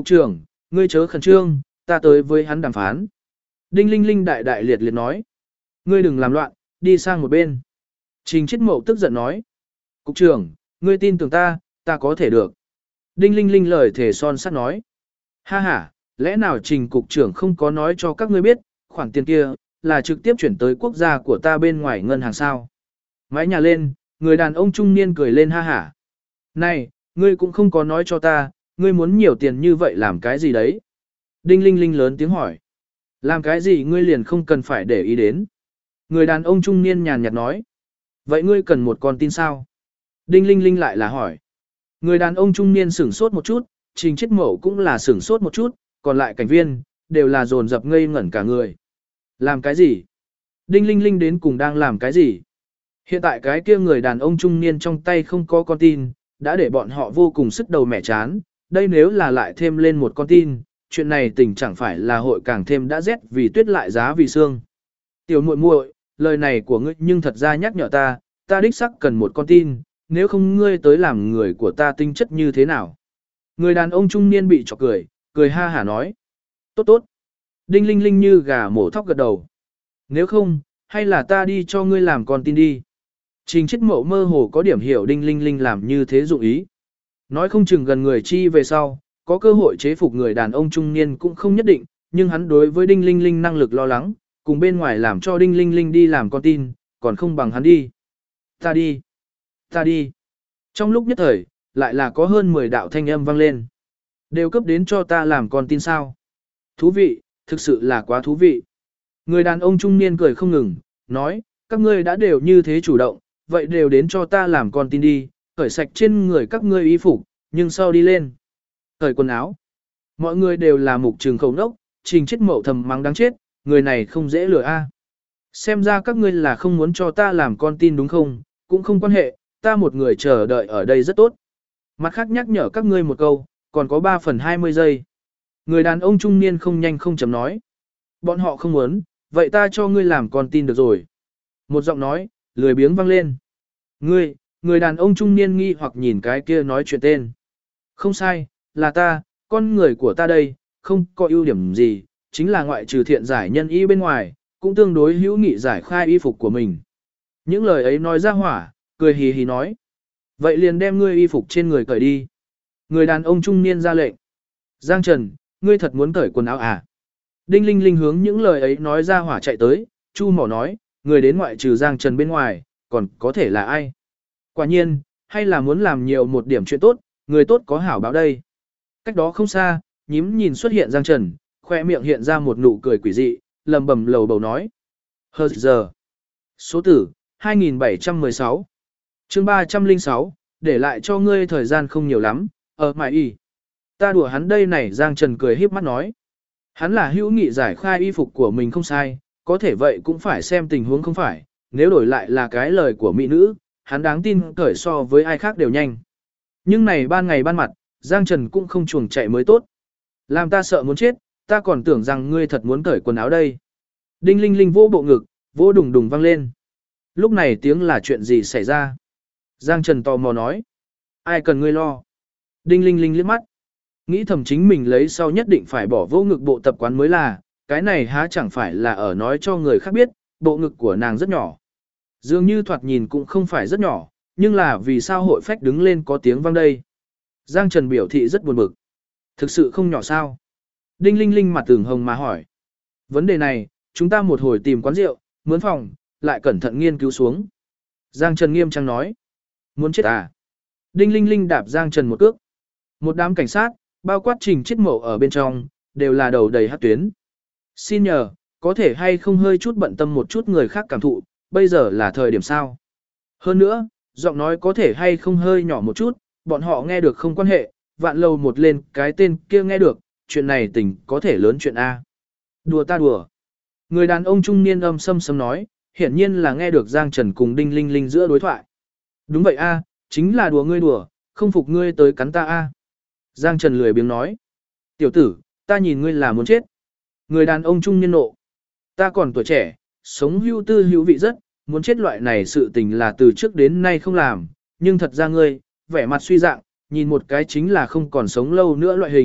Cục trưởng, ngươi chớ khẩn trương, ta tới với hắn đàm phán. Đinh Linh Linh đại đại liệt liệt nói. Ngươi đừng làm loạn, đi sang một bên. Trình Chiết Mậu tức giận nói. Cục trưởng, ngươi tin tưởng ta, ta có thể được. Đinh Linh Linh lời thề son sắt nói. Ha ha, lẽ nào Trình Cục trưởng không có nói cho các ngươi biết, khoản tiền kia, là trực tiếp chuyển tới quốc gia của ta bên ngoài ngân hàng sao. Mái nhà lên, người đàn ông trung niên cười lên ha hả. Này, ngươi cũng không có nói cho ta, ngươi muốn nhiều tiền như vậy làm cái gì đấy? Đinh Linh Linh lớn tiếng hỏi. Làm cái gì ngươi liền không cần phải để ý đến. Người đàn ông trung niên nhàn nhạt nói. Vậy ngươi cần một con tin sao? Đinh Linh Linh lại là hỏi. Người đàn ông trung niên sửng sốt một chút, Trình Chiết Mậu cũng là sửng sốt một chút, còn lại cảnh viên, đều là dồn dập ngây ngẩn cả người. Làm cái gì? Đinh Linh Linh đến cùng đang làm cái gì? Hiện tại cái kia người đàn ông trung niên trong tay không có con tin, đã để bọn họ vô cùng sức đầu mẻ chán. Đây nếu là lại thêm lên một con tin, chuyện này tình chẳng phải là hội càng thêm đã rét vì tuyết lại giá vì xương. Tiểu muội muội, lời này của ngươi nhưng thật ra nhắc nhở ta đích xác cần một con tin, nếu không ngươi tới làm người của ta tinh chất như thế nào? Người đàn ông trung niên bị chọc cười, cười ha hả nói. Tốt tốt. Đinh Linh Linh như gà mổ thóc gật đầu. Nếu không, hay là ta đi cho ngươi làm con tin đi. Trình Chiết Mậu mơ hồ có điểm hiểu Đinh Linh Linh làm như thế dụng ý. Nói không chừng gần người chi về sau, có cơ hội chế phục người đàn ông trung niên cũng không nhất định, nhưng hắn đối với Đinh Linh Linh năng lực lo lắng, cùng bên ngoài làm cho Đinh Linh Linh đi làm con tin, còn không bằng hắn đi. Ta đi. Ta đi. Trong lúc nhất thời, lại là có hơn 10 đạo thanh âm vang lên. Đều cấp đến cho ta làm con tin sao. Thú vị, thực sự là quá thú vị. Người đàn ông trung niên cười không ngừng, nói, các ngươi đã đều như thế chủ động, vậy đều đến cho ta làm con tin đi, cởi sạch trên người các ngươi y phục, nhưng sau đi lên. Cởi quần áo. Mọi người đều là mục trường khẩu nốc, Trình Chiết Mậu thầm mắng đáng chết, người này không dễ lừa a. Xem ra các ngươi là không muốn cho ta làm con tin đúng không, cũng không quan hệ, ta một người chờ đợi ở đây rất tốt. Mặt khác nhắc nhở các ngươi một câu, còn có 3/20 giây. Người đàn ông trung niên không nhanh không chậm nói. Bọn họ không muốn, vậy ta cho ngươi làm con tin được rồi. Một giọng nói, lười biếng vang lên. Người đàn ông trung niên nghi hoặc nhìn cái kia nói chuyện tên. Không sai, là ta, con người của ta đây, không có ưu điểm gì, chính là ngoại trừ thiện giải nhân y bên ngoài, cũng tương đối hữu nghị giải khai y phục của mình. Những lời ấy nói ra hỏa, cười hì hì nói. Vậy liền đem ngươi y phục trên người cởi đi. Người đàn ông trung niên ra lệnh. Giang Trần, ngươi thật muốn cởi quần áo à? Đinh Linh Linh hướng những lời ấy nói ra hỏa chạy tới, Chu Mỏ nói, người đến ngoại trừ Giang Trần bên ngoài, còn có thể là ai? Quả nhiên, hay là muốn làm nhiều một điểm chuyện tốt, người tốt có hảo báo đây. Cách đó không xa, nhím nhìn xuất hiện Giang Trần, khoe miệng hiện ra một nụ cười quỷ dị, lầm bầm lầu bầu nói. Hờ giờ. Số tử, 2716. Chương 306, để lại cho ngươi thời gian không nhiều lắm, mại y. Ta đùa hắn đây này Giang Trần cười híp mắt nói. Hắn là hữu nghị giải khai y phục của mình không sai, có thể vậy cũng phải xem tình huống không phải, nếu đổi lại là cái lời của mỹ nữ, hắn đáng tin cởi so với ai khác đều nhanh. Nhưng này ban ngày ban mặt, Giang Trần cũng không chuồng chạy mới tốt. Làm ta sợ muốn chết, ta còn tưởng rằng ngươi thật muốn cởi quần áo đây. Đinh Linh Linh vô bộ ngực, vô đùng đùng vang lên. Lúc này tiếng là chuyện gì xảy ra? Giang Trần tò mò nói. Ai cần ngươi lo? Đinh Linh Linh liếc mắt. Nghĩ thầm chính mình lấy sau nhất định phải bỏ vô ngực bộ tập quán mới là, cái này há chẳng phải là ở nói cho người khác biết, bộ ngực của nàng rất nhỏ. Dường như thoạt nhìn cũng không phải rất nhỏ, nhưng là vì sao hội phách đứng lên có tiếng vang đây. Giang Trần biểu thị rất buồn bực. Thực sự không nhỏ sao? Đinh Linh Linh mặt tưởng hồng mà hỏi. Vấn đề này, chúng ta một hồi tìm quán rượu, mướn phòng, lại cẩn thận nghiên cứu xuống. Giang Trần nghiêm trang nói. Muốn chết à? Đinh Linh Linh đạp Giang Trần một cước. Một đám cảnh sát, bao quát Trình Chiết Mậu ở bên trong, đều là đầu đầy hát tuyến. Xin nhờ, có thể hay không hơi chút bận tâm một chút người khác cảm thụ, bây giờ là thời điểm sao? Hơn nữa, giọng nói có thể hay không hơi nhỏ một chút, bọn họ nghe được không quan hệ, vạn lâu một lên cái tên kia nghe được, chuyện này tình có thể lớn chuyện A. Đùa ta đùa. Người đàn ông trung niên âm sâm sâm nói, hiển nhiên là nghe được Giang Trần cùng Đinh Linh Linh giữa đối thoại. Đúng vậy A, chính là đùa ngươi đùa, không phục ngươi tới cắn ta A. Giang Trần lười biếng nói. Tiểu tử, ta nhìn ngươi là muốn chết. Người đàn ông trung niên nộ. Ta còn tuổi trẻ, sống hưu tư hữu vị rất, muốn chết loại này sự tình là từ trước đến nay không làm, nhưng thật ra ngươi, vẻ mặt suy dạng, nhìn một cái chính là không còn sống lâu nữa loại hình,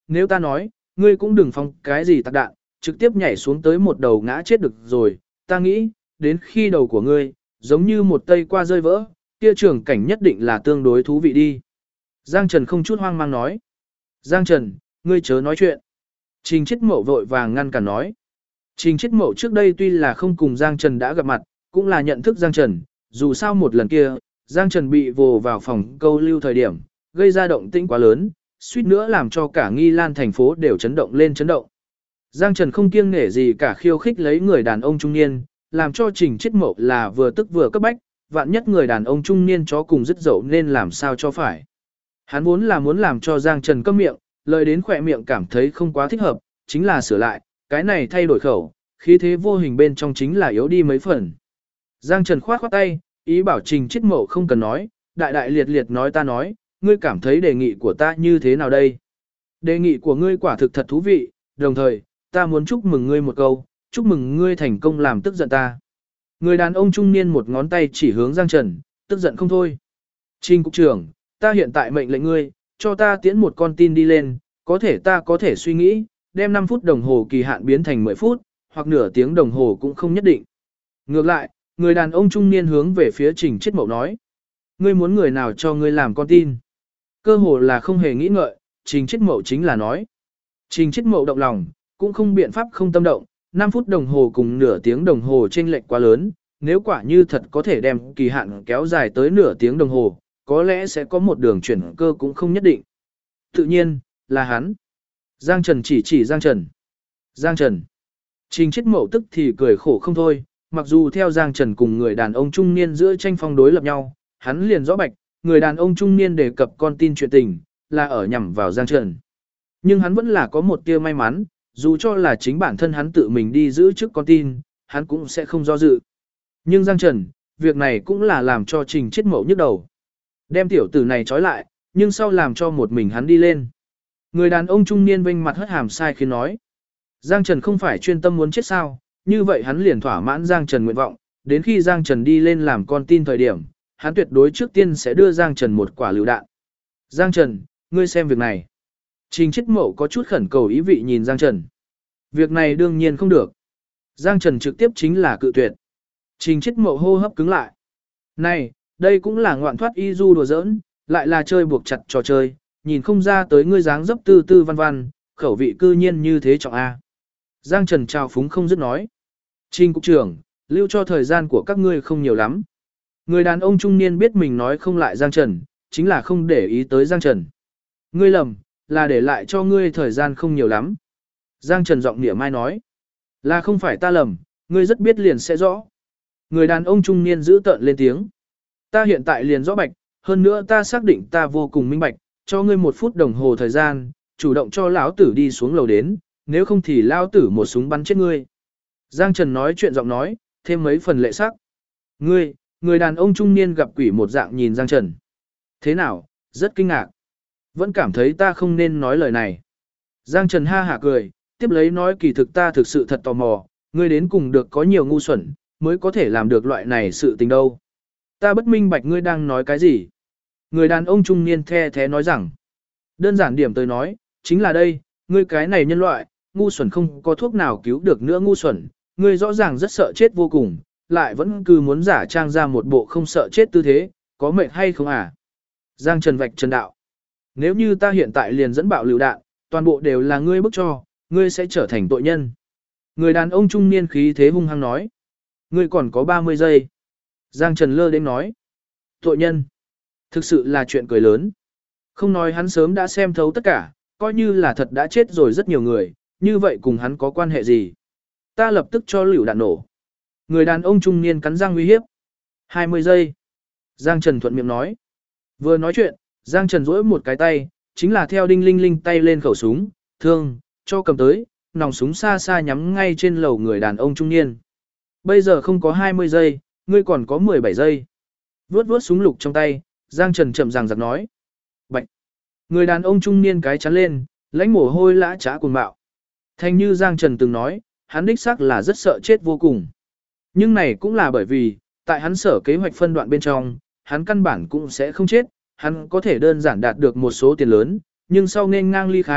nếu ta nói, ngươi cũng đừng phóng cái gì tạc đạn, trực tiếp nhảy xuống tới một đầu ngã chết được rồi, ta nghĩ, đến khi đầu của ngươi, giống như một tây qua rơi vỡ, kia trường cảnh nhất định là tương đối thú vị đi. Giang Trần không chút hoang mang nói. Giang Trần, ngươi chớ nói chuyện. Trình Chiết Mậu vội vàng ngăn cản nói. Trình Chiết Mậu trước đây tuy là không cùng Giang Trần đã gặp mặt, cũng là nhận thức Giang Trần, dù sao một lần kia, Giang Trần bị vồ vào phòng câu lưu thời điểm, gây ra động tĩnh quá lớn, suýt nữa làm cho cả Nghi Lan thành phố đều chấn động lên chấn động. Giang Trần không kiêng nể gì cả khiêu khích lấy người đàn ông trung niên, làm cho Trình Chiết Mậu là vừa tức vừa cấp bách, vạn nhất người đàn ông trung niên chó cùng dứt dậu nên làm sao cho phải. Hắn vốn là muốn làm cho Giang Trần câm miệng, lời đến khỏe miệng cảm thấy không quá thích hợp, chính là sửa lại, cái này thay đổi khẩu, khí thế vô hình bên trong chính là yếu đi mấy phần. Giang Trần khoát khoát tay, ý bảo Trình Chiết Mậu không cần nói, đại đại liệt liệt nói ta nói, ngươi cảm thấy đề nghị của ta như thế nào đây? Đề nghị của ngươi quả thực thật thú vị, đồng thời, ta muốn chúc mừng ngươi một câu, chúc mừng ngươi thành công làm tức giận ta. Người đàn ông trung niên một ngón tay chỉ hướng Giang Trần, tức giận không thôi. Trình cục trưởng, ta hiện tại mệnh lệnh ngươi, cho ta tiễn một con tin đi lên, có thể ta có thể suy nghĩ, đem 5 phút đồng hồ kỳ hạn biến thành 10 phút, hoặc nửa tiếng đồng hồ cũng không nhất định. Ngược lại, người đàn ông trung niên hướng về phía Trình Chiết Mậu nói. Ngươi muốn người nào cho ngươi làm con tin? Cơ hồ là không hề nghĩ ngợi, Trình Chiết Mậu chính là nói. Trình Chiết Mậu động lòng, cũng không biện pháp không tâm động, 5 phút đồng hồ cùng nửa tiếng đồng hồ chênh lệch quá lớn, nếu quả như thật có thể đem kỳ hạn kéo dài tới nửa tiếng đồng hồ, có lẽ sẽ có một đường chuyển cơ cũng không nhất định. Tự nhiên, là hắn. Giang Trần chỉ Giang Trần. Giang Trần. Trình Chiết Mậu tức thì cười khổ không thôi, mặc dù theo Giang Trần cùng người đàn ông trung niên giữa tranh phong đối lập nhau, hắn liền rõ bạch, người đàn ông trung niên đề cập con tin chuyện tình, là ở nhằm vào Giang Trần. Nhưng hắn vẫn là có một tia may mắn, dù cho là chính bản thân hắn tự mình đi giữ trước con tin, hắn cũng sẽ không do dự. Nhưng Giang Trần, việc này cũng là làm cho Trình Chiết Mậu nhức đầu. Đem tiểu tử này trói lại, nhưng sau làm cho một mình hắn đi lên. Người đàn ông trung niên vênh mặt hất hàm sai khi nói. Giang Trần không phải chuyên tâm muốn chết sao, như vậy hắn liền thỏa mãn Giang Trần nguyện vọng, đến khi Giang Trần đi lên làm con tin thời điểm, hắn tuyệt đối trước tiên sẽ đưa Giang Trần một quả lựu đạn. Giang Trần, ngươi xem việc này. Trình Chiết Mậu có chút khẩn cầu ý vị nhìn Giang Trần. Việc này đương nhiên không được. Giang Trần trực tiếp chính là cự tuyệt. Trình Chiết Mậu hô hấp cứng lại. Này, đây cũng là ngoạn thoát y du đùa giỡn, lại là chơi buộc chặt trò chơi, nhìn không ra tới ngươi dáng dấp tư tư văn văn, khẩu vị cư nhiên như thế trọng A. Giang Trần trào phúng không dứt nói. Trình cục trưởng, lưu cho thời gian của các ngươi không nhiều lắm. Người đàn ông trung niên biết mình nói không lại Giang Trần, chính là không để ý tới Giang Trần. Ngươi lầm, là để lại cho ngươi thời gian không nhiều lắm. Giang Trần giọng nịa mai nói. Là không phải ta lầm, ngươi rất biết liền sẽ rõ. Người đàn ông trung niên giữ tợn lên tiếng. Ta hiện tại liền rõ bạch, hơn nữa ta xác định ta vô cùng minh bạch, cho ngươi 1 phút đồng hồ thời gian, chủ động cho lão tử đi xuống lầu đến, nếu không thì lão tử một súng bắn chết ngươi. Giang Trần nói chuyện giọng nói, thêm mấy phần lệ sắc. Ngươi, người đàn ông trung niên gặp quỷ một dạng nhìn Giang Trần. Thế nào, rất kinh ngạc. Vẫn cảm thấy ta không nên nói lời này. Giang Trần ha hả cười, tiếp lấy nói kỳ thực ta thực sự thật tò mò, ngươi đến cùng được có nhiều ngu xuẩn, mới có thể làm được loại này sự tình đâu. Ta bất minh bạch ngươi đang nói cái gì. Người đàn ông trung niên the thế nói rằng, đơn giản điểm tới nói, chính là đây, ngươi cái này nhân loại, ngu xuẩn không có thuốc nào cứu được nữa ngu xuẩn, ngươi rõ ràng rất sợ chết vô cùng, lại vẫn cứ muốn giả trang ra một bộ không sợ chết tư thế, có mệt hay không à? Giang Trần vạch trần đạo. Nếu như ta hiện tại liền dẫn bạo lựu đạn, toàn bộ đều là ngươi bức cho, ngươi sẽ trở thành tội nhân. Người đàn ông trung niên khí thế hung hăng nói. Ngươi còn có 30 giây. Giang Trần lơ đến nói. Tội nhân. Thực sự là chuyện cười lớn. Không nói hắn sớm đã xem thấu tất cả, coi như là thật đã chết rồi rất nhiều người, như vậy cùng hắn có quan hệ gì? Ta lập tức cho lựu đạn nổ. Người đàn ông trung niên cắn răng uy hiếp. 20 giây. Giang Trần thuận miệng nói. Vừa nói chuyện, Giang Trần duỗi một cái tay, chính là theo đinh linh linh tay lên khẩu súng, thương, cho cầm tới, nòng súng xa xa nhắm ngay trên lầu người đàn ông trung niên. Bây giờ không có 20 giây, ngươi còn có 17 giây. Vuốt vuốt súng lục trong tay, Giang Trần chậm ràng giặc nói. Bạch. Người đàn ông trung niên cái chắn lên, lãnh mồ hôi lã trá cuồng bạo. Thành như Giang Trần từng nói, hắn đích xác là rất sợ chết vô cùng. Nhưng này cũng là bởi vì, tại hắn sở kế hoạch phân đoạn bên trong, hắn căn bản cũng sẽ không chết, hắn có thể đơn giản đạt được một số tiền lớn, nhưng sau nên ngang ly khai,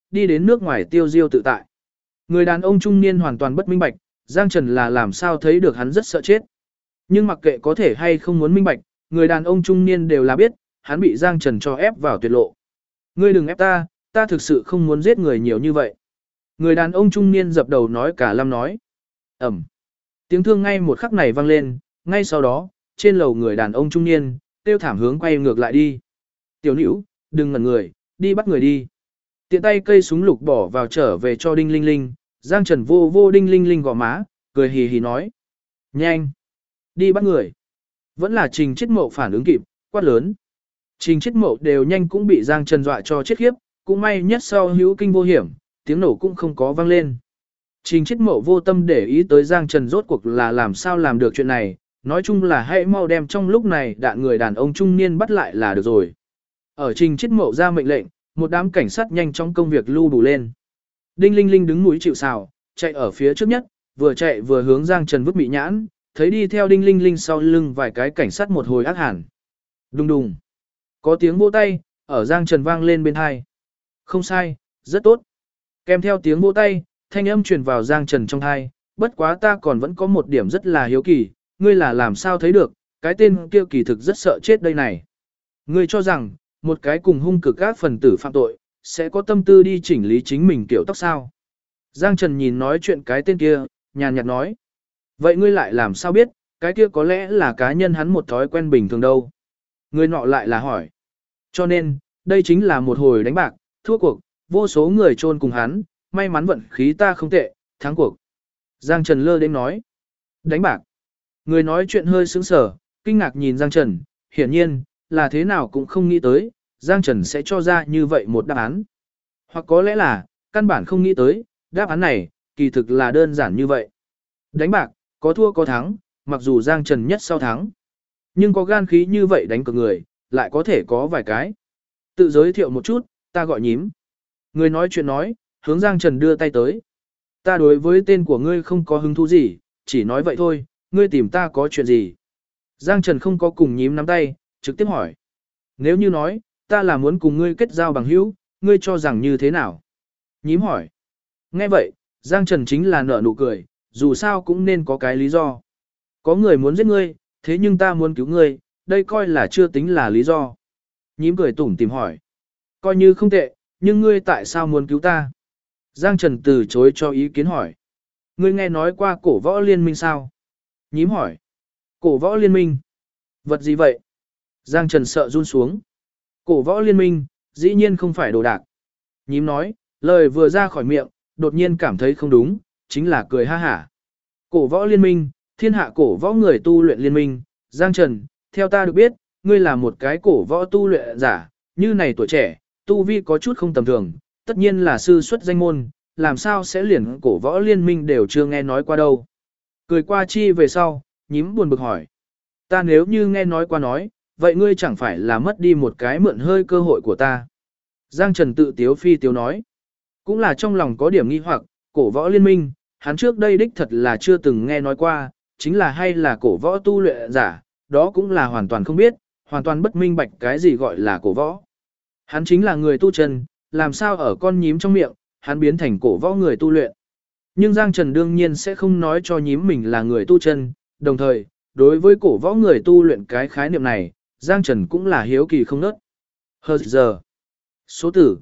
đi đến nước ngoài tiêu diêu tự tại. Người đàn ông trung niên hoàn toàn bất minh bạch, Giang Trần là làm sao thấy được hắn rất sợ chết. Nhưng mặc kệ có thể hay không muốn minh bạch, người đàn ông trung niên đều là biết, hắn bị Giang Trần cho ép vào tuyệt lộ. Ngươi đừng ép ta, ta thực sự không muốn giết người nhiều như vậy. Người đàn ông trung niên dập đầu nói cả lâm nói. Ẩm. Tiếng thương ngay một khắc này vang lên, ngay sau đó, trên lầu người đàn ông trung niên, tiêu thảm hướng quay ngược lại đi. Tiểu Nữu, đừng ngẩn người, đi bắt người đi. Tiện tay cây súng lục bỏ vào trở về cho Đinh Linh Linh, Giang Trần vô vô Đinh Linh Linh gò má, cười hì hì nói. Nhanh, đi bắt người. Vẫn là Trình Chiết Mậu phản ứng kịp, quát lớn. Trình Chiết Mậu đều nhanh cũng bị Giang Trần dọa cho chết khiếp, cũng may nhất sau hữu kinh vô hiểm, tiếng nổ cũng không có vang lên. Trình Chiết Mậu vô tâm để ý tới Giang Trần rốt cuộc là làm sao làm được chuyện này, nói chung là hãy mau đem trong lúc này đạn người đàn ông trung niên bắt lại là được rồi. Ở Trình Chiết Mậu ra mệnh lệnh, một đám cảnh sát nhanh trong công việc lưu đủ lên. Đinh Linh Linh đứng núi chịu sào, chạy ở phía trước nhất, vừa chạy vừa hướng Giang Trần vứt bị nhãn, thấy đi theo Đinh Linh Linh sau lưng vài cái cảnh sát một hồi ác hẳn. Đùng đùng. Có tiếng vỗ tay, ở Giang Trần vang lên bên hai. Không sai, rất tốt. Kèm theo tiếng vỗ tay, thanh âm truyền vào Giang Trần trong hai, bất quá ta còn vẫn có một điểm rất là hiếu kỳ, ngươi là làm sao thấy được, cái tên kia kỳ thực rất sợ chết đây này. Ngươi cho rằng, một cái cùng hung cực các phần tử phạm tội, sẽ có tâm tư đi chỉnh lý chính mình kiểu tóc sao. Giang Trần nhìn nói chuyện cái tên kia, nhàn nhạt nói. Vậy ngươi lại làm sao biết, cái kia có lẽ là cá nhân hắn một thói quen bình thường đâu. Người nọ lại là hỏi. Cho nên, đây chính là một hồi đánh bạc, thua cuộc, vô số người chôn cùng hắn, may mắn vận khí ta không tệ, thắng cuộc. Giang Trần lơ đến nói. Đánh bạc. Người nói chuyện hơi sững sờ, kinh ngạc nhìn Giang Trần, hiển nhiên, là thế nào cũng không nghĩ tới, Giang Trần sẽ cho ra như vậy một đáp án. Hoặc có lẽ là, căn bản không nghĩ tới, đáp án này, kỳ thực là đơn giản như vậy. Đánh bạc, có thua có thắng, mặc dù Giang Trần nhất sau thắng. Nhưng có gan khí như vậy đánh cược người, lại có thể có vài cái. Tự giới thiệu một chút, ta gọi Nhím. Người nói chuyện nói, hướng Giang Trần đưa tay tới. Ta đối với tên của ngươi không có hứng thú gì, chỉ nói vậy thôi, ngươi tìm ta có chuyện gì. Giang Trần không có cùng Nhím nắm tay, trực tiếp hỏi. Nếu như nói, ta là muốn cùng ngươi kết giao bằng hữu, ngươi cho rằng như thế nào? Nhím hỏi. Nghe vậy, Giang Trần chính là nở nụ cười, dù sao cũng nên có cái lý do. Có người muốn giết ngươi, thế nhưng ta muốn cứu ngươi, đây coi là chưa tính là lý do. Nhím cười tủm tìm hỏi. Coi như không tệ, nhưng ngươi tại sao muốn cứu ta? Giang Trần từ chối cho ý kiến hỏi. Ngươi nghe nói qua cổ võ liên minh sao? Nhím hỏi. Cổ võ liên minh? Vật gì vậy? Giang Trần sợ run xuống. Cổ võ liên minh, dĩ nhiên không phải đồ đạc. Nhím nói, lời vừa ra khỏi miệng, đột nhiên cảm thấy không đúng, chính là cười ha hả. Cổ võ liên minh, thiên hạ cổ võ người tu luyện liên minh, Giang Trần, theo ta được biết, ngươi là một cái cổ võ tu luyện giả, như này tuổi trẻ, tu vi có chút không tầm thường, tất nhiên là sư xuất danh môn, làm sao sẽ liền cổ võ liên minh đều chưa nghe nói qua đâu. Cười qua chi về sau, Nhím buồn bực hỏi. Ta nếu như nghe nói qua nói, vậy ngươi chẳng phải là mất đi một cái mượn hơi cơ hội của ta. Giang Trần tự tiếu phi tiếu nói. Cũng là trong lòng có điểm nghi hoặc, cổ võ liên minh, hắn trước đây đích thật là chưa từng nghe nói qua, chính là hay là cổ võ tu luyện giả, đó cũng là hoàn toàn không biết, hoàn toàn bất minh bạch cái gì gọi là cổ võ. Hắn chính là người tu chân, làm sao ở con nhím trong miệng, hắn biến thành cổ võ người tu luyện. Nhưng Giang Trần đương nhiên sẽ không nói cho nhím mình là người tu chân, đồng thời, đối với cổ võ người tu luyện cái khái niệm này, Giang Trần cũng là hiếu kỳ không nớt. Hờ giờ. Số tử,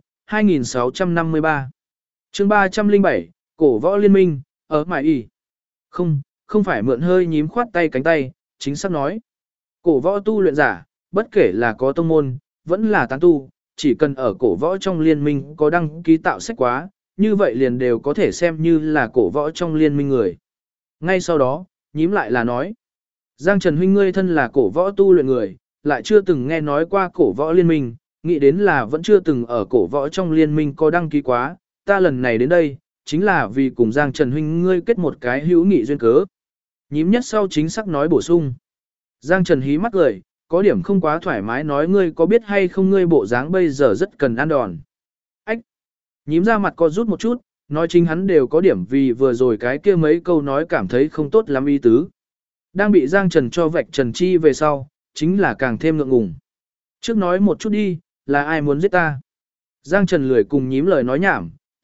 2653. Chương 307, cổ võ liên minh, ở mải y. Không phải mượn hơi nhím khoát tay cánh tay, chính xác nói. Cổ võ tu luyện giả, bất kể là có tông môn, vẫn là tán tu, chỉ cần ở cổ võ trong liên minh có đăng ký tạo sách quá, như vậy liền đều có thể xem như là cổ võ trong liên minh người. Ngay sau đó, nhím lại là nói. Giang Trần huynh ngươi thân là cổ võ tu luyện người, lại chưa từng nghe nói qua cổ võ liên minh, nghĩ đến là vẫn chưa từng ở cổ võ trong liên minh có đăng ký quá, ta lần này đến đây, chính là vì cùng Giang Trần huynh ngươi kết một cái hữu nghị duyên cớ. Nhím nhất sau chính xác nói bổ sung. Giang Trần hí mắt cười, có điểm không quá thoải mái nói ngươi có biết hay không ngươi bộ dáng bây giờ rất cần ăn đòn. Ách! Nhím ra mặt co rút một chút, nói chính hắn đều có điểm vì vừa rồi cái kia mấy câu nói cảm thấy không tốt lắm ý tứ. Đang bị Giang Trần cho vạch trần chi về sau, chính là càng thêm ngượng ngùng. Trước nói một chút đi, là ai muốn giết ta? Giang Trần lười cùng nhím lời nói nhảm,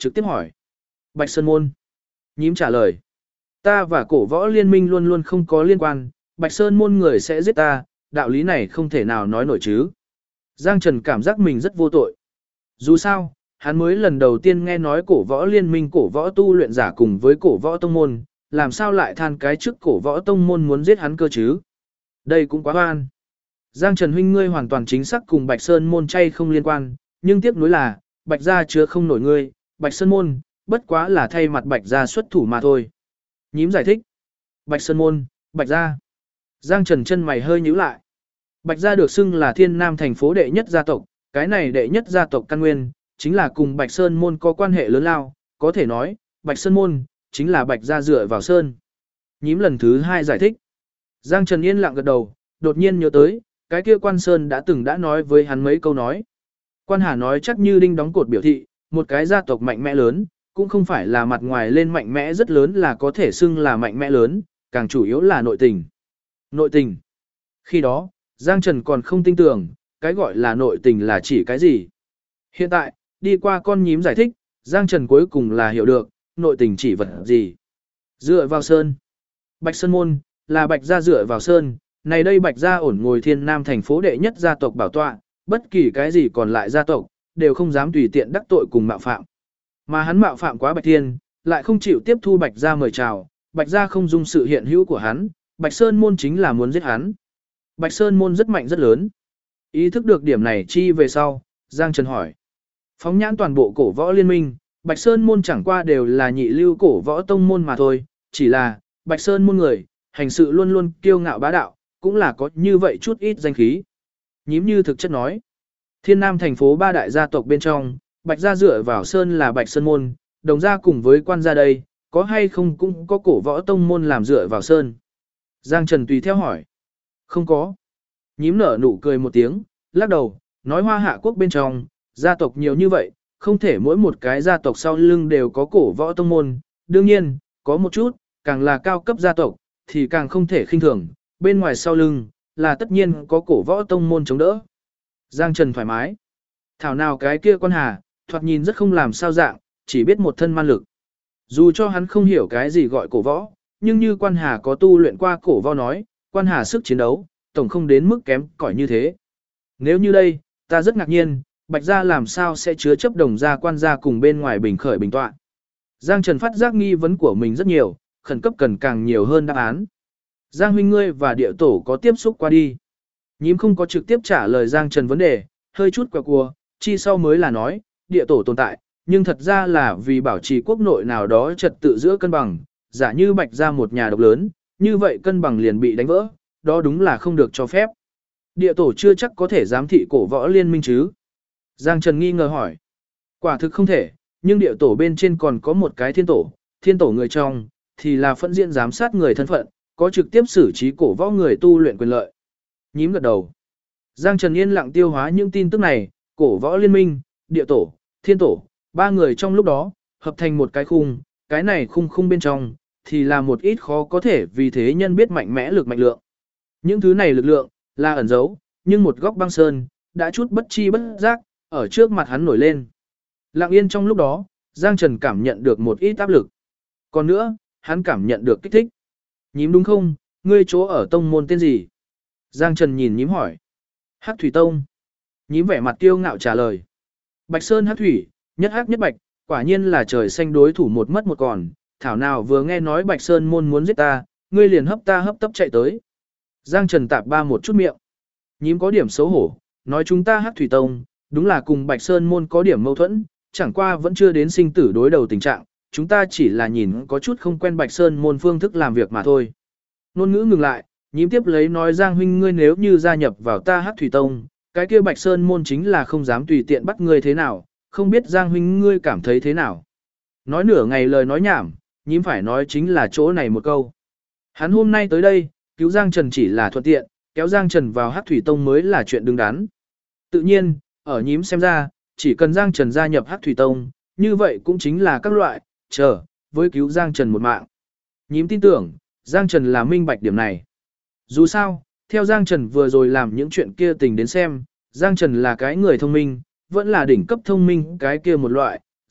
trực tiếp hỏi. Bạch Sơn Môn. Nhím trả lời. Ta và cổ võ liên minh luôn luôn không có liên quan, Bạch Sơn Môn người sẽ giết ta, đạo lý này không thể nào nói nổi chứ. Giang Trần cảm giác mình rất vô tội. Dù sao, hắn mới lần đầu tiên nghe nói cổ võ liên minh cổ võ tu luyện giả cùng với cổ võ tông môn, làm sao lại than cái trước cổ võ tông môn muốn giết hắn cơ chứ. Đây cũng quá oan. Giang Trần huynh ngươi hoàn toàn chính xác cùng Bạch Sơn Môn chay không liên quan, nhưng tiếc nuối là, Bạch gia chứa không nổi ngươi, Bạch Sơn Môn, bất quá là thay mặt Bạch gia xuất thủ mà thôi. Nhím giải thích. Bạch Sơn Môn, Bạch gia. Giang Trần chân mày hơi nhíu lại. Bạch gia được xưng là Thiên Nam thành phố đệ nhất gia tộc, cái này đệ nhất gia tộc căn nguyên, chính là cùng Bạch Sơn Môn có quan hệ lớn lao, có thể nói, Bạch Sơn Môn, chính là Bạch gia dựa vào Sơn. Nhím lần thứ 2 giải thích. Giang Trần yên lặng gật đầu, đột nhiên nhớ tới, cái kia Quan Sơn đã nói với hắn mấy câu nói. Quan Hà nói chắc như đinh đóng cột biểu thị, một cái gia tộc mạnh mẽ lớn, cũng không phải là mặt ngoài lên mạnh mẽ rất lớn là có thể xưng là mạnh mẽ lớn, càng chủ yếu là nội tình. Nội tình. Khi đó, Giang Trần còn không tin tưởng, cái gọi là nội tình là chỉ cái gì. Hiện tại, đi qua con nhím giải thích, Giang Trần cuối cùng là hiểu được, nội tình chỉ vật gì. Dựa vào Sơn. Bạch Sơn Môn, là Bạch gia dựa vào Sơn, này đây Bạch gia ổn ngồi Thiên Nam thành phố đệ nhất gia tộc bảo tọa, bất kỳ cái gì còn lại gia tộc, đều không dám tùy tiện đắc tội cùng mạo phạm. Mà hắn mạo phạm quá Bạch Thiên, lại không chịu tiếp thu Bạch gia mời chào, Bạch gia không dung sự hiện hữu của hắn, Bạch Sơn Môn chính là muốn giết hắn. Bạch Sơn Môn rất mạnh rất lớn. Ý thức được điểm này chi về sau, Giang Trần hỏi. Phóng nhãn toàn bộ cổ võ liên minh, Bạch Sơn Môn chẳng qua đều là nhị lưu cổ võ tông môn mà thôi, chỉ là, Bạch Sơn Môn người, hành sự luôn luôn kiêu ngạo bá đạo, cũng là có như vậy chút ít danh khí. Nhím như thực chất nói. Thiên Nam thành phố 3 đại gia tộc bên trong, Bạch gia dựa vào Sơn là Bạch Sơn Môn, đồng gia cùng với Quan gia đây, có hay không cũng có cổ võ tông môn làm dựa vào Sơn. Giang Trần tùy theo hỏi. Không có. Nhím nở nụ cười một tiếng, lắc đầu, nói Hoa Hạ quốc bên trong, gia tộc nhiều như vậy, không thể mỗi một cái gia tộc sau lưng đều có cổ võ tông môn, đương nhiên, có một chút, càng là cao cấp gia tộc, thì càng không thể khinh thường, bên ngoài sau lưng, là tất nhiên có cổ võ tông môn chống đỡ. Giang Trần thoải mái. Thảo nào cái kia Quan Hà, thoạt nhìn rất không làm sao dạng, chỉ biết một thân man lực. Dù cho hắn không hiểu cái gì gọi cổ võ, nhưng như Quan Hà có tu luyện qua cổ võ nói, Quan Hà sức chiến đấu, tổng không đến mức kém cỏi như thế. Nếu như đây, ta rất ngạc nhiên, Bạch gia làm sao sẽ chứa chấp đồng gia Quan gia cùng bên ngoài bình khởi bình tọa. Giang Trần phát giác nghi vấn của mình rất nhiều, khẩn cấp cần càng nhiều hơn đáp án. Giang huynh ngươi và địa tổ có tiếp xúc qua đi. Nhím không có trực tiếp trả lời Giang Trần vấn đề, hơi chút quẹo cua, chi sau mới là nói, địa tổ tồn tại, nhưng thật ra là vì bảo trì quốc nội nào đó trật tự giữa cân bằng, giả như Bạch gia một nhà độc lớn, như vậy cân bằng liền bị đánh vỡ, đó đúng là không được cho phép. Địa tổ chưa chắc có thể giám thị cổ võ liên minh chứ. Giang Trần nghi ngờ hỏi. Quả thực không thể, nhưng địa tổ bên trên còn có một cái thiên tổ người trong, thì là phân diện giám sát người thân phận, có trực tiếp xử trí cổ võ người tu luyện quyền lợi. Nhím gật đầu. Giang Trần yên lặng tiêu hóa những tin tức này, cổ võ liên minh, địa tổ, thiên tổ, 3 người trong lúc đó, hợp thành một cái khung, cái này khung bên trong, thì là một ít khó có thể vì thế nhân biết mạnh mẽ lực mạnh lượng. Những thứ này lực lượng, là ẩn giấu, nhưng một góc băng sơn, đã chút bất chi bất giác, ở trước mặt hắn nổi lên. Lặng yên trong lúc đó, Giang Trần cảm nhận được một ít áp lực. Còn nữa, hắn cảm nhận được kích thích. Nhím đúng không, ngươi chỗ ở tông môn tên gì? Giang Trần nhìn nhím hỏi. Hắc Thủy Tông. Nhím vẻ mặt kiêu ngạo trả lời. Bạch Sơn Hắc Thủy, nhất hắc nhất bạch, quả nhiên là trời xanh đối thủ một mất một còn. Thảo nào vừa nghe nói Bạch Sơn môn muốn giết ta, ngươi liền hấp tấp chạy tới. Giang Trần tạp ba một chút miệng. Nhím có điểm xấu hổ, nói chúng ta Hắc Thủy Tông, đúng là cùng Bạch Sơn môn có điểm mâu thuẫn, chẳng qua vẫn chưa đến sinh tử đối đầu tình trạng, chúng ta chỉ là nhìn có chút không quen Bạch Sơn môn phương thức làm việc mà thôi. Nôn ngữ ngừng lại, nhím tiếp lấy nói Giang huynh ngươi nếu như gia nhập vào ta Hắc Thủy Tông, cái kia Bạch Sơn môn chính là không dám tùy tiện bắt ngươi thế nào, không biết Giang huynh ngươi cảm thấy thế nào. Nói nửa ngày lời nói nhảm, nhím phải nói chính là chỗ này một câu. Hắn hôm nay tới đây, cứu Giang Trần chỉ là thuận tiện, kéo Giang Trần vào Hắc Thủy Tông mới là chuyện đứng đắn. Tự nhiên, ở nhím xem ra, chỉ cần Giang Trần gia nhập Hắc Thủy Tông, như vậy cũng chính là các loại, với cứu Giang Trần một mạng. Nhím tin tưởng, Giang Trần là minh bạch điểm này. Dù sao, theo Giang Trần vừa rồi làm những chuyện kia tình đến xem, Giang Trần là cái người thông minh, vẫn là đỉnh cấp thông minh cái kia một loại,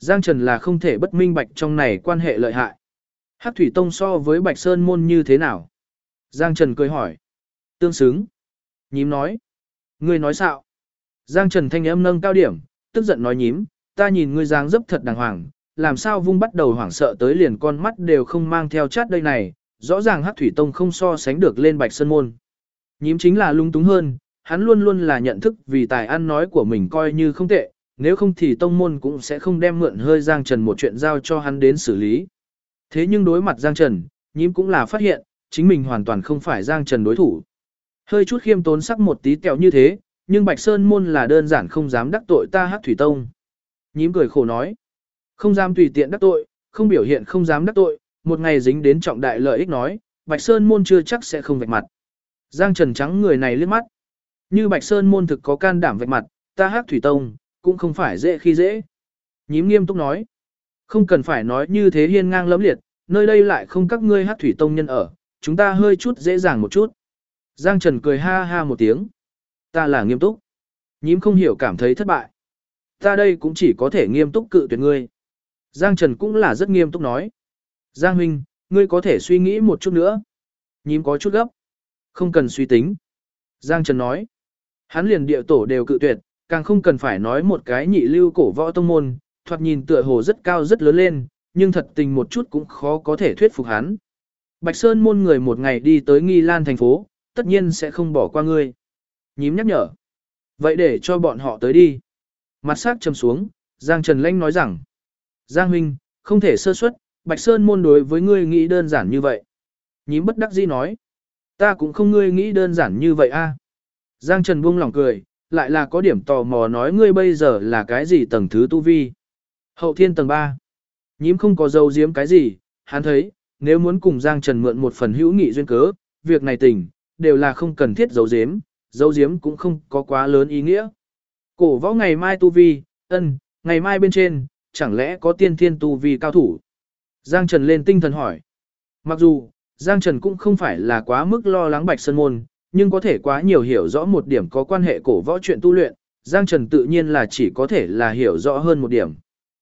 Giang Trần là không thể bất minh bạch trong này quan hệ lợi hại. Hắc Thủy Tông so với Bạch Sơn Môn như thế nào? Giang Trần cười hỏi. Tương xứng. Nhím nói. Ngươi nói sao? Giang Trần thanh âm nâng cao điểm, tức giận nói nhím, ta nhìn ngươi dáng dấp thật đàng hoàng, làm sao vung bắt đầu hoảng sợ tới liền con mắt đều không mang theo chát đây này, rõ ràng Hắc Thủy Tông không so sánh được lên Bạch Sơn Môn. Nhím chính là lung túng hơn, hắn luôn luôn là nhận thức vì tài ăn nói của mình coi như không tệ, nếu không thì tông môn cũng sẽ không đem mượn hơi Giang Trần một chuyện giao cho hắn đến xử lý. Thế nhưng đối mặt Giang Trần, nhím cũng là phát hiện, chính mình hoàn toàn không phải Giang Trần đối thủ. Hơi chút khiêm tốn sắc một tí kẹo như thế, nhưng Bạch Sơn Môn là đơn giản không dám đắc tội ta Hắc Thủy Tông. Nhím cười khổ nói, không dám tùy tiện đắc tội, không biểu hiện không dám đắc tội, một ngày dính đến trọng đại lợi ích nói, Bạch Sơn Môn chưa chắc sẽ không vạch mặt. Giang Trần trắng người này liếc mắt. Như Bạch Sơn Môn thực có can đảm vạch mặt, ta Hắc Thủy Tông, cũng không phải dễ khi dễ. Nhím nghiêm túc nói. Không cần phải nói như thế hiên ngang lẫm liệt, nơi đây lại không các ngươi Hắc Thủy Tông nhân ở, chúng ta hơi chút dễ dàng một chút. Giang Trần cười ha ha một tiếng. Ta là nghiêm túc. Nhím không hiểu cảm thấy thất bại. Ta đây cũng chỉ có thể nghiêm túc cự tuyệt ngươi. Giang Trần cũng là rất nghiêm túc nói. Giang huynh, ngươi có thể suy nghĩ một chút nữa. Nhím có chút gấp. Không cần suy tính. Giang Trần nói. Hắn liền địa tổ đều cự tuyệt, càng không cần phải nói một cái nhị lưu cổ võ tông môn, thoạt nhìn tựa hồ rất cao rất lớn lên, nhưng thật tình một chút cũng khó có thể thuyết phục hắn. Bạch Sơn môn người một ngày đi tới Nghi Lan thành phố, tất nhiên sẽ không bỏ qua ngươi. Nhím nhắc nhở. Vậy để cho bọn họ tới đi. Mặt sắc trầm xuống, Giang Trần Lanh nói rằng. Giang huynh, không thể sơ suất, Bạch Sơn môn đối với ngươi nghĩ đơn giản như vậy. Nhím bất đắc dĩ nói. Ta cũng không ngươi nghĩ đơn giản như vậy a. Giang Trần buông lòng cười, lại là có điểm tò mò nói ngươi bây giờ là cái gì tầng thứ tu vi. Hậu thiên tầng 3. Nhím không có dấu giếm cái gì, hắn thấy, nếu muốn cùng Giang Trần mượn một phần hữu nghị duyên cớ, việc này tình, đều là không cần thiết giấu giếm cũng không có quá lớn ý nghĩa. Cổ võ ngày mai tu vi, ngày mai bên trên, chẳng lẽ có tiên thiên tu vi cao thủ? Giang Trần lên tinh thần hỏi. Mặc dù, Giang Trần cũng không phải là quá mức lo lắng Bạch Sơn Môn, nhưng có thể quá nhiều hiểu rõ một điểm có quan hệ cổ võ chuyện tu luyện, Giang Trần tự nhiên là chỉ có thể là hiểu rõ hơn một điểm.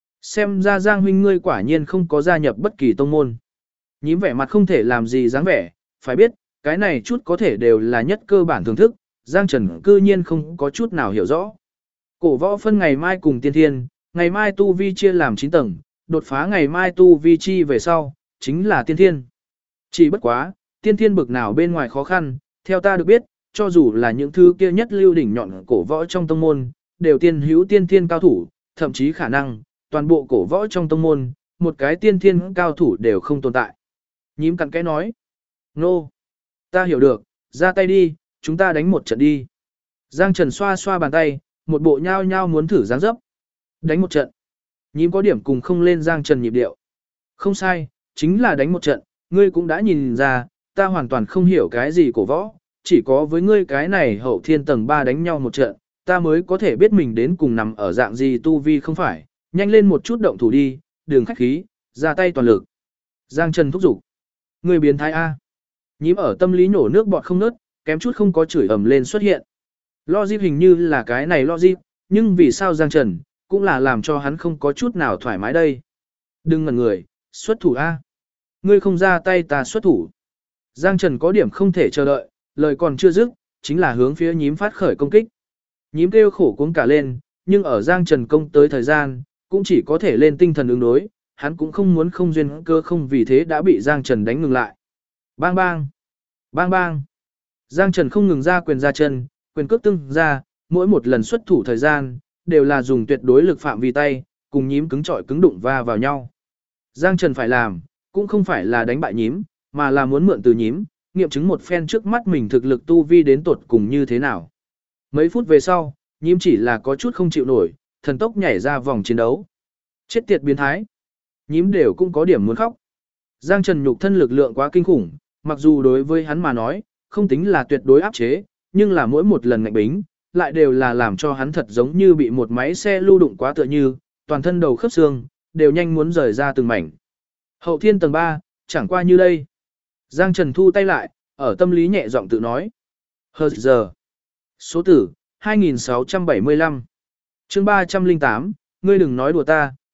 Xem ra Giang huynh ngươi quả nhiên không có gia nhập bất kỳ tông môn. Nhím vẻ mặt không thể làm gì dáng vẻ, phải biết, cái này chút có thể đều là nhất cơ bản thưởng thức, Giang Trần cư nhiên không có chút nào hiểu rõ. Cổ võ phân ngày mai cùng tiên thiên, ngày mai tu vi chia làm 9 tầng, đột phá ngày mai tu vi chi về sau, chính là tiên thiên. Chỉ bất quá, tiên thiên bực nào bên ngoài khó khăn, theo ta được biết, cho dù là những thứ kia nhất lưu đỉnh nhọn cổ võ trong tông môn, đều tiên hữu tiên thiên cao thủ, thậm chí khả năng, toàn bộ cổ võ trong tông môn, một cái tiên thiên cao thủ đều không tồn tại. Nhím cặn cái nói, nô, ta hiểu được, ra tay đi, chúng ta đánh một trận đi. Giang Trần xoa xoa bàn tay, một bộ nhao nhao muốn thử dáng dấp. Đánh một trận. Nhím có điểm cùng không lên Giang Trần nhịp điệu. Không sai, chính là đánh một trận, ngươi cũng đã nhìn ra, ta hoàn toàn không hiểu cái gì cổ võ, chỉ có với ngươi cái này hậu thiên tầng 3 đánh nhau một trận, ta mới có thể biết mình đến cùng nằm ở dạng gì tu vi không phải, nhanh lên một chút động thủ đi, đừng khách khí, ra tay toàn lực. Giang Trần thúc giục. Ngươi biến thái A. Nhím ở tâm lý nhổ nước bọt không nớt, kém chút không có chửi ầm lên xuất hiện. Logic hình như là cái này logic, nhưng vì sao Giang Trần, cũng là làm cho hắn không có chút nào thoải mái đây. Đừng ngẩn người, xuất thủ A. Ngươi không ra tay ta xuất thủ. Giang Trần có điểm không thể chờ đợi, lời còn chưa dứt, chính là hướng phía nhím phát khởi công kích. Nhím kêu khổ cuống cả lên, nhưng ở Giang Trần công tới thời gian, cũng chỉ có thể lên tinh thần ứng đối, hắn cũng không muốn không duyên cơ không vì thế đã bị Giang Trần đánh ngừng lại. Bang bang, bang bang. Giang Trần không ngừng ra quyền ra chân, quyền cước tưng ra, mỗi một lần xuất thủ thời gian, đều là dùng tuyệt đối lực phạm vi tay, cùng nhím cứng trọi cứng đụng va vào nhau. Giang Trần phải làm, cũng không phải là đánh bại nhím, mà là muốn mượn từ nhím, nghiệm chứng một phen trước mắt mình thực lực tu vi đến tột cùng như thế nào. Mấy phút về sau, nhím chỉ là có chút không chịu nổi, thần tốc nhảy ra vòng chiến đấu. Chết tiệt biến thái. Nhím đều cũng có điểm muốn khóc. Giang Trần nhục thân lực lượng quá kinh khủng, mặc dù đối với hắn mà nói, không tính là tuyệt đối áp chế, nhưng là mỗi một lần ngạnh bính, lại đều là làm cho hắn thật giống như bị một máy xe lưu đụng quá tựa như, toàn thân đầu khớp xương, đều nhanh muốn rời ra từng mảnh. Hậu thiên tầng 3, chẳng qua như đây. Giang Trần thu tay lại, ở tâm lý nhẹ giọng tự nói. Hờ giờ. Số tử, 2675. chương 308, ngươi đừng nói đùa ta,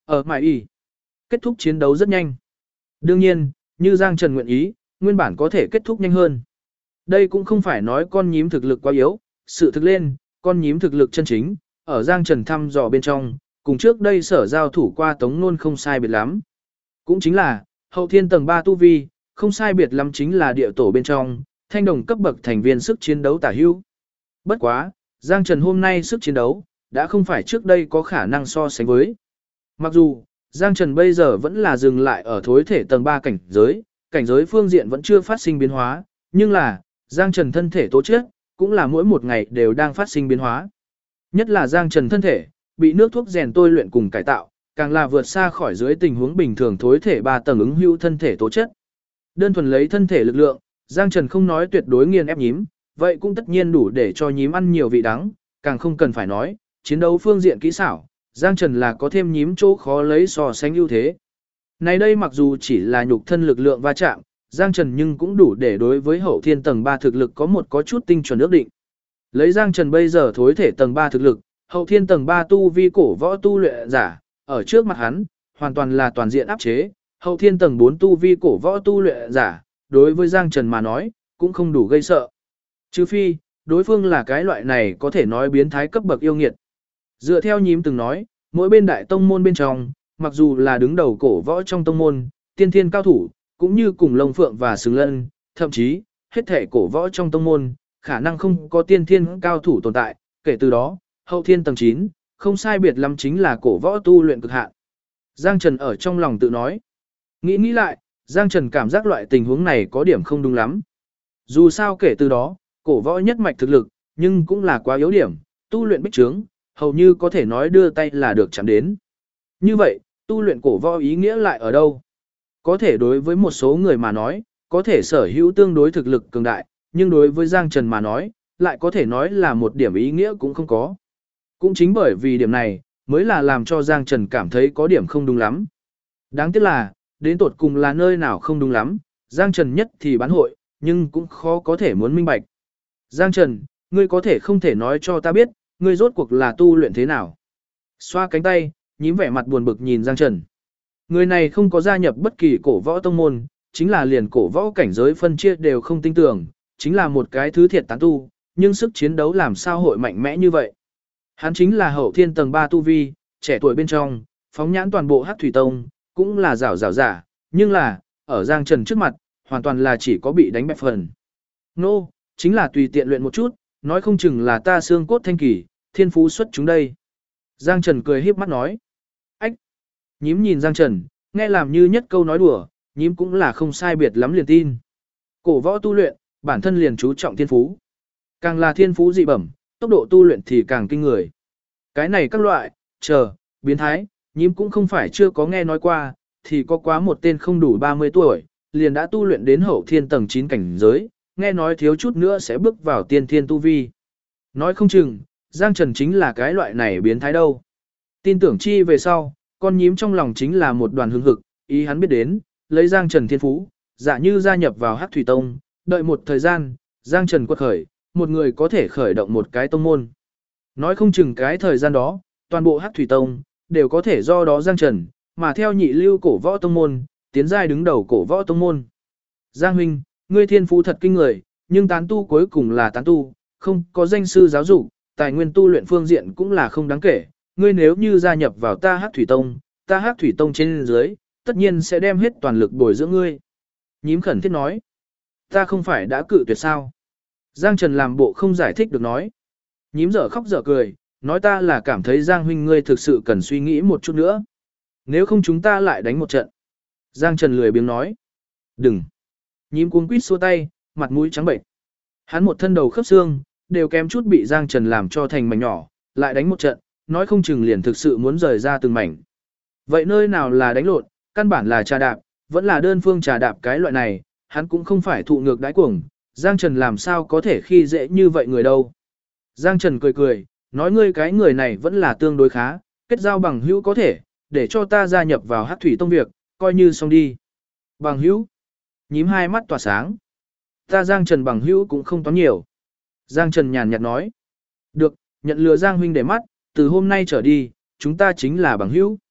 ở mãi y. Kết thúc chiến đấu rất nhanh. Đương nhiên, như Giang Trần nguyện ý, nguyên bản có thể kết thúc nhanh hơn. Đây cũng không phải nói con nhím thực lực quá yếu, sự thực lên, con nhím thực lực chân chính, ở Giang Trần thăm dò bên trong, cùng trước đây sở giao thủ qua Tống Nôn không sai biệt lắm. Cũng chính là, hậu thiên tầng 3 tu vi, không sai biệt lắm chính là địa tổ bên trong, thanh đồng cấp bậc thành viên sức chiến đấu tả hữu. Bất quá, Giang Trần hôm nay sức chiến đấu, đã không phải trước đây có khả năng so sánh với. Mặc dù, Giang Trần bây giờ vẫn là dừng lại ở thối thể tầng 3 cảnh giới phương diện vẫn chưa phát sinh biến hóa, nhưng là, Giang Trần thân thể tố chất, cũng là mỗi một ngày đều đang phát sinh biến hóa. Nhất là Giang Trần thân thể, bị nước thuốc rèn tôi luyện cùng cải tạo, càng là vượt xa khỏi dưới tình huống bình thường thối thể 3 tầng ứng hữu thân thể tố chất. Đơn thuần lấy thân thể lực lượng, Giang Trần không nói tuyệt đối nghiền ép nhím, vậy cũng tất nhiên đủ để cho nhím ăn nhiều vị đắng, càng không cần phải nói, chiến đấu phương diện kỹ xảo, Giang Trần là có thêm nhím chỗ khó lấy so sánh ưu thế. Này đây mặc dù chỉ là nhục thân lực lượng va chạm, Giang Trần nhưng cũng đủ để đối với hậu thiên tầng 3 thực lực có chút tinh chuẩn ước định. Lấy Giang Trần bây giờ thối thể tầng 3 thực lực, hậu thiên tầng 3 tu vi cổ võ tu luyện giả, ở trước mặt hắn, hoàn toàn là toàn diện áp chế, hậu thiên tầng 4 tu vi cổ võ tu luyện giả, đối với Giang Trần mà nói, cũng không đủ gây sợ. Trừ phi, đối phương là cái loại này có thể nói biến thái cấp bậc yêu nghiệt. Dựa theo nhím từng nói, mỗi bên đại tông môn bên trong, mặc dù là đứng đầu cổ võ trong tông môn, tiên thiên cao thủ, cũng như cùng Long Phượng và Sừng Lân, thậm chí, hết thể cổ võ trong tông môn, khả năng không có tiên thiên cao thủ tồn tại, kể từ đó, hậu thiên tầng 9, không sai biệt lắm chính là cổ võ tu luyện cực hạn. Giang Trần ở trong lòng tự nói. Nghĩ lại, Giang Trần cảm giác loại tình huống này có điểm không đúng lắm. Dù sao kể từ đó, cổ võ nhất mạch thực lực, nhưng cũng là quá yếu điểm, tu luyện bích trướng, hầu như có thể nói đưa tay là được chạm đến. Như vậy, tu luyện cổ võ ý nghĩa lại ở đâu? Có thể đối với một số người mà nói, có thể sở hữu tương đối thực lực cường đại, nhưng đối với Giang Trần mà nói, lại có thể nói là một điểm ý nghĩa cũng không có. Cũng chính bởi vì điểm này, mới là làm cho Giang Trần cảm thấy có điểm không đúng lắm. Đáng tiếc là, đến tột cùng là nơi nào không đúng lắm, Giang Trần nhất thì bán hội, nhưng cũng khó có thể muốn minh bạch. Giang Trần, ngươi có thể không thể nói cho ta biết, ngươi rốt cuộc là tu luyện thế nào? Xoa cánh tay, nhím vẻ mặt buồn bực nhìn Giang Trần. Người này không có gia nhập bất kỳ cổ võ tông môn, chính là liền cổ võ cảnh giới phân chia đều không tin tưởng, chính là một cái thứ thiệt tán tu, nhưng sức chiến đấu làm sao hội mạnh mẽ như vậy. Hắn chính là hậu thiên tầng 3 tu vi, trẻ tuổi bên trong, phóng nhãn toàn bộ Hắc Thủy Tông, cũng là rảo giả, nhưng là, ở Giang Trần trước mặt, hoàn toàn là chỉ có bị đánh bẹp phần. Nô, chính là tùy tiện luyện một chút, nói không chừng là ta xương cốt thanh kỳ, thiên phú xuất chúng đây. Giang Trần cười híp mắt nói. Ách! Nhím nhìn Giang Trần, nghe làm như nhất câu nói đùa, nhím cũng là không sai biệt lắm liền tin. Cổ võ tu luyện, bản thân liền chú trọng thiên phú. Càng là thiên phú dị bẩm, tốc độ tu luyện thì càng kinh người. Cái này các loại, biến thái, nhím cũng không phải chưa có nghe nói qua, thì có quá một tên không đủ 30 tuổi, liền đã tu luyện đến hậu thiên tầng 9 cảnh giới, nghe nói thiếu chút nữa sẽ bước vào tiên thiên tu vi. Nói không chừng, Giang Trần chính là cái loại này biến thái đâu. Tin tưởng chi về sau, con nhím trong lòng chính là một đoàn hưng hực, ý hắn biết đến, lấy Giang Trần thiên phú, giả như gia nhập vào Hắc Thủy Tông, đợi một thời gian, Giang Trần quật khởi, một người có thể khởi động một cái tông môn. Nói không chừng cái thời gian đó, toàn bộ Hắc Thủy Tông, đều có thể do đó Giang Trần, mà theo nhị lưu cổ võ tông môn, tiến giai đứng đầu cổ võ tông môn. Giang huynh, ngươi thiên phú thật kinh người, nhưng tán tu cuối cùng là tán tu, không có danh sư giáo dục, tài nguyên tu luyện phương diện cũng là không đáng kể. Ngươi nếu như gia nhập vào ta Hắc Thủy Tông, ta Hắc Thủy Tông trên dưới, tất nhiên sẽ đem hết toàn lực bồi dưỡng ngươi. Nhím khẩn thiết nói, ta không phải đã cự tuyệt sao? Giang Trần làm bộ không giải thích được nói. Nhím dở khóc dở cười, nói ta là cảm thấy Giang huynh ngươi thực sự cần suy nghĩ một chút nữa. Nếu không chúng ta lại đánh một trận. Giang Trần lười biếng nói. Đừng. Nhím cuống quýt xua tay, mặt mũi trắng bệnh. Hắn một thân đầu khớp xương, đều kém chút bị Giang Trần làm cho thành mảnh nhỏ, lại đánh một trận, nói không chừng liền thực sự muốn rời ra từng mảnh. Vậy nơi nào là đánh lộn, căn bản là trà đạp, vẫn là đơn phương trà đạp cái loại này, hắn cũng không phải thụ ngược đãi cuồng, Giang Trần làm sao có thể khi dễ như vậy người đâu. Giang Trần cười cười, nói ngươi cái người này vẫn là tương đối khá, kết giao bằng hữu có thể, để cho ta gia nhập vào Hắc Thủy Tông việc, coi như xong đi. Bằng hữu? Nhím hai mắt tỏa sáng. Ta Giang Trần bằng hữu cũng không toán nhiều. Giang Trần nhàn nhạt nói. Được, nhận lừa Giang huynh để mắt, từ hôm nay trở đi, chúng ta chính là bằng hữu.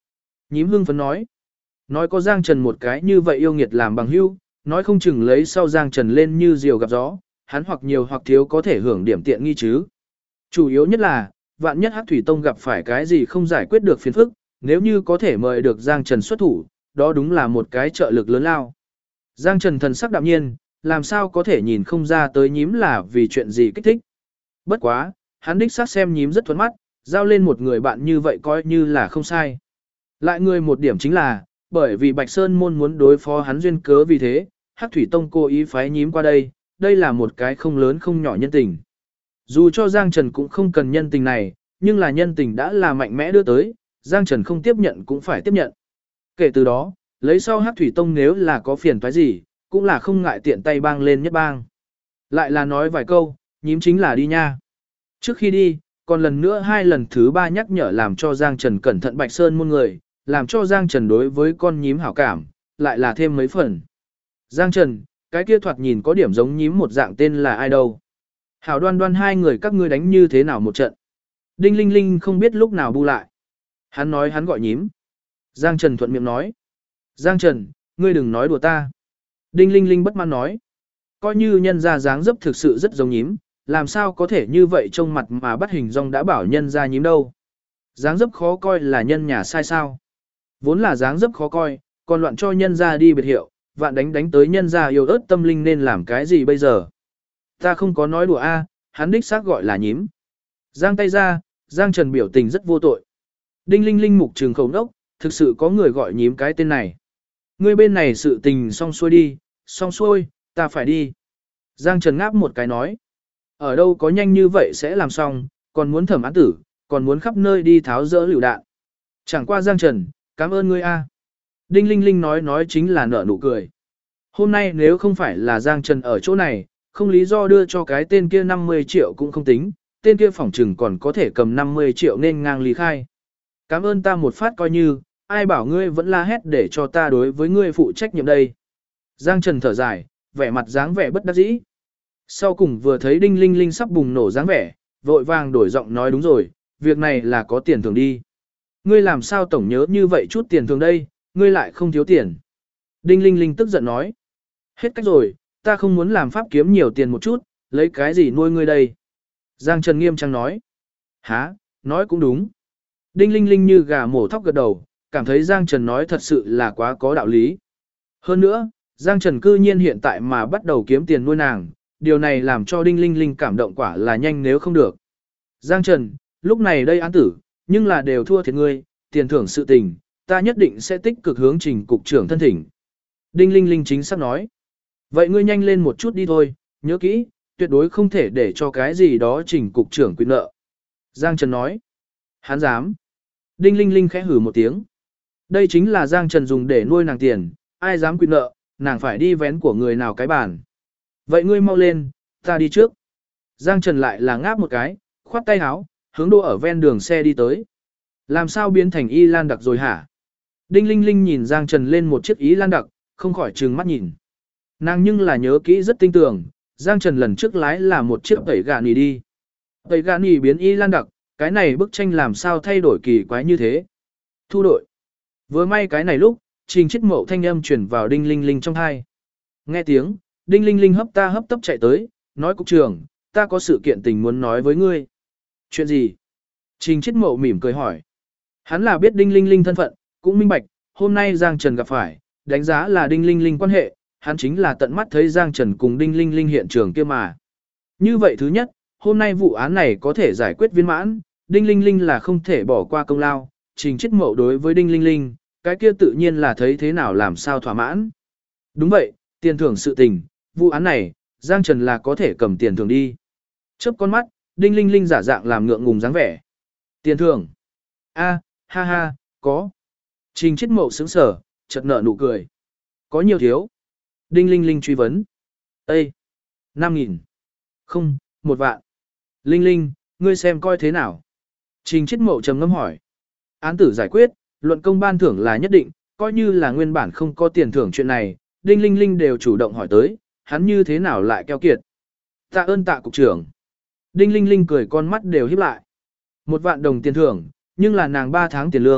Nhím hưng phấn nói. Nói có Giang Trần một cái như vậy yêu nghiệt làm bằng hữu, nói không chừng lấy sau Giang Trần lên như diều gặp gió, hắn hoặc nhiều hoặc thiếu có thể hưởng điểm tiện nghi chứ. Chủ yếu nhất là, vạn nhất Hắc Thủy Tông gặp phải cái gì không giải quyết được phiền phức, nếu như có thể mời được Giang Trần xuất thủ, đó đúng là một cái trợ lực lớn lao. Giang Trần thần sắc đạm nhiên, làm sao có thể nhìn không ra tới nhím là vì chuyện gì kích thích. Bất quá, hắn đích xác xem nhím rất thuận mắt, giao lên một người bạn như vậy coi như là không sai. Lại người một điểm chính là, bởi vì Bạch Sơn môn muốn đối phó hắn duyên cớ vì thế, Hắc Thủy Tông cố ý phái nhím qua đây, đây là một cái không lớn không nhỏ nhân tình. Dù cho Giang Trần cũng không cần nhân tình này, nhưng là nhân tình đã là mạnh mẽ đưa tới, Giang Trần không tiếp nhận cũng phải tiếp nhận. Kể từ đó, lấy sau Hắc Thủy Tông nếu là có phiền toái gì, cũng là không ngại tiện tay bang lên nhất bang. Lại là nói vài câu, nhím chính là đi nha. Trước khi đi, còn lần nữa hai lần thứ ba nhắc nhở làm cho Giang Trần cẩn thận Bạch Sơn môn người, làm cho Giang Trần đối với con nhím hảo cảm, lại là thêm mấy phần. Giang Trần, cái kia thoạt nhìn có điểm giống nhím một dạng tên là ai đâu. Hảo Đoan Đoan hai người các ngươi đánh như thế nào một trận. Đinh Linh Linh không biết lúc nào bu lại. Hắn nói hắn gọi nhím. Giang Trần thuận miệng nói. Giang Trần, ngươi đừng nói đùa ta. Đinh Linh Linh bất mãn nói. Coi như nhân ra dáng dấp thực sự rất giống nhím, làm sao có thể như vậy trông mặt mà bắt hình dong đã bảo nhân ra nhím đâu. Dáng dấp khó coi là nhân nhà sai sao. Vốn là dáng dấp khó coi, còn loạn cho nhân ra đi biệt hiệu, vạn đánh tới nhân ra yêu ớt tâm linh nên làm cái gì bây giờ. Ta không có nói đùa a, hắn đích xác gọi là nhím. Giang tay ra, Giang Trần biểu tình rất vô tội. Đinh Linh Linh mục trường khẩu đốc, thực sự có người gọi nhím cái tên này. Ngươi bên này sự tình xong xuôi đi, xong xuôi, ta phải đi. Giang Trần ngáp một cái nói. Ở đâu có nhanh như vậy sẽ làm xong, còn muốn thẩm án tử, còn muốn khắp nơi đi tháo dỡ lựu đạn. Chẳng qua Giang Trần, cảm ơn ngươi a. Đinh Linh Linh nói chính là nở nụ cười. Hôm nay nếu không phải là Giang Trần ở chỗ này, không lý do đưa cho cái tên kia 50 triệu cũng không tính, tên kia phỏng trừng còn có thể cầm 50 triệu nên ngang lý khai. Cảm ơn ta một phát coi như, ai bảo ngươi vẫn la hét để cho ta đối với ngươi phụ trách nhiệm đây. Giang Trần thở dài, vẻ mặt dáng vẻ bất đắc dĩ. Sau cùng vừa thấy Đinh Linh Linh sắp bùng nổ dáng vẻ, vội vàng đổi giọng nói đúng rồi, việc này là có tiền thưởng đi. Ngươi làm sao tổng nhớ như vậy chút tiền thưởng đây, ngươi lại không thiếu tiền. Đinh Linh Linh tức giận nói. Hết cách rồi, ta không muốn làm pháp kiếm nhiều tiền một chút, lấy cái gì nuôi ngươi đây. Giang Trần nghiêm trang nói. Hả, nói cũng đúng. Đinh Linh Linh như gà mổ thóc gật đầu, cảm thấy Giang Trần nói thật sự là quá có đạo lý. Hơn nữa, Giang Trần cư nhiên hiện tại mà bắt đầu kiếm tiền nuôi nàng, điều này làm cho Đinh Linh Linh cảm động quả là nhanh nếu không được. Giang Trần, lúc này đây án tử, nhưng là đều thua thiệt ngươi, tiền thưởng sự tình, ta nhất định sẽ tích cực hướng trình cục trưởng thân thỉnh. Đinh Linh Linh chính xác nói. Vậy ngươi nhanh lên một chút đi thôi, nhớ kỹ, tuyệt đối không thể để cho cái gì đó trình cục trưởng quyết nợ. Giang Trần nói. Hắn dám. Đinh Linh Linh khẽ hử một tiếng. Đây chính là Giang Trần dùng để nuôi nàng tiền, ai dám quyết nợ, nàng phải đi vén của người nào cái bàn. Vậy ngươi mau lên, ta đi trước. Giang Trần lại là ngáp một cái, khoát tay áo, hướng đỗ ở ven đường xe đi tới. Làm sao biến thành y lan đặc rồi hả? Đinh Linh Linh nhìn Giang Trần lên một chiếc y lan đặc, không khỏi trừng mắt nhìn. Nàng nhưng là nhớ kỹ rất tinh tường, Giang Trần lần trước lái là một chiếc tẩy gà nì đi. Tẩy gà nì biến y lan đặc, cái này bức tranh làm sao thay đổi kỳ quái như thế. Thu đội. Vừa may cái này lúc, Trình Chiết Mậu thanh âm chuyển vào Đinh Linh Linh trong tai. Nghe tiếng, Đinh Linh Linh hấp tấp chạy tới, nói cục trưởng, ta có sự kiện tình muốn nói với ngươi. Chuyện gì? Trình Chiết Mậu mỉm cười hỏi. Hắn là biết Đinh Linh Linh thân phận, cũng minh bạch, hôm nay Giang Trần gặp phải, đánh giá là Đinh Linh Linh quan hệ, hắn chính là tận mắt thấy Giang Trần cùng Đinh Linh Linh hiện trường kia mà. Như vậy thứ nhất, hôm nay vụ án này có thể giải quyết viên mãn, Đinh Linh Linh là không thể bỏ qua công lao, Trình Chiết Mậu đối với Đinh Linh Linh, cái kia tự nhiên là thấy thế nào làm sao thỏa mãn. Đúng vậy, tiền thưởng sự tình, vụ án này, Giang Trần là có thể cầm tiền thưởng đi. Chớp con mắt, Đinh Linh Linh giả dạng làm ngượng ngùng dáng vẻ. Tiền thưởng. A, ha ha, có. Trình Chiết Mậu sững sờ, chợt nở nụ cười. Có nhiều thiếu. Đinh Linh Linh truy vấn. Ê! 5.000. Không, 1 vạn. Linh Linh, ngươi xem coi thế nào. Trình Chiết Mậu trầm ngâm hỏi. Án tử giải quyết, luận công ban thưởng là nhất định, coi như là nguyên bản không có tiền thưởng chuyện này, Đinh Linh Linh đều chủ động hỏi tới, hắn như thế nào lại keo kiệt. Tạ ơn Tạ cục trưởng. Đinh Linh Linh cười con mắt đều híp lại. 1 vạn đồng tiền thưởng, nhưng là nàng 3 tháng tiền lương,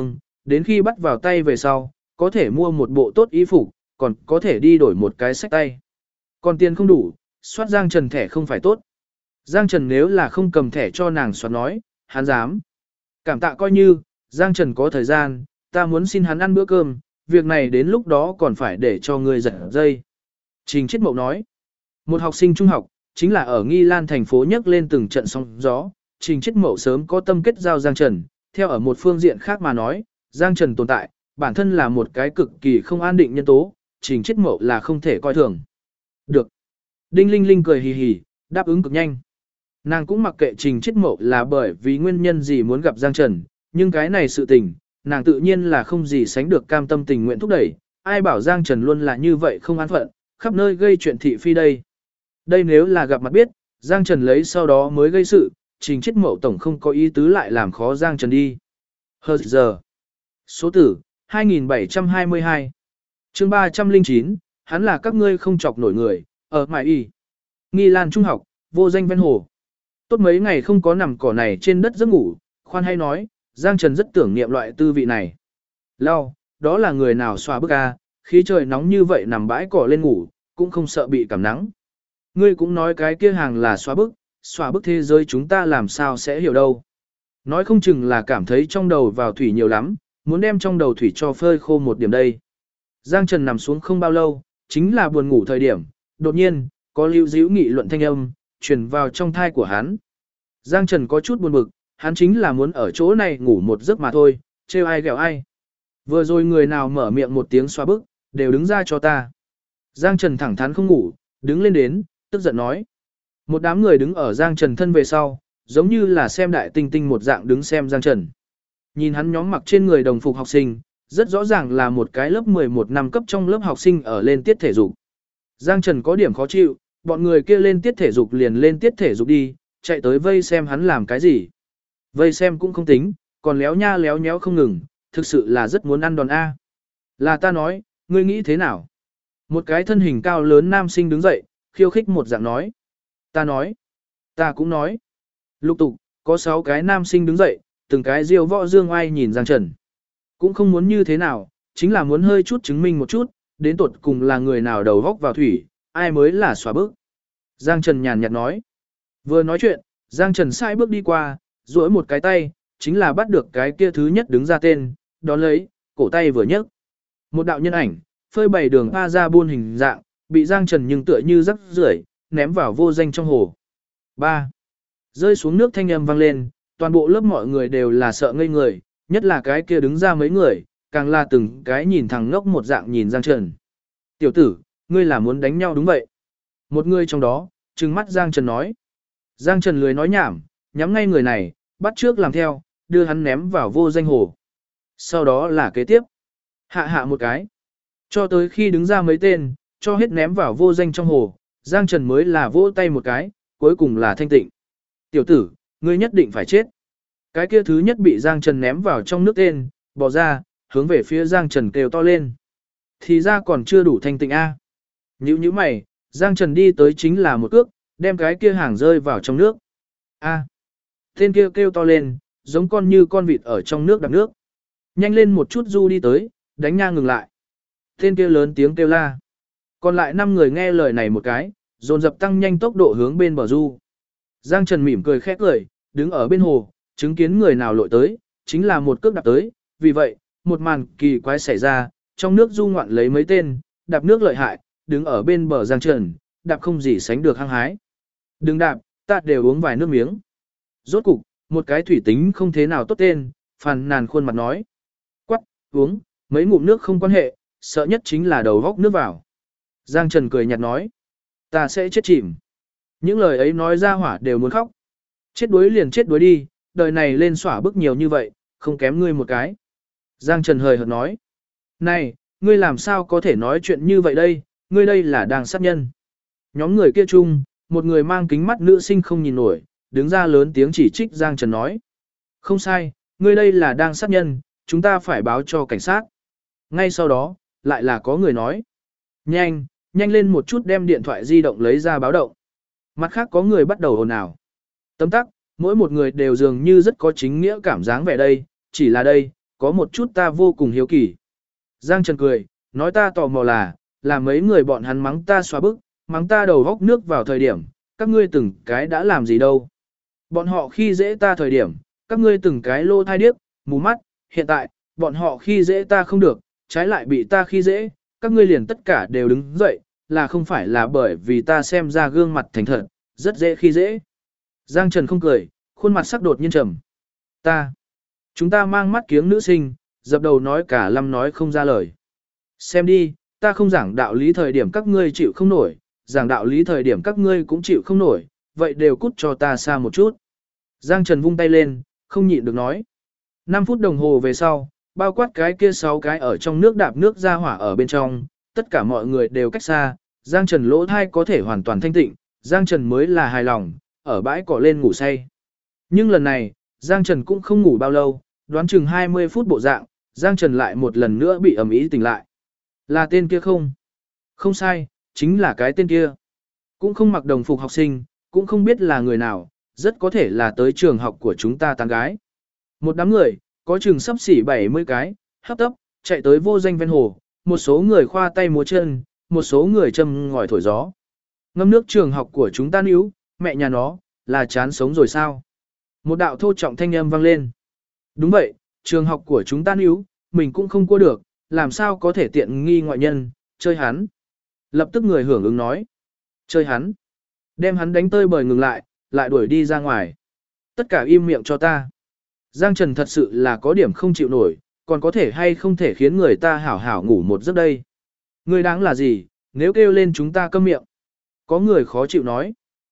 đến khi bắt vào tay về sau, có thể mua một bộ tốt y phục, còn có thể đi đổi một cái sách tay. Còn tiền không đủ, soát Giang Trần thẻ không phải tốt. Giang Trần nếu là không cầm thẻ cho nàng soát nói, hắn dám. Cảm tạ coi như, Giang Trần có thời gian, ta muốn xin hắn ăn bữa cơm, việc này đến lúc đó còn phải để cho người giật dây. Trình Chiết Mậu nói, một học sinh trung học, chính là ở Nghi Lan thành phố nhấc lên từng trận sóng gió, Trình Chiết Mậu sớm có tâm kết giao Giang Trần, theo ở một phương diện khác mà nói, Giang Trần tồn tại, bản thân là một cái cực kỳ không an định nhân tố, Trình Chiết Mậu là không thể coi thường. Được. Đinh Linh Linh cười hì hì, đáp ứng cực nhanh. Nàng cũng mặc kệ Trình Chiết Mậu là bởi vì nguyên nhân gì muốn gặp Giang Trần, nhưng cái này sự tình, nàng tự nhiên là không gì sánh được cam tâm tình nguyện thúc đẩy, ai bảo Giang Trần luôn là như vậy không an phận, khắp nơi gây chuyện thị phi đây. Đây nếu là gặp mặt biết, Giang Trần lấy sau đó mới gây sự, Trình Chiết Mậu tổng không có ý tứ lại làm khó Giang Trần đi. Hờ giờ. Số tử, 2722. Chương 309, hắn là các ngươi không chọc nổi người, ở Mại Y. Nghi Lan Trung học, vô danh ven hồ. Tốt mấy ngày không có nằm cỏ này trên đất giấc ngủ, khoan hay nói, Giang Trần rất tưởng niệm loại tư vị này. Lau, đó là người nào xòa bức a, khí trời nóng như vậy nằm bãi cỏ lên ngủ, cũng không sợ bị cảm nắng. Ngươi cũng nói cái kia hàng là xóa bức thế giới chúng ta làm sao sẽ hiểu đâu. Nói không chừng là cảm thấy trong đầu vào thủy nhiều lắm, muốn đem trong đầu thủy cho phơi khô một điểm đây. Giang Trần nằm xuống không bao lâu, chính là buồn ngủ thời điểm, đột nhiên, có lưu díu nghị luận thanh âm, truyền vào trong thai của hắn. Giang Trần có chút buồn bực, hắn chính là muốn ở chỗ này ngủ một giấc mà thôi, trêu ai ghẹo ai. Vừa rồi người nào mở miệng một tiếng xóa bức, đều đứng ra cho ta. Giang Trần thẳng thắn không ngủ, đứng lên đến, tức giận nói. Một đám người đứng ở Giang Trần thân về sau, giống như là xem đại tinh tinh một dạng đứng xem Giang Trần. Nhìn hắn nhóm mặc trên người đồng phục học sinh, rất rõ ràng là một cái lớp 11 năm cấp trong lớp học sinh ở lên tiết thể dục. Giang Trần có điểm khó chịu, bọn người kia lên tiết thể dục liền lên tiết thể dục đi, chạy tới vây xem hắn làm cái gì. Vây xem cũng không tính, còn léo nha léo nhéo không ngừng, thực sự là rất muốn ăn đòn A. Là ta nói, ngươi nghĩ thế nào? Một cái thân hình cao lớn nam sinh đứng dậy, khiêu khích một dạng nói. Ta nói, ta cũng nói. Lục tục, có 6 cái nam sinh đứng dậy, từng cái diêu võ dương oai nhìn Giang Trần. Cũng không muốn như thế nào, chính là muốn hơi chút chứng minh một chút, đến tột cùng là người nào đầu góc vào thủy, ai mới là xóa bước. Giang Trần nhàn nhạt nói. Vừa nói chuyện, Giang Trần sai bước đi qua, duỗi một cái tay, chính là bắt được cái kia thứ nhất đứng ra tên, đón lấy, cổ tay vừa nhấc. Một đạo nhân ảnh, phơi bày đường pa ra buôn hình dạng, bị Giang Trần nhưng tựa như rắc rưởi ném vào vô danh trong hồ. 3. Rơi xuống nước thanh âm vang lên, toàn bộ lớp mọi người đều là sợ ngây người, nhất là cái kia đứng ra mấy người, càng là từng cái nhìn thằng ngốc một dạng nhìn Giang Trần. Tiểu tử, ngươi là muốn đánh nhau đúng vậy. Một người trong đó, trừng mắt Giang Trần nói. Giang Trần lười nói nhảm, nhắm ngay người này, bắt trước làm theo, đưa hắn ném vào vô danh hồ. Sau đó là kế tiếp. Hạ một cái. Cho tới khi đứng ra mấy tên, cho hết ném vào vô danh trong hồ, Giang Trần mới là vỗ tay một cái, cuối cùng là thanh tịnh. Tiểu tử, ngươi nhất định phải chết. Cái kia thứ nhất bị Giang Trần ném vào trong nước tên, bỏ ra, hướng về phía Giang Trần kêu to lên. Thì ra còn chưa đủ thanh tịnh A. Nhữ mày, Giang Trần đi tới chính là một cước, đem cái kia hàng rơi vào trong nước. A. Tên kia kêu to lên, giống con như con vịt ở trong nước đạp nước. Nhanh lên một chút du đi tới, đánh nha ngừng lại. Tên kia lớn tiếng kêu la. Còn lại 5 người nghe lời này một cái, dồn dập tăng nhanh tốc độ hướng bên bờ du. Giang Trần mỉm cười khẽ cười, đứng ở bên hồ, chứng kiến người nào lội tới, chính là một cước đạp tới, vì vậy, một màn kỳ quái xảy ra, trong nước du ngoạn lấy mấy tên, đạp nước lợi hại, đứng ở bên bờ Giang Trần, đạp không gì sánh được hăng hái. Đừng đạp, ta đều uống vài nước miếng. Rốt cục, một cái thủy tính không thế nào tốt tên, phàn nàn khuôn mặt nói. Quắc, uống, mấy ngụm nước không quan hệ, sợ nhất chính là đầu góc nước vào. Giang Trần cười nhạt nói. Ta sẽ chết chìm. Những lời ấy nói ra hỏa đều muốn khóc. Chết đuối liền chết đuối đi, đời này lên xỏa bức nhiều như vậy, không kém ngươi một cái. Giang Trần hời hợt nói. Này, ngươi làm sao có thể nói chuyện như vậy đây, ngươi đây là đang sát nhân. Nhóm người kia chung, một người mang kính mắt nữ sinh không nhìn nổi, đứng ra lớn tiếng chỉ trích Giang Trần nói. Không sai, ngươi đây là đang sát nhân, chúng ta phải báo cho cảnh sát. Ngay sau đó, lại là có người nói. Nhanh, nhanh lên một chút đem điện thoại di động lấy ra báo động. Mặt khác có người bắt đầu ồn ào. Tấm tắc, mỗi một người đều dường như rất có chính nghĩa cảm giác vẻ đây, chỉ là đây, có một chút ta vô cùng hiếu kỳ. Giang Trần cười, nói ta tò mò là mấy người bọn hắn mắng ta xóa bức, mắng ta đầu góc nước vào thời điểm, các ngươi từng cái đã làm gì đâu. Bọn họ khi dễ ta thời điểm, các ngươi từng cái lô thai điếc, mù mắt, hiện tại, bọn họ khi dễ ta không được, trái lại bị ta khi dễ, các ngươi liền tất cả đều đứng dậy, là không phải là bởi vì ta xem ra gương mặt thành thật, rất dễ khi dễ. Giang Trần không cười, khuôn mặt sắc đột nhiên trầm. Chúng ta mang mắt kiếng nữ sinh, dập đầu nói cả lâm nói không ra lời. Xem đi, ta không giảng đạo lý thời điểm các ngươi chịu không nổi, giảng đạo lý thời điểm các ngươi cũng chịu không nổi, vậy đều cút cho ta xa một chút. Giang Trần vung tay lên, không nhịn được nói. 5 phút đồng hồ về sau, bao quát cái kia 6 cái ở trong nước đạp nước ra hỏa ở bên trong, tất cả mọi người đều cách xa, Giang Trần lỗ thai có thể hoàn toàn thanh tịnh, Giang Trần mới là hài lòng, ở bãi cỏ lên ngủ say. Nhưng lần này, Giang Trần cũng không ngủ bao lâu, đoán chừng 20 phút bộ dạng, Giang Trần lại một lần nữa bị ầm ĩ tỉnh lại. Là tên kia không? Không sai, chính là cái tên kia. Cũng không mặc đồng phục học sinh, cũng không biết là người nào, rất có thể là tới trường học của chúng ta tán gái. Một đám người, có chừng sắp xỉ 70 cái, hấp tấp, chạy tới vô danh ven hồ, một số người khoa tay múa chân, một số người châm ngòi thổi gió. Ngâm nước trường học của chúng ta níu, mẹ nhà nó, là chán sống rồi sao? Một đạo thô trọng thanh âm vang lên. Đúng vậy, trường học của chúng ta níu, mình cũng không qua được, làm sao có thể tiện nghi ngoại nhân, chơi hắn. Lập tức người hưởng ứng nói. Chơi hắn. Đem hắn đánh tơi bời ngừng lại đuổi đi ra ngoài. Tất cả im miệng cho ta. Giang Trần thật sự là có điểm không chịu nổi, còn có thể hay không thể khiến người ta hảo hảo ngủ một giấc đây. Người đáng là gì, nếu kêu lên chúng ta câm miệng. Có người khó chịu nói.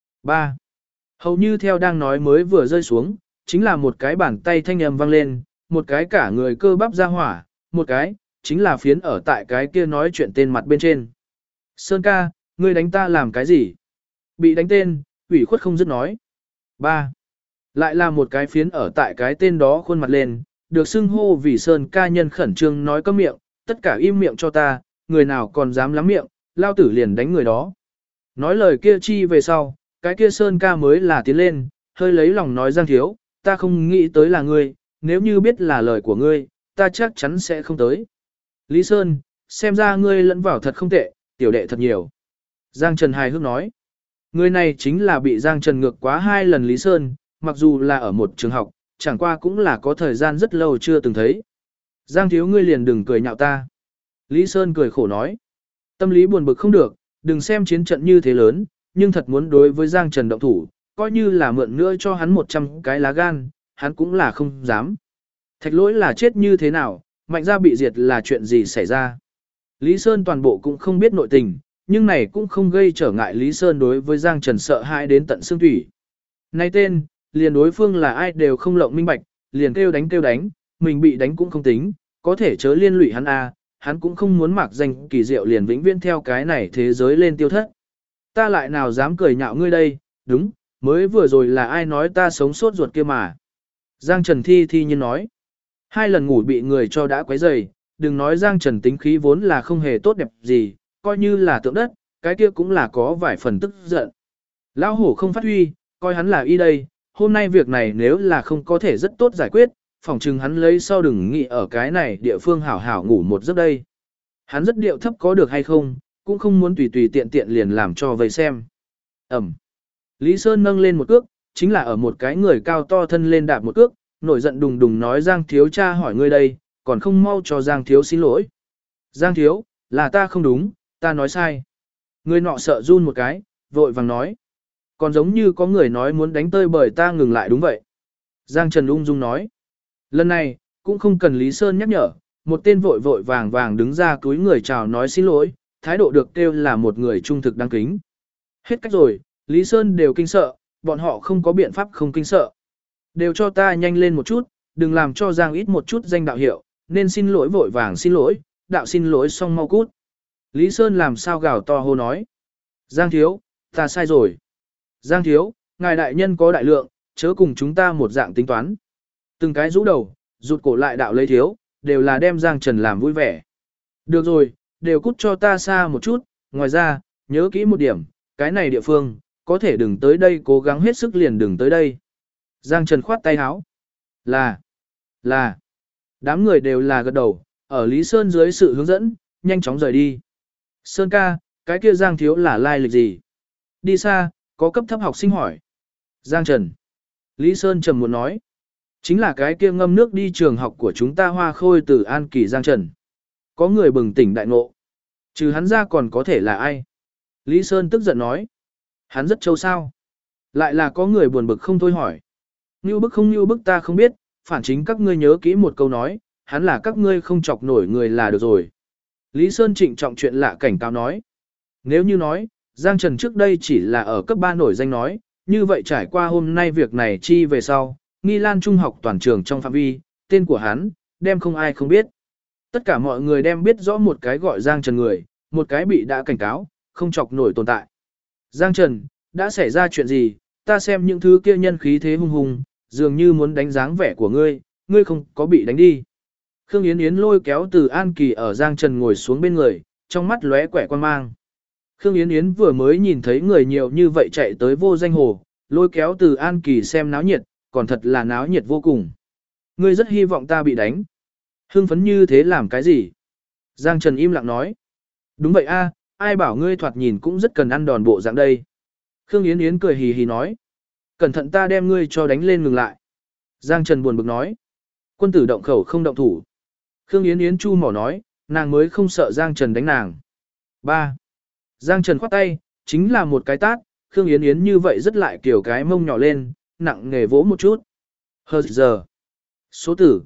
3. Hầu như theo đang nói mới vừa rơi xuống, chính là một cái bàn tay thanh âm vang lên, một cái cả người cơ bắp ra hỏa, một cái, chính là phiến ở tại cái kia nói chuyện tên mặt bên trên. Sơn ca, ngươi đánh ta làm cái gì? Bị đánh tên, ủy khuất không dứt nói. 3. Lại là một cái phiến ở tại cái tên đó khuôn mặt lên, được xưng hô vì Sơn ca nhân khẩn trương nói câm miệng, tất cả im miệng cho ta, người nào còn dám lắm miệng, lao tử liền đánh người đó. Nói lời kia chi về sau, cái kia Sơn ca mới là tiến lên, hơi lấy lòng nói Giang thiếu, ta không nghĩ tới là ngươi, nếu như biết là lời của ngươi, ta chắc chắn sẽ không tới. Lý Sơn, xem ra ngươi lẫn vào thật không tệ, tiểu đệ thật nhiều. Giang Trần hài hước nói, người này chính là bị Giang Trần ngược quá 2 lần Lý Sơn, mặc dù là ở một trường học, chẳng qua cũng là có thời gian rất lâu chưa từng thấy. Giang thiếu ngươi liền đừng cười nhạo ta. Lý Sơn cười khổ nói, tâm lý buồn bực không được, đừng xem chiến trận như thế lớn, nhưng thật muốn đối với Giang Trần động thủ, coi như là mượn nữa cho hắn 100 cái lá gan, hắn cũng là không dám. Thạch lỗi là chết như thế nào, mạnh ra bị diệt là chuyện gì xảy ra. Lý Sơn toàn bộ cũng không biết nội tình, nhưng này cũng không gây trở ngại Lý Sơn đối với Giang Trần sợ hãi đến tận xương thủy. Này tên, liền đối phương là ai đều không lộng minh bạch, liền kêu đánh, mình bị đánh cũng không tính, có thể chớ liên lụy hắn à, hắn cũng không muốn mặc danh kỳ diệu liền vĩnh viễn theo cái này thế giới lên tiêu thất. Ta lại nào dám cười nhạo ngươi đây, đúng, mới vừa rồi là ai nói ta sống sốt ruột kia mà. Giang Trần thi nhiên nói, 2 lần ngủ bị người cho đã quấy rầy, đừng nói Giang Trần tính khí vốn là không hề tốt đẹp gì, coi như là tượng đất, cái kia cũng là có vài phần tức giận. Lão hổ không phát huy, coi hắn là y đây, hôm nay việc này nếu là không có thể rất tốt giải quyết, phỏng chừng hắn lấy sau đừng nghĩ ở cái này địa phương hảo hảo ngủ một giấc đây. Hắn rất điệu thấp có được hay không, cũng không muốn tùy tùy tiện tiện liền làm cho vây xem. Ẩm. Lý Sơn nâng lên một cước, chính là ở một cái người cao to thân lên đạp một cước, nổi giận đùng đùng nói Giang thiếu cha hỏi ngươi đây, còn không mau cho Giang thiếu xin lỗi. Giang thiếu, là ta không đúng, ta nói sai. Người nọ sợ run một cái, vội vàng nói. Còn giống như có người nói muốn đánh tơi bởi ta ngừng lại đúng vậy. Giang Trần ung dung nói. Lần này, cũng không cần Lý Sơn nhắc nhở, một tên vội vội vàng vàng đứng ra túi người chào nói xin lỗi, thái độ được kêu là một người trung thực đáng kính. Hết cách rồi, Lý Sơn đều kinh sợ, bọn họ không có biện pháp không kinh sợ. Đều cho ta nhanh lên một chút, đừng làm cho Giang ít một chút danh đạo hiệu, nên xin lỗi vội vàng xin lỗi, đạo xin lỗi xong mau cút. Lý Sơn làm sao gào to hô nói. Giang thiếu, ta sai rồi. Giang thiếu, ngài đại nhân có đại lượng, chớ cùng chúng ta một dạng tính toán. Từng cái rũ đầu, rụt cổ lại đạo lấy thiếu, đều là đem Giang Trần làm vui vẻ. Được rồi, đều cút cho ta xa một chút, ngoài ra, nhớ kỹ một điểm, cái này địa phương, có thể đừng tới đây cố gắng hết sức liền đừng tới đây. Giang Trần khoát tay háo. Là. Đám người đều là gật đầu, ở Lý Sơn dưới sự hướng dẫn, nhanh chóng rời đi. Sơn ca, cái kia Giang thiếu là lai lịch gì? Đi xa, có cấp thấp học sinh hỏi. Giang Trần. Lý Sơn trầm muốn nói. Chính là cái kia ngâm nước đi trường học của chúng ta Hoa Khôi từ An Kỳ Giang Trần. Có người bừng tỉnh đại ngộ. Trừ hắn ra còn có thể là ai? Lý Sơn tức giận nói. Hắn rất trâu sao. Lại là có người buồn bực không thôi hỏi. Như bức không như bức ta không biết, phản chính các ngươi nhớ kỹ một câu nói, hắn là các ngươi không chọc nổi người là được rồi. Lý Sơn trịnh trọng chuyện lạ cảnh cáo nói. Nếu như nói, Giang Trần trước đây chỉ là ở cấp 3 nổi danh nói, như vậy trải qua hôm nay việc này chi về sau, Nghi Lan Trung học toàn trường trong phạm vi, tên của hắn, đem không ai không biết. Tất cả mọi người đem biết rõ một cái gọi Giang Trần người, một cái bị đã cảnh cáo, không chọc nổi tồn tại. Giang Trần, đã xảy ra chuyện gì, ta xem những thứ kia nhân khí thế hung hùng, dường như muốn đánh dáng vẻ của ngươi, ngươi không có bị đánh đi. Khương Yến Yến lôi kéo từ An Kỳ ở Giang Trần ngồi xuống bên người, trong mắt lóe quẻ quan mang. Khương Yến Yến vừa mới nhìn thấy người nhiều như vậy chạy tới vô danh hồ, lôi kéo từ An Kỳ xem náo nhiệt, còn thật là náo nhiệt vô cùng. Ngươi rất hy vọng ta bị đánh. Hưng phấn như thế làm cái gì? Giang Trần im lặng nói. Đúng vậy a, ai bảo ngươi thoạt nhìn cũng rất cần ăn đòn bộ dạng đây. Khương Yến Yến cười hì hì nói. Cẩn thận ta đem ngươi cho đánh lên ngừng lại. Giang Trần buồn bực nói. Quân tử động khẩu không động thủ. Khương Yến Yến chu mỏ nói, nàng mới không sợ Giang Trần đánh nàng. 3. Giang Trần khoát tay, chính là một cái tát, Khương Yến Yến như vậy rất lại kiểu cái mông nhỏ lên, nặng nghề vỗ một chút. Hờ giờ. Số tử,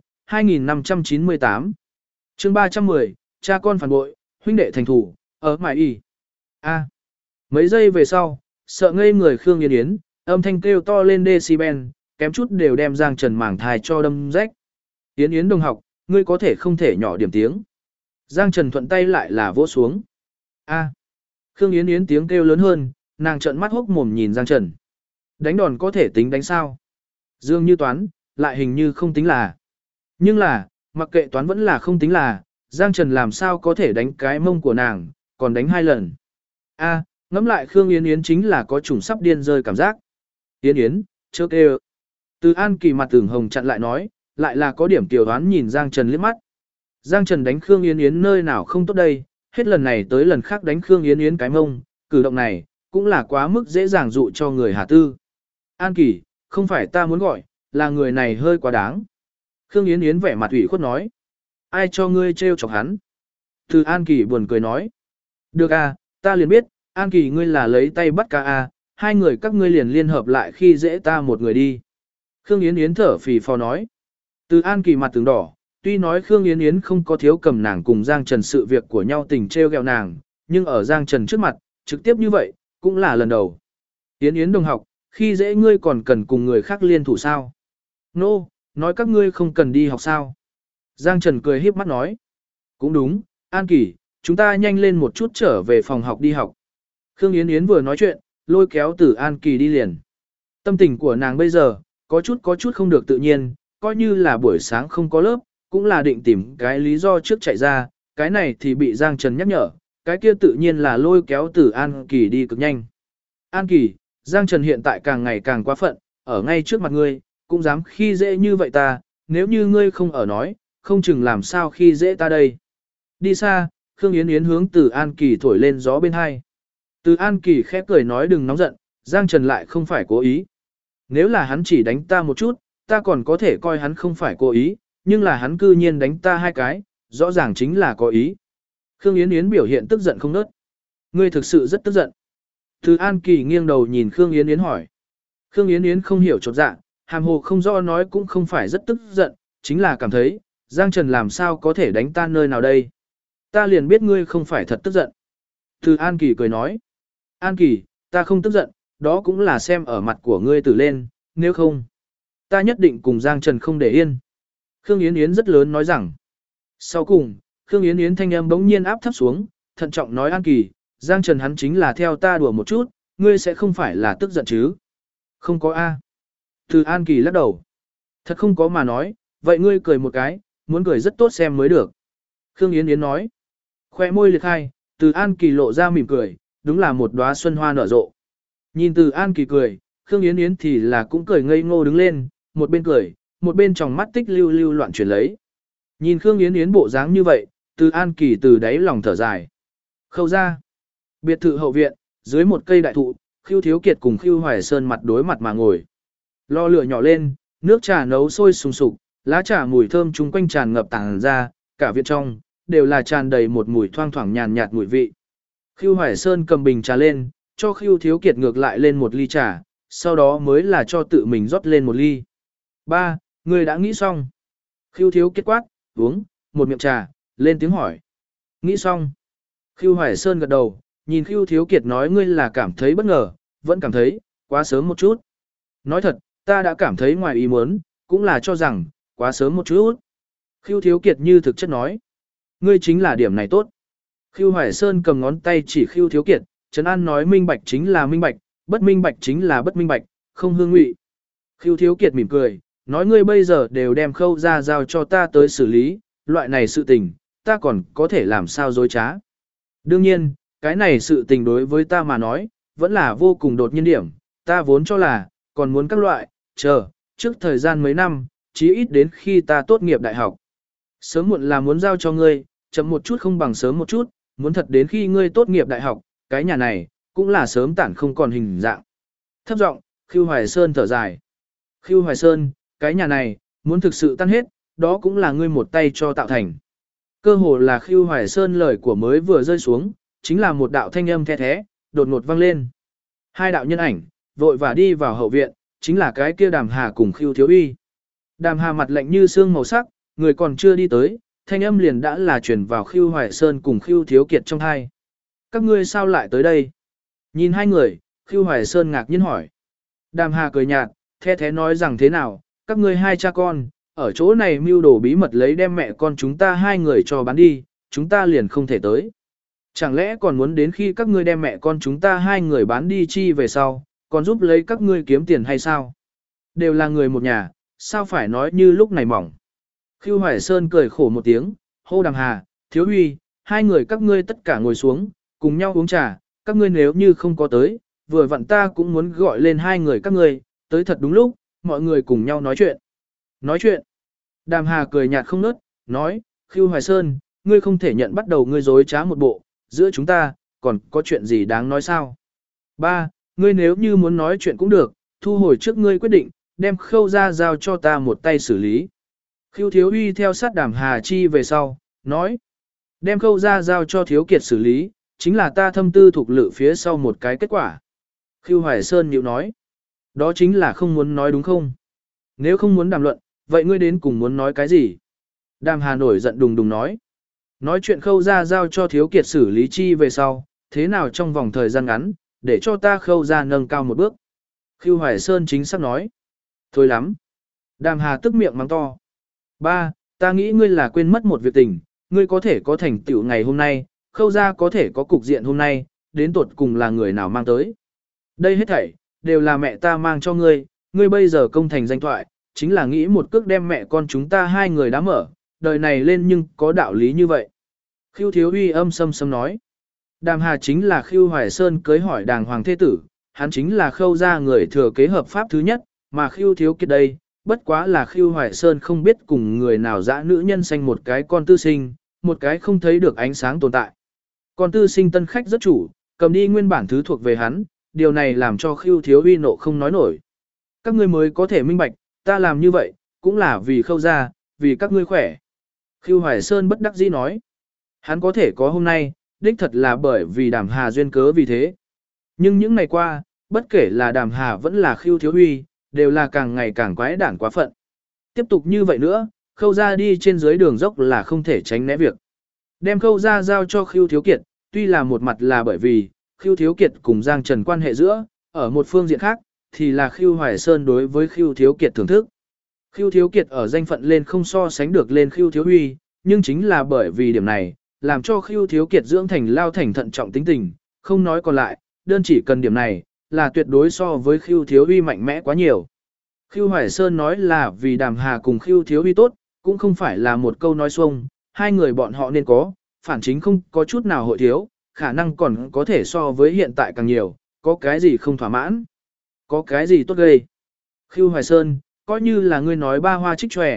2598. chương 310, cha con phản bội, huynh đệ thành thủ, ở mải y. A. Mấy giây về sau, sợ ngây người Khương Yến Yến, âm thanh kêu to lên decibel, kém chút đều đem Giang Trần mảng thai cho đâm rách. Yến Yến đồng học, ngươi có thể không thể nhỏ điểm tiếng. Giang Trần thuận tay lại là vỗ xuống. A. Khương Yến Yến tiếng kêu lớn hơn, nàng trợn mắt hốc mồm nhìn Giang Trần. Đánh đòn có thể tính đánh sao? Dương như toán, lại hình như không tính là. Nhưng là, mặc kệ toán vẫn là không tính là, Giang Trần làm sao có thể đánh cái mông của nàng, còn đánh 2 lần. A, ngẫm lại Khương Yến Yến chính là có chủng sắp điên rơi cảm giác. Yến Yến, chớ kêu. Từ An Kỳ mặt tưởng hồng chặn lại nói, lại là có điểm tiểu đoán nhìn Giang Trần liếc mắt. Giang Trần đánh Khương Yến Yến nơi nào không tốt đây, hết lần này tới lần khác đánh Khương Yến Yến cái mông, cử động này, cũng là quá mức dễ dàng dụ cho người hà tư. An Kỳ, không phải ta muốn gọi, là người này hơi quá đáng. Khương Yến Yến vẻ mặt ủy khuất nói. Ai cho ngươi trêu chọc hắn? Từ An Kỳ buồn cười nói. Được à, ta liền biết, An Kỳ ngươi là lấy tay bắt ca à, hai người các ngươi liền liên hợp lại khi dễ ta một người đi. Khương Yến Yến thở phì phò nói. Từ An Kỳ mặt tướng đỏ, tuy nói Khương Yến Yến không có thiếu cầm nàng cùng Giang Trần sự việc của nhau tình trêu ghẹo nàng, nhưng ở Giang Trần trước mặt, trực tiếp như vậy, cũng là lần đầu. Yến Yến đồng học, khi dễ ngươi còn cần cùng người khác liên thủ sao? Nô, nói các ngươi không cần đi học sao? Giang Trần cười híp mắt nói. Cũng đúng, An Kỳ, chúng ta nhanh lên một chút trở về phòng học đi học. Khương Yến Yến vừa nói chuyện, lôi kéo Từ An Kỳ đi liền. Tâm tình của nàng bây giờ, có chút không được tự nhiên, coi như là buổi sáng không có lớp, cũng là định tìm cái lý do trước chạy ra, cái này thì bị Giang Trần nhắc nhở, cái kia tự nhiên là lôi kéo Từ An Kỳ đi cực nhanh. An Kỳ, Giang Trần hiện tại càng ngày càng quá phận, ở ngay trước mặt ngươi, cũng dám khi dễ như vậy ta, nếu như ngươi không ở nói, không chừng làm sao khi dễ ta đây. Đi xa, Khương Yến Yến hướng Từ An Kỳ thổi lên gió bên hai. Từ An Kỳ khẽ cười nói đừng nóng giận, Giang Trần lại không phải cố ý. Nếu là hắn chỉ đánh ta một chút, ta còn có thể coi hắn không phải cố ý, nhưng là hắn cư nhiên đánh ta 2 cái, rõ ràng chính là có ý. Khương Yến Yến biểu hiện tức giận không nớt. Ngươi thực sự rất tức giận. Từ An Kỳ nghiêng đầu nhìn Khương Yến Yến hỏi. Khương Yến Yến không hiểu chột dạ, hàm hồ không rõ nói cũng không phải rất tức giận, chính là cảm thấy, Giang Trần làm sao có thể đánh ta nơi nào đây. Ta liền biết ngươi không phải thật tức giận. Từ An Kỳ cười nói. An Kỳ, ta không tức giận, đó cũng là xem ở mặt của ngươi tử lên, nếu không, ta nhất định cùng Giang Trần không để yên. Khương Yến Yến rất lớn nói rằng. Sau cùng, Khương Yến Yến thanh âm bỗng nhiên áp thấp xuống, thận trọng nói An Kỳ, Giang Trần hắn chính là theo ta đùa một chút, ngươi sẽ không phải là tức giận chứ. Không có A. Từ An Kỳ lắc đầu. Thật không có mà nói, vậy ngươi cười một cái, muốn cười rất tốt xem mới được. Khương Yến Yến nói. Khoe môi liệt khai, Từ An Kỳ lộ ra mỉm cười, đúng là một đóa xuân hoa nở rộ. Nhìn Từ An Kỳ cười, Khương Yến Yến thì là cũng cười ngây ngô đứng lên, một bên cười, một bên tròng mắt tích lưu lưu loạn chuyển lấy. Nhìn Khương Yến Yến bộ dáng như vậy, Từ An Kỳ từ đáy lòng thở dài. Khâu ra. Biệt thự hậu viện, dưới một cây đại thụ, Khưu Thiếu Kiệt cùng Khưu Hoài Sơn mặt đối mặt mà ngồi. Lò lửa nhỏ lên, nước trà nấu sôi sùng sục, lá trà mùi thơm chung quanh tràn ngập tàng ra, cả viện trong, đều là tràn đầy một mùi thoang thoảng nhàn nhạt mùi vị. Khưu Hoài Sơn cầm bình trà lên, cho Khưu Thiếu Kiệt ngược lại lên một ly trà, sau đó mới là cho tự mình rót lên một ly. Ba, người đã nghĩ xong. Khưu Thiếu Kiệt quát, uống, một miệng trà, lên tiếng hỏi. Nghĩ xong. Khưu Hoài Sơn gật đầu, nhìn Khưu Thiếu Kiệt nói ngươi là cảm thấy bất ngờ, vẫn cảm thấy, quá sớm một chút. Nói thật, ta đã cảm thấy ngoài ý muốn, cũng là cho rằng, quá sớm một chút. Khưu Thiếu Kiệt như thực chất nói. Ngươi chính là điểm này tốt. Khưu Hoài Sơn cầm ngón tay chỉ Khưu Thiếu Kiệt, Trấn An nói minh bạch chính là minh bạch, bất minh bạch chính là bất minh bạch, không hương ngụy. Khưu Thiếu Kiệt mỉm cười, nói ngươi bây giờ đều đem Khâu ra giao cho ta tới xử lý, loại này sự tình, ta còn có thể làm sao dối trá. Đương nhiên, cái này sự tình đối với ta mà nói, vẫn là vô cùng đột nhiên điểm, ta vốn cho là, còn muốn các loại, chờ, trước thời gian mấy năm, chí ít đến khi ta tốt nghiệp đại học. Sớm muộn là muốn giao cho ngươi, chậm một chút không bằng sớm một chút, muốn thật đến khi ngươi tốt nghiệp đại học, cái nhà này, cũng là sớm tản không còn hình dạng. Thấp giọng, Khưu Hoài Sơn thở dài. Khưu Hoài Sơn, cái nhà này, muốn thực sự tan hết, đó cũng là ngươi một tay cho tạo thành. Cơ hồ là Khưu Hoài Sơn lời của mới vừa rơi xuống, chính là một đạo thanh âm the thế, đột ngột vang lên. Hai đạo nhân ảnh, vội và đi vào hậu viện, chính là cái kia Đàm Hà cùng Khưu Thiếu Uy. Đàm Hà mặt lạnh như xương màu sắc, người còn chưa đi tới, thanh âm liền đã là truyền vào Khưu Hoài Sơn cùng Khưu Thiếu Kiệt trong hai. Các ngươi sao lại tới đây? Nhìn hai người, Khưu Hoài Sơn ngạc nhiên hỏi. Đàm Hà cười nhạt, the thế nói rằng thế nào, các ngươi hai cha con, ở chỗ này mưu đồ bí mật lấy đem mẹ con chúng ta hai người cho bán đi, chúng ta liền không thể tới. Chẳng lẽ còn muốn đến khi các ngươi đem mẹ con chúng ta hai người bán đi chi về sau, còn giúp lấy các ngươi kiếm tiền hay sao? Đều là người một nhà, sao phải nói như lúc này mỏng. Khưu Hoài Sơn cười khổ một tiếng, hô Đàm Hà, Thiếu Uy, hai người các ngươi tất cả ngồi xuống, cùng nhau uống trà, các ngươi nếu như không có tới, vừa vặn ta cũng muốn gọi lên hai người các ngươi, tới thật đúng lúc, mọi người cùng nhau nói chuyện. Nói chuyện. Đàm Hà cười nhạt không nớt, nói, Khưu Hoài Sơn, ngươi không thể nhận bắt đầu ngươi dối trá một bộ, giữa chúng ta, còn có chuyện gì đáng nói sao? Ba, ngươi nếu như muốn nói chuyện cũng được, thu hồi trước ngươi quyết định, đem Khâu ra giao cho ta một tay xử lý. Khưu Thiếu Uy theo sát Đàm Hà chi về sau, nói, đem Khâu ra giao cho Thiếu Kiệt xử lý, chính là ta thâm tư thuộc lự phía sau một cái kết quả. Khưu Hoài Sơn nhịu nói, đó chính là không muốn nói đúng không? Nếu không muốn đàm luận, vậy ngươi đến cùng muốn nói cái gì? Đàm Hà nổi giận đùng đùng nói. Nói chuyện Khâu ra giao cho Thiếu Kiệt xử lý chi về sau, thế nào trong vòng thời gian ngắn, để cho ta Khâu ra nâng cao một bước. Khưu Hoài Sơn chính xác nói. Thôi lắm. Đàm Hà tức miệng mắng to. Ba, ta nghĩ ngươi là quên mất một việc tình, ngươi có thể có thành tựu ngày hôm nay, Khâu ra có thể có cục diện hôm nay, đến tột cùng là người nào mang tới. Đây hết thảy, đều là mẹ ta mang cho ngươi, ngươi bây giờ công thành danh thoại, chính là nghĩ một cước đem mẹ con chúng ta hai người đã mở, đời này lên nhưng có đạo lý như vậy. Khưu Thiếu Uy âm sâm sâm nói. Đàm Hà chính là Khưu Hoài Sơn cưới hỏi đàng hoàng thế tử, hắn chính là Khâu ra người thừa kế hợp pháp thứ nhất, mà Khưu Thiếu Kiệt đây, bất quá là Khưu Hoài Sơn không biết cùng người nào dã nữ nhân sanh một cái con tư sinh, một cái không thấy được ánh sáng tồn tại. Con tư sinh tân khách rất chủ, cầm đi nguyên bản thứ thuộc về hắn, điều này làm cho Khưu Thiếu Uy nộ không nói nổi. Các ngươi mới có thể minh bạch, ta làm như vậy, cũng là vì Khâu ra, vì các ngươi khỏe. Khưu Hoài Sơn bất đắc dĩ nói. Hắn có thể có hôm nay, đích thật là bởi vì Đàm Hà duyên cớ vì thế. Nhưng những ngày qua, bất kể là Đàm Hà vẫn là Khưu Thiếu Uy, đều là càng ngày càng quái đản quá phận. Tiếp tục như vậy nữa, Khâu ra đi trên dưới đường dốc là không thể tránh né việc. Đem Khâu ra giao cho Khưu Thiếu Kiệt, tuy là một mặt là bởi vì Khưu Thiếu Kiệt cùng Giang Trần quan hệ giữa, ở một phương diện khác, thì là Khưu Hoài Sơn đối với Khưu Thiếu Kiệt thưởng thức. Khưu Thiếu Kiệt ở danh phận lên không so sánh được lên Khưu Thiếu Uy, nhưng chính là bởi vì điểm này, làm cho Khưu Thiếu Kiệt dưỡng thành lao thành thận trọng tính tình, không nói còn lại, đơn chỉ cần điểm này, là tuyệt đối so với Khưu Thiếu Uy mạnh mẽ quá nhiều. Khưu Hoài Sơn nói là vì Đàm Hà cùng Khưu Thiếu Uy tốt, cũng không phải là một câu nói xuông, hai người bọn họ nên có, phản chính không có chút nào hội thiếu, khả năng còn có thể so với hiện tại càng nhiều, có cái gì không thỏa mãn, có cái gì tốt gây. Khưu Hoài Sơn, coi như là ngươi nói ba hoa trích tròe,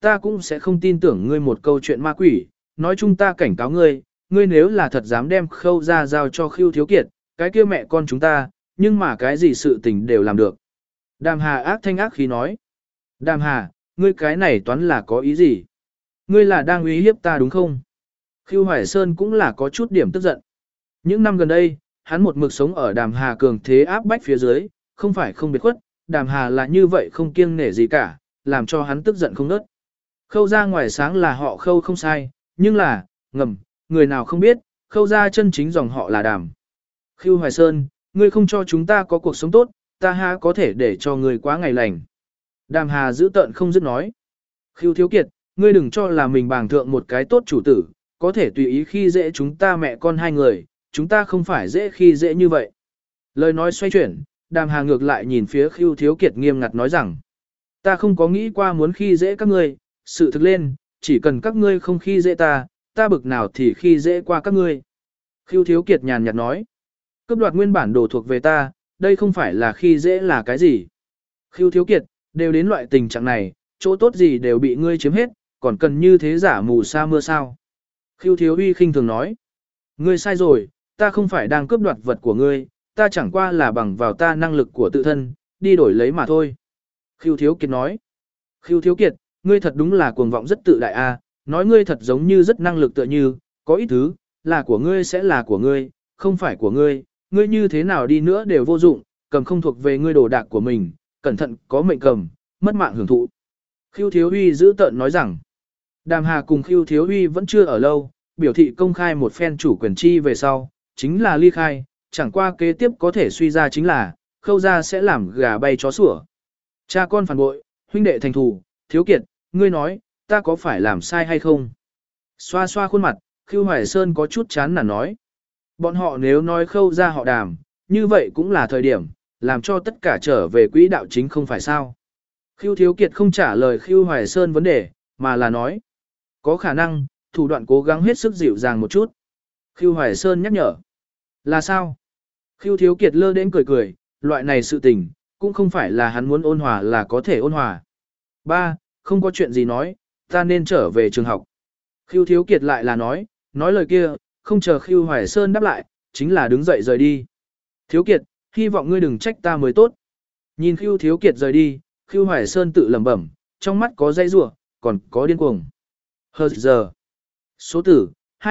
ta cũng sẽ không tin tưởng ngươi một câu chuyện ma quỷ, nói chung ta cảnh cáo ngươi, ngươi nếu là thật dám đem Khâu ra giao cho Khưu Thiếu Kiệt, cái kia mẹ con chúng ta, nhưng mà cái gì sự tình đều làm được. Đàm Hà ác thanh ác khí nói. Đàm Hà, ngươi cái này toán là có ý gì? Ngươi là đang uy hiếp ta đúng không? Khưu Hoài Sơn cũng là có chút điểm tức giận. Những năm gần đây, hắn một mực sống ở Đàm Hà cường thế áp bách phía dưới, không phải không biệt khuất, Đàm Hà là như vậy không kiêng nể gì cả, làm cho hắn tức giận không nớt. Khâu ra ngoài sáng là họ Khâu không sai, nhưng là, ngầm, người nào không biết, Khâu ra chân chính dòng họ là Đàm. Khưu Hoài Sơn, ngươi không cho chúng ta có cuộc sống tốt, ta ha có thể để cho ngươi quá ngày lành. Đàm Hà giữ tợn không dứt nói. Khưu Thiếu Kiệt, ngươi đừng cho là mình bàng thượng một cái tốt chủ tử, có thể tùy ý khi dễ chúng ta mẹ con hai người, chúng ta không phải dễ khi dễ như vậy. Lời nói xoay chuyển, Đàm Hà ngược lại nhìn phía Khưu Thiếu Kiệt nghiêm ngặt nói rằng, ta không có nghĩ qua muốn khi dễ các ngươi, sự thực lên, chỉ cần các ngươi không khi dễ ta, ta bực nào thì khi dễ qua các ngươi. Khưu Thiếu Kiệt nhàn nhạt nói, cướp đoạt nguyên bản đồ thuộc về ta, đây không phải là khi dễ là cái gì. Khưu Thiếu Kiệt, đều đến loại tình trạng này, chỗ tốt gì đều bị ngươi chiếm hết, còn cần như thế giả mù sa mưa sao. Khưu Thiếu Uy khinh thường nói, ngươi sai rồi, ta không phải đang cướp đoạt vật của ngươi, ta chẳng qua là bằng vào ta năng lực của tự thân, đi đổi lấy mà thôi. Khưu Thiếu Kiệt nói, Khưu Thiếu Kiệt, ngươi thật đúng là cuồng vọng rất tự đại a, nói ngươi thật giống như rất năng lực tựa như, có ít thứ, là của ngươi sẽ là của ngươi, không phải của ngươi, ngươi như thế nào đi nữa đều vô dụng, cầm không thuộc về ngươi đồ đạc của mình, cẩn thận có mệnh cầm, mất mạng hưởng thụ. Khưu Thiếu Uy giữ tợn nói rằng, Đàm Hà cùng Khưu Thiếu Uy vẫn chưa ở lâu, biểu thị công khai một phen chủ quyền chi về sau, chính là ly khai, chẳng qua kế tiếp có thể suy ra chính là, Khâu ra sẽ làm gà bay chó sủa. Cha con phản bội, huynh đệ thành thù, Thiếu Kiệt, ngươi nói, ta có phải làm sai hay không? Xoa xoa khuôn mặt, Khưu Hoài Sơn có chút chán nản nói. Bọn họ nếu nói Khâu ra họ Đàm, như vậy cũng là thời điểm, làm cho tất cả trở về quỹ đạo chính không phải sao. Khưu Thiếu Kiệt không trả lời Khưu Hoài Sơn vấn đề, mà là nói. Có khả năng, thủ đoạn cố gắng hết sức dịu dàng một chút. Khưu Hoài Sơn nhắc nhở. Là sao? Khưu Thiếu Kiệt lơ đến cười cười, loại này sự tình, cũng không phải là hắn muốn ôn hòa là có thể ôn hòa. Ba, không có chuyện gì nói, ta nên trở về trường học. Khưu Thiếu Kiệt lại là nói lời kia, không chờ Khưu Hoài Sơn đáp lại, chính là đứng dậy rời đi. Thiếu Kiệt, hy vọng ngươi đừng trách ta mới tốt. Nhìn Khưu Thiếu Kiệt rời đi, Khưu Hoài Sơn tự lẩm bẩm, trong mắt có dây rủa, còn có điên cuồng. Hờ giờ. Số tử,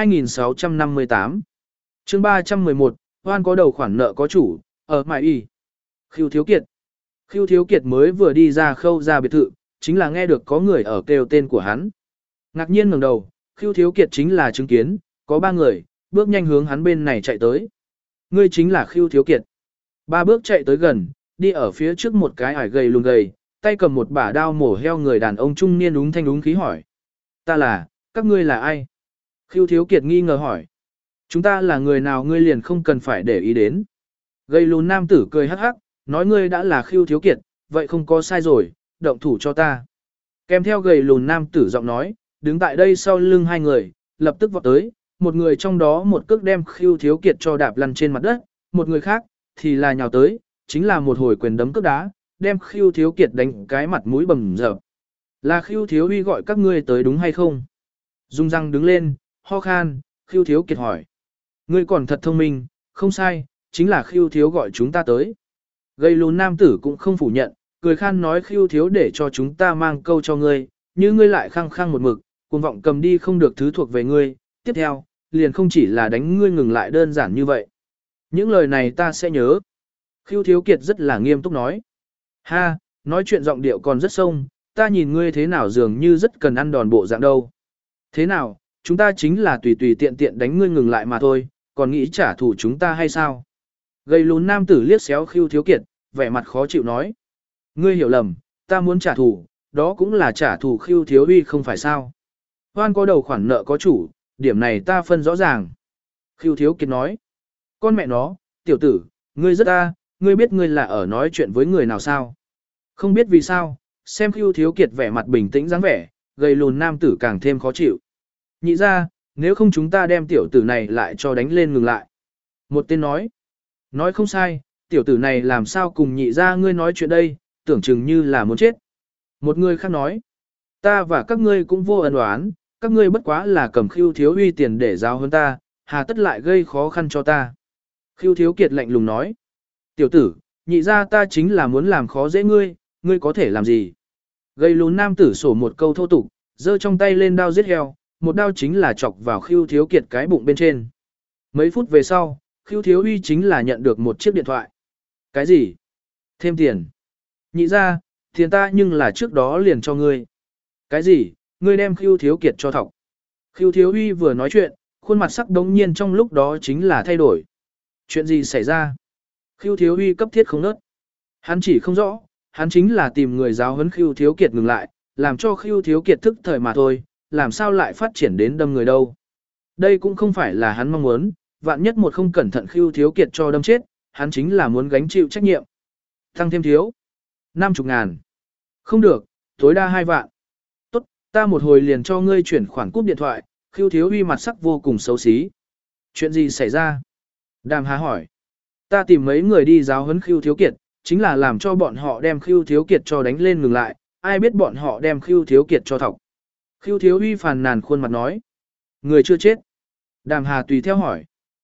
2658. Chương 311, hoan có đầu khoản nợ có chủ, ở mại y. Khưu Thiếu Kiệt. Khưu Thiếu Kiệt mới vừa đi ra Khâu ra biệt thự, chính là nghe được có người ở kêu tên của hắn. Ngạc nhiên ngẩng đầu, Khưu Thiếu Kiệt chính là chứng kiến, có ba người, bước nhanh hướng hắn bên này chạy tới. Ngươi chính là Khưu Thiếu Kiệt. Ba bước chạy tới gần, đi ở phía trước một cái ải gầy lùn gầy, tay cầm một bả đao mổ heo người đàn ông trung niên úng thanh úng khí hỏi. Ta là, các ngươi là ai? Khưu Thiếu Kiệt nghi ngờ hỏi. Chúng ta là người nào ngươi liền không cần phải để ý đến. Gầy lùn nam tử cười hắc hắc, nói ngươi đã là Khưu Thiếu Kiệt, vậy không có sai rồi, động thủ cho ta. Kèm theo gầy lùn nam tử giọng nói, đứng tại đây sau lưng hai người, lập tức vọt tới, một người trong đó một cước đem Khưu Thiếu Kiệt cho đạp lăn trên mặt đất, một người khác thì là nhào tới, chính là một hồi quyền đấm cước đá, đem Khưu Thiếu Kiệt đánh cái mặt mũi bầm dập. Là Khưu Thiếu Uy gọi các ngươi tới đúng hay không? Dung răng đứng lên, ho khan, Khưu Thiếu Kiệt hỏi. Ngươi còn thật thông minh, không sai, chính là Khưu Thiếu gọi chúng ta tới. Gầy lùn nam tử cũng không phủ nhận, cười khan nói Khưu Thiếu để cho chúng ta mang câu cho ngươi, như ngươi lại khăng khăng một mực, cuồng vọng cầm đi không được thứ thuộc về ngươi, tiếp theo, liền không chỉ là đánh ngươi ngừng lại đơn giản như vậy. Những lời này ta sẽ nhớ. Khưu Thiếu Kiệt rất là nghiêm túc nói. Ha, nói chuyện giọng điệu còn rất sông, ta nhìn ngươi thế nào dường như rất cần ăn đòn bộ dạng đâu. Thế nào, chúng ta chính là tùy tùy tiện tiện đánh ngươi ngừng lại mà thôi, còn nghĩ trả thù chúng ta hay sao? Gầy lùn nam tử liếc xéo Khưu Thiếu Kiệt, vẻ mặt khó chịu nói. Ngươi hiểu lầm, ta muốn trả thù, đó cũng là trả thù Khưu Thiếu Uy không phải sao? Hoan có đầu khoản nợ có chủ, điểm này ta phân rõ ràng. Khưu Thiếu Kiệt nói. Con mẹ nó, tiểu tử, ngươi rất ta, ngươi biết ngươi là ở nói chuyện với người nào sao? Không biết vì sao, xem Khưu Thiếu Kiệt vẻ mặt bình tĩnh dáng vẻ, gầy lùn nam tử càng thêm khó chịu. Nhị ra, nếu không chúng ta đem tiểu tử này lại cho đánh lên ngừng lại. Một tên nói. Nói không sai, tiểu tử này làm sao cùng nhị ra ngươi nói chuyện đây, tưởng chừng như là muốn chết. Một người khác nói. Ta và các ngươi cũng vô ân oán, các ngươi bất quá là cầm Khưu Thiếu Uy tiền để giáo hơn ta, hà tất lại gây khó khăn cho ta. Khưu Thiếu Kiệt lạnh lùng nói. Tiểu tử, nhị ra ta chính là muốn làm khó dễ ngươi, ngươi có thể làm gì? Gây lún nam tử sổ một câu thô tục, giơ trong tay lên đao giết heo, một đao chính là chọc vào Khưu Thiếu Kiệt cái bụng bên trên. Mấy phút về sau, Khưu Thiếu Uy chính là nhận được một chiếc điện thoại. Cái gì? Thêm tiền. Nhị ra, tiền ta nhưng là trước đó liền cho ngươi. Cái gì? Ngươi đem Khưu Thiếu Kiệt cho thọc. Khưu Thiếu Uy vừa nói chuyện, khuôn mặt sắc đống nhiên trong lúc đó chính là thay đổi. Chuyện gì xảy ra? Khưu Thiếu Uy cấp thiết không nớt. Hắn chỉ không rõ, hắn chính là tìm người giáo huấn Khưu Thiếu Kiệt ngừng lại, làm cho Khưu Thiếu Kiệt thức thời mà thôi, làm sao lại phát triển đến đâm người đâu. Đây cũng không phải là hắn mong muốn, vạn nhất một không cẩn thận Khưu Thiếu Kiệt cho đâm chết, hắn chính là muốn gánh chịu trách nhiệm. Tăng thêm thiếu. 50.000. Không được, tối đa 2 vạn. Tốt, ta một hồi liền cho ngươi chuyển khoản cúp điện thoại. Khưu Thiếu Uy mặt sắc vô cùng xấu xí. Chuyện gì xảy ra? Đàm Hà hỏi. Ta tìm mấy người đi giáo huấn Khưu Thiếu Kiệt, chính là làm cho bọn họ đem Khưu Thiếu Kiệt cho đánh lên ngừng lại, ai biết bọn họ đem Khưu Thiếu Kiệt cho thọc. Khưu Thiếu Uy phàn nàn khuôn mặt nói. Người chưa chết. Đàm Hà tùy theo hỏi.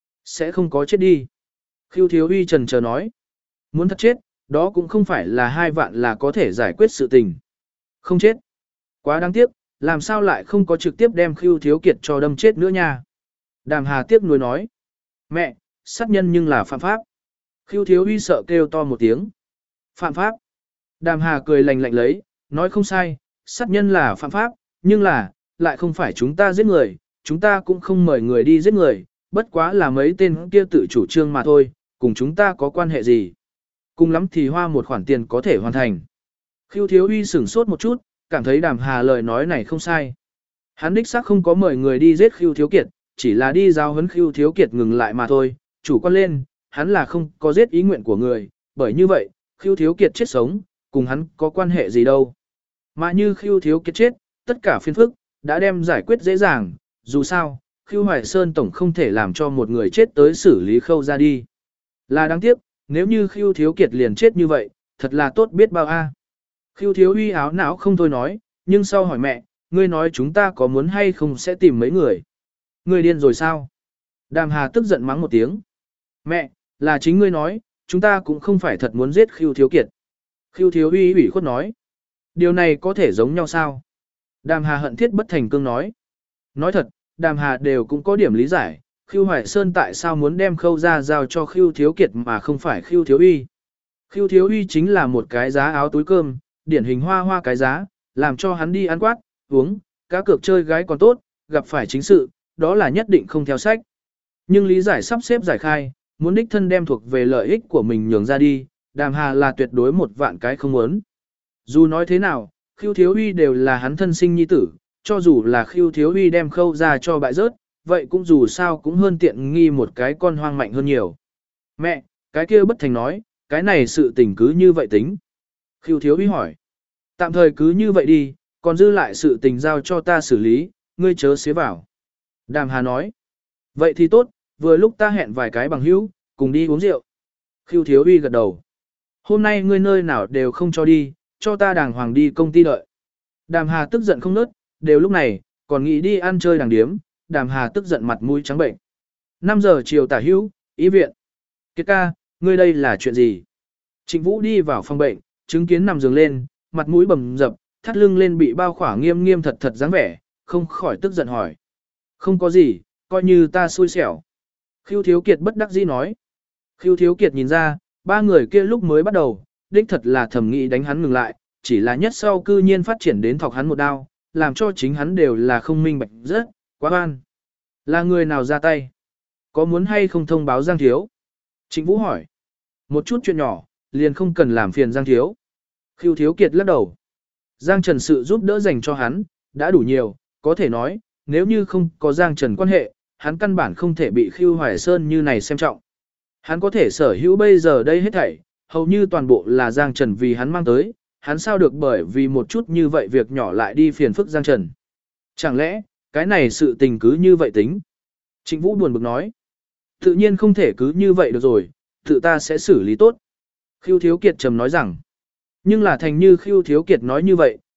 Sẽ không có chết đi. Khưu Thiếu Uy trần chờ nói. Muốn thật chết, đó cũng không phải là 2 vạn là có thể giải quyết sự tình. Không chết. Quá đáng tiếc, làm sao lại không có trực tiếp đem Khưu Thiếu Kiệt cho đâm chết nữa nha. Đàm Hà tiếc nuối nói. Mẹ, sát nhân nhưng là phạm pháp. Khưu Thiếu Uy sợ kêu to một tiếng. Phạm pháp. Đàm Hà cười lạnh lạnh lấy, nói không sai, sát nhân là phạm pháp, nhưng là, lại không phải chúng ta giết người, chúng ta cũng không mời người đi giết người, bất quá là mấy tên kia tự chủ trương mà thôi, cùng chúng ta có quan hệ gì. Cùng lắm thì hoa một khoản tiền có thể hoàn thành. Khưu Thiếu Uy sửng sốt một chút, cảm thấy Đàm Hà lời nói này không sai. Hắn đích xác không có mời người đi giết Khưu Thiếu Kiệt, chỉ là đi giáo huấn Khưu Thiếu Kiệt ngừng lại mà thôi, chủ quan lên, hắn là không có giết ý nguyện của người, bởi như vậy, Khưu Thiếu Kiệt chết sống, cùng hắn có quan hệ gì đâu. Mà như Khưu Thiếu Kiệt chết, tất cả phiền phức, đã đem giải quyết dễ dàng, dù sao, Khưu Hoài Sơn tổng không thể làm cho một người chết tới xử lý Khâu ra đi. Là đáng tiếc, nếu như Khưu Thiếu Kiệt liền chết như vậy, thật là tốt biết bao a. Khưu Thiếu Uy áo não không thôi nói, nhưng sau hỏi mẹ, ngươi nói chúng ta có muốn hay không sẽ tìm mấy người. Ngươi điên rồi sao? Đàm Hà tức giận mắng một tiếng. Mẹ, là chính ngươi nói, chúng ta cũng không phải thật muốn giết Khưu Thiếu Kiệt. Khưu Thiếu Uy ủy khuất nói. Điều này có thể giống nhau sao? Đàm Hà hận thiết bất thành cương nói. Nói thật, Đàm Hà đều cũng có điểm lý giải, Khưu Hoài Sơn tại sao muốn đem Khâu ra giao cho Khưu Thiếu Kiệt mà không phải Khưu Thiếu Uy. Khưu Thiếu Uy chính là một cái giá áo túi cơm, điển hình hoa hoa cái giá, làm cho hắn đi ăn quát, uống, cá cược chơi gái còn tốt, gặp phải chính sự, đó là nhất định không theo sách. Nhưng lý giải sắp xếp giải khai, muốn đích thân đem thuộc về lợi ích của mình nhường ra đi, Đàm Hà là tuyệt đối một vạn cái không muốn. Dù nói thế nào, Khưu Thiếu Uy đều là hắn thân sinh nhi tử, cho dù là Khưu Thiếu Uy đem Khâu ra cho bại rớt, vậy cũng dù sao cũng hơn tiện nghi một cái con hoang mạnh hơn nhiều. Mẹ, cái kia bất thành nói, cái này sự tình cứ như vậy tính. Khưu Thiếu Uy hỏi. Tạm thời cứ như vậy đi, còn dư lại sự tình giao cho ta xử lý, ngươi chớ xế vào. Đàm Hà nói. Vậy thì tốt, vừa lúc ta hẹn vài cái bằng hữu, cùng đi uống rượu. Khưu Thiếu Uy gật đầu. Hôm nay ngươi nơi nào đều không cho đi, cho ta đàng hoàng đi công ty đợi. Đàm Hà tức giận không nớt, đều lúc này, còn nghĩ đi ăn chơi đàng điếm, Đàm Hà tức giận mặt mũi trắng bệnh. 5 giờ chiều tả hữu, ý viện. Kiệt ca, ngươi đây là chuyện gì? Trịnh Vũ đi vào phòng bệnh, chứng kiến nằm giường lên, mặt mũi bầm dập, thắt lưng lên bị bao khỏa nghiêm nghiêm thật thật dáng vẻ, không khỏi tức giận hỏi. Không có gì, coi như ta xui xẻo. Khưu Thiếu Kiệt bất đắc dĩ nói. Khưu Thiếu Kiệt nhìn ra, ba người kia lúc mới bắt đầu, đích thật là thầm nghĩ đánh hắn ngừng lại, chỉ là nhất sau cư nhiên phát triển đến thọc hắn một đao, làm cho chính hắn đều là không minh bạch rất, quá oan. Là người nào ra tay? Có muốn hay không thông báo Giang Thiếu? Trịnh Vũ hỏi. Một chút chuyện nhỏ, liền không cần làm phiền Giang Thiếu. Khưu Thiếu Kiệt lắc đầu. Giang Trần sự giúp đỡ dành cho hắn, đã đủ nhiều, có thể nói, nếu như không có Giang Trần quan hệ, hắn căn bản không thể bị Khưu Hoài Sơn như này xem trọng. Hắn có thể sở hữu bây giờ đây hết thảy, hầu như toàn bộ là Giang Trần vì hắn mang tới, hắn sao được bởi vì một chút như vậy việc nhỏ lại đi phiền phức Giang Trần. Chẳng lẽ, cái này sự tình cứ như vậy tính? Trịnh Vũ buồn bực nói. Tự nhiên không thể cứ như vậy được rồi, tự ta sẽ xử lý tốt. Khưu Thiếu Kiệt trầm nói rằng. Nhưng là thành như Khưu Thiếu Kiệt nói như vậy,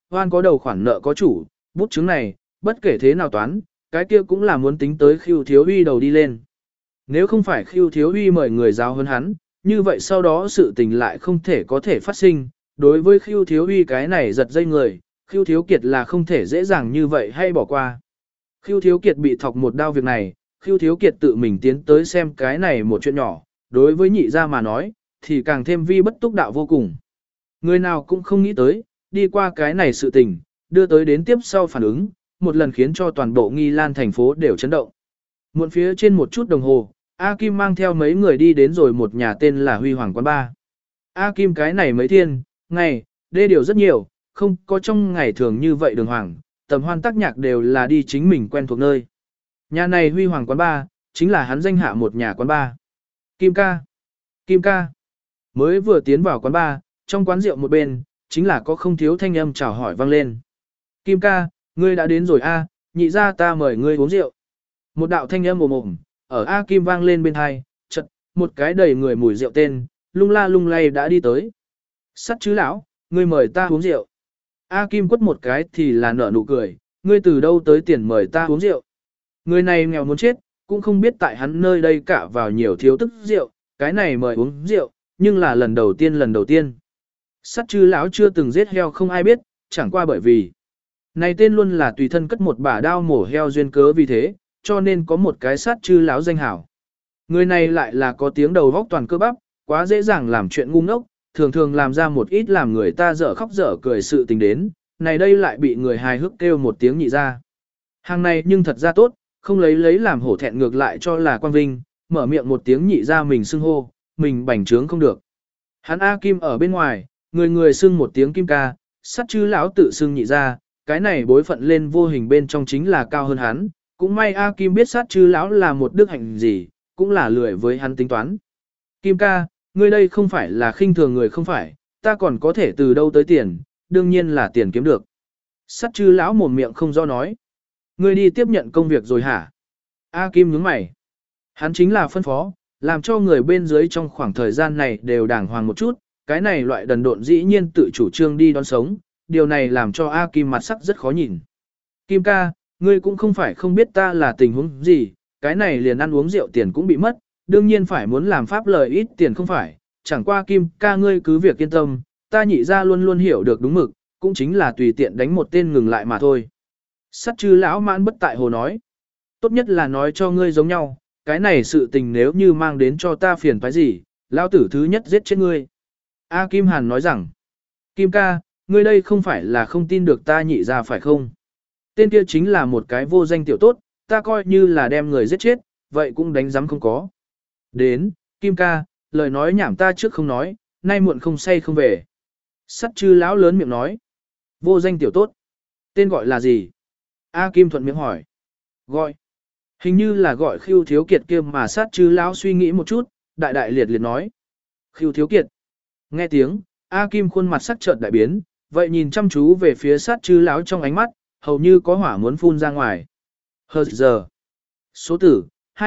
hoan có đầu khoản nợ có chủ, bút chứng này, bất kể thế nào toán, cái kia cũng là muốn tính tới Khưu Thiếu Uy đầu đi lên. Nếu không phải Khưu Thiếu Uy mời người giáo hơn hắn, như vậy sau đó sự tình lại không thể có thể phát sinh. Đối với Khưu Thiếu Uy cái này giật dây người, Khưu Thiếu Kiệt là không thể dễ dàng như vậy hay bỏ qua. Khưu Thiếu Kiệt bị thọc một đao việc này, Khưu Thiếu Kiệt tự mình tiến tới xem cái này một chuyện nhỏ, đối với nhị gia mà nói, thì càng thêm vi bất túc đạo vô cùng. Người nào cũng không nghĩ tới, đi qua cái này sự tình, đưa tới đến tiếp sau phản ứng, một lần khiến cho toàn bộ Nghi Lan thành phố đều chấn động. Muộn phía trên một chút đồng hồ, A Kim mang theo mấy người đi đến rồi một nhà tên là Huy Hoàng Quán Bar. A Kim cái này mấy thiên, ngày, đê điều rất nhiều, không có trong ngày thường như vậy đường hoàng, tầm hoan tác nhạc đều là đi chính mình quen thuộc nơi. Nhà này Huy Hoàng Quán Bar, chính là hắn danh hạ một nhà quán bar. Kim ca, Kim ca. Mới vừa tiến vào quán bar, trong quán rượu một bên, chính là có không thiếu thanh âm chào hỏi vang lên. Kim ca, ngươi đã đến rồi a, nhị ra ta mời ngươi uống rượu. Một đạo thanh âm ồm ồm, ở A Kim vang lên bên hai, chợt, một cái đầy người mùi rượu tên, lung la lung lay đã đi tới. Sắt chứ lão, ngươi mời ta uống rượu. A Kim quất một cái thì là nở nụ cười, ngươi từ đâu tới tiền mời ta uống rượu. Người này nghèo muốn chết, cũng không biết tại hắn nơi đây cả vào nhiều thiếu tức rượu, cái này mời uống rượu, nhưng là lần đầu tiên. Sắt chư lão chưa từng giết heo không ai biết, chẳng qua bởi vì này tên luôn là tùy thân cất một bả đao mổ heo duyên cớ vì thế, cho nên có một cái sát chư lão danh hảo. Người này lại là có tiếng đầu vóc toàn cơ bắp, quá dễ dàng làm chuyện ngu ngốc, thường thường làm ra một ít làm người ta dở khóc dở cười sự tình đến, này đây lại bị người hài hước kêu một tiếng nhị ra. Hàng này nhưng thật ra tốt, không lấy làm hổ thẹn ngược lại cho là quan vinh, mở miệng một tiếng nhị ra mình xưng hô, mình bành trướng không được. Hắn A Kim ở bên ngoài, người xưng một tiếng Kim ca, sát chư lão tự xưng nhị ra, cái này bối phận lên vô hình bên trong chính là cao hơn hắn, cũng may A Kim biết sát chư lão là một đức hạnh gì, cũng là lười với hắn tính toán. Kim ca, ngươi đây không phải là khinh thường người không phải, ta còn có thể từ đâu tới tiền, đương nhiên là tiền kiếm được. Sát chư lão mồm miệng không do nói. Ngươi đi tiếp nhận công việc rồi hả? A Kim nhướng mày. Hắn chính là phân phó, làm cho người bên dưới trong khoảng thời gian này đều đàng hoàng một chút, cái này loại đần độn dĩ nhiên tự chủ trương đi đón sống, điều này làm cho A Kim mặt sắc rất khó nhìn. Kim ca, ngươi cũng không phải không biết ta là tình huống gì, cái này liền ăn uống rượu tiền cũng bị mất, đương nhiên phải muốn làm pháp lời ít tiền không phải, chẳng qua Kim ca ngươi cứ việc yên tâm, ta nhị ra luôn luôn hiểu được đúng mực, cũng chính là tùy tiện đánh một tên ngừng lại mà thôi. Sắt chư lão mãn bất tại hồ nói, tốt nhất là nói cho ngươi giống nhau, cái này sự tình nếu như mang đến cho ta phiền phải gì, lão tử thứ nhất giết chết ngươi. A Kim Hàn nói rằng, Kim ca, ngươi đây không phải là không tin được ta nhị ra phải không? Tên kia chính là một cái vô danh tiểu tốt, ta coi như là đem người giết chết, vậy cũng đánh giám không có. Đến, Kim ca, lời nói nhảm ta trước không nói, nay muộn không say không về. Sắt chư lão lớn miệng nói, vô danh tiểu tốt, tên gọi là gì? A Kim thuận miệng hỏi, gọi, hình như là gọi Khưu Thiếu Kiệt kia mà sát chư lão suy nghĩ một chút, đại liệt nói, Khưu Thiếu Kiệt. Nghe tiếng, A Kim khuôn mặt sắc chợt đại biến, vậy nhìn chăm chú về phía sát chư lão trong ánh mắt, hầu như có hỏa muốn phun ra ngoài. Hờ giờ. Số tử,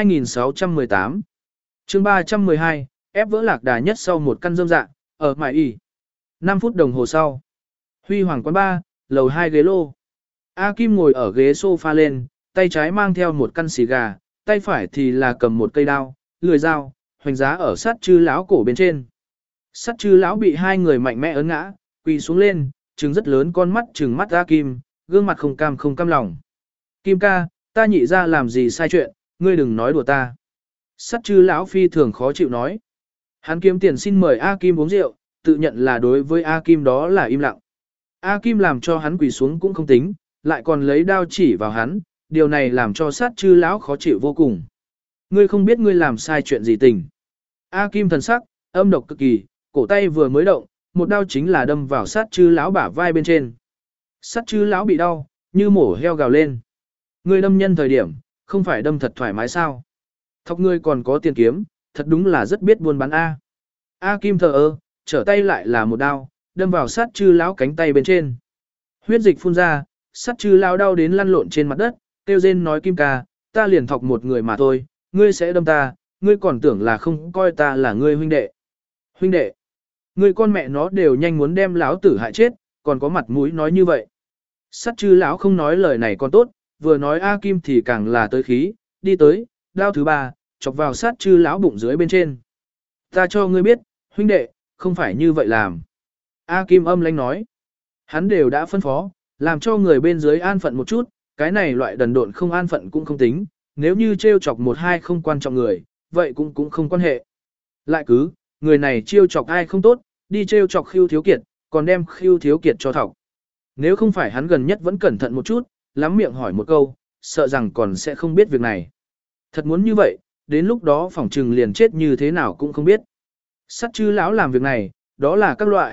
2618. chương 312, ép vỡ lạc đà nhất sau một căn rơm dạ, ở mải y. 5 phút đồng hồ sau. Huy Hoàng Quán Bar, lầu 2 ghế lô. A Kim ngồi ở ghế sofa lên, tay trái mang theo một căn xì gà, tay phải thì là cầm một cây đao, lưỡi dao, hoành giá ở sát chư lão cổ bên trên. Sát chư lão bị hai người mạnh mẽ ấn ngã, quỳ xuống lên, trừng rất lớn con mắt trừng mắt A Kim, gương mặt không cam lòng. Kim ca, ta nhị ra làm gì sai chuyện, ngươi đừng nói đùa ta. Sát chư lão phi thường khó chịu nói. Hắn kiếm tiền xin mời A Kim uống rượu, tự nhận là đối với A Kim đó là im lặng. A Kim làm cho hắn quỳ xuống cũng không tính, lại còn lấy đao chỉ vào hắn, điều này làm cho sát chư lão khó chịu vô cùng. Ngươi không biết ngươi làm sai chuyện gì tình. A Kim thần sắc, âm độc cực kỳ, cổ tay vừa mới động, một đao chính là đâm vào sát chư lão bả vai bên trên. Sát chư lão bị đau, như mổ heo gào lên. Ngươi đâm nhân thời điểm, không phải đâm thật thoải mái sao? Thọc ngươi còn có tiền kiếm, thật đúng là rất biết buôn bán A. A Kim thờ ơ, trở tay lại là một đao, đâm vào sát chư lão cánh tay bên trên. Huyết dịch phun ra, sát chư lão đau đến lăn lộn trên mặt đất, kêu rên nói Kim ca, ta liền thọc một người mà thôi, ngươi sẽ đâm ta, ngươi còn tưởng là không coi ta là ngươi huynh đệ. Huynh đệ, ngươi con mẹ nó đều nhanh muốn đem lão tử hại chết, còn có mặt mũi nói như vậy. Sát chư lão không nói lời này còn tốt, vừa nói A Kim thì càng là tới khí, đi tới, đao thứ ba, chọc vào sát chư lão bụng dưới bên trên. Ta cho ngươi biết, huynh đệ, không phải như vậy làm. A Kim âm lãnh nói. Hắn đều đã phân phó, làm cho người bên dưới an phận một chút, cái này loại đần độn không an phận cũng không tính, nếu như trêu chọc một hai không quan trọng người, vậy cũng không quan hệ. Lại cứ, người này trêu chọc ai không tốt, đi trêu chọc Khưu Thiếu Kiệt, còn đem Khưu Thiếu Kiệt cho thọc. Nếu không phải hắn gần nhất vẫn cẩn thận một chút, lắm miệng hỏi một câu, sợ rằng còn sẽ không biết việc này. Thật muốn như vậy, đến lúc đó phỏng trừng liền chết như thế nào cũng không biết. Sát chư lão làm việc này, đó là các loại,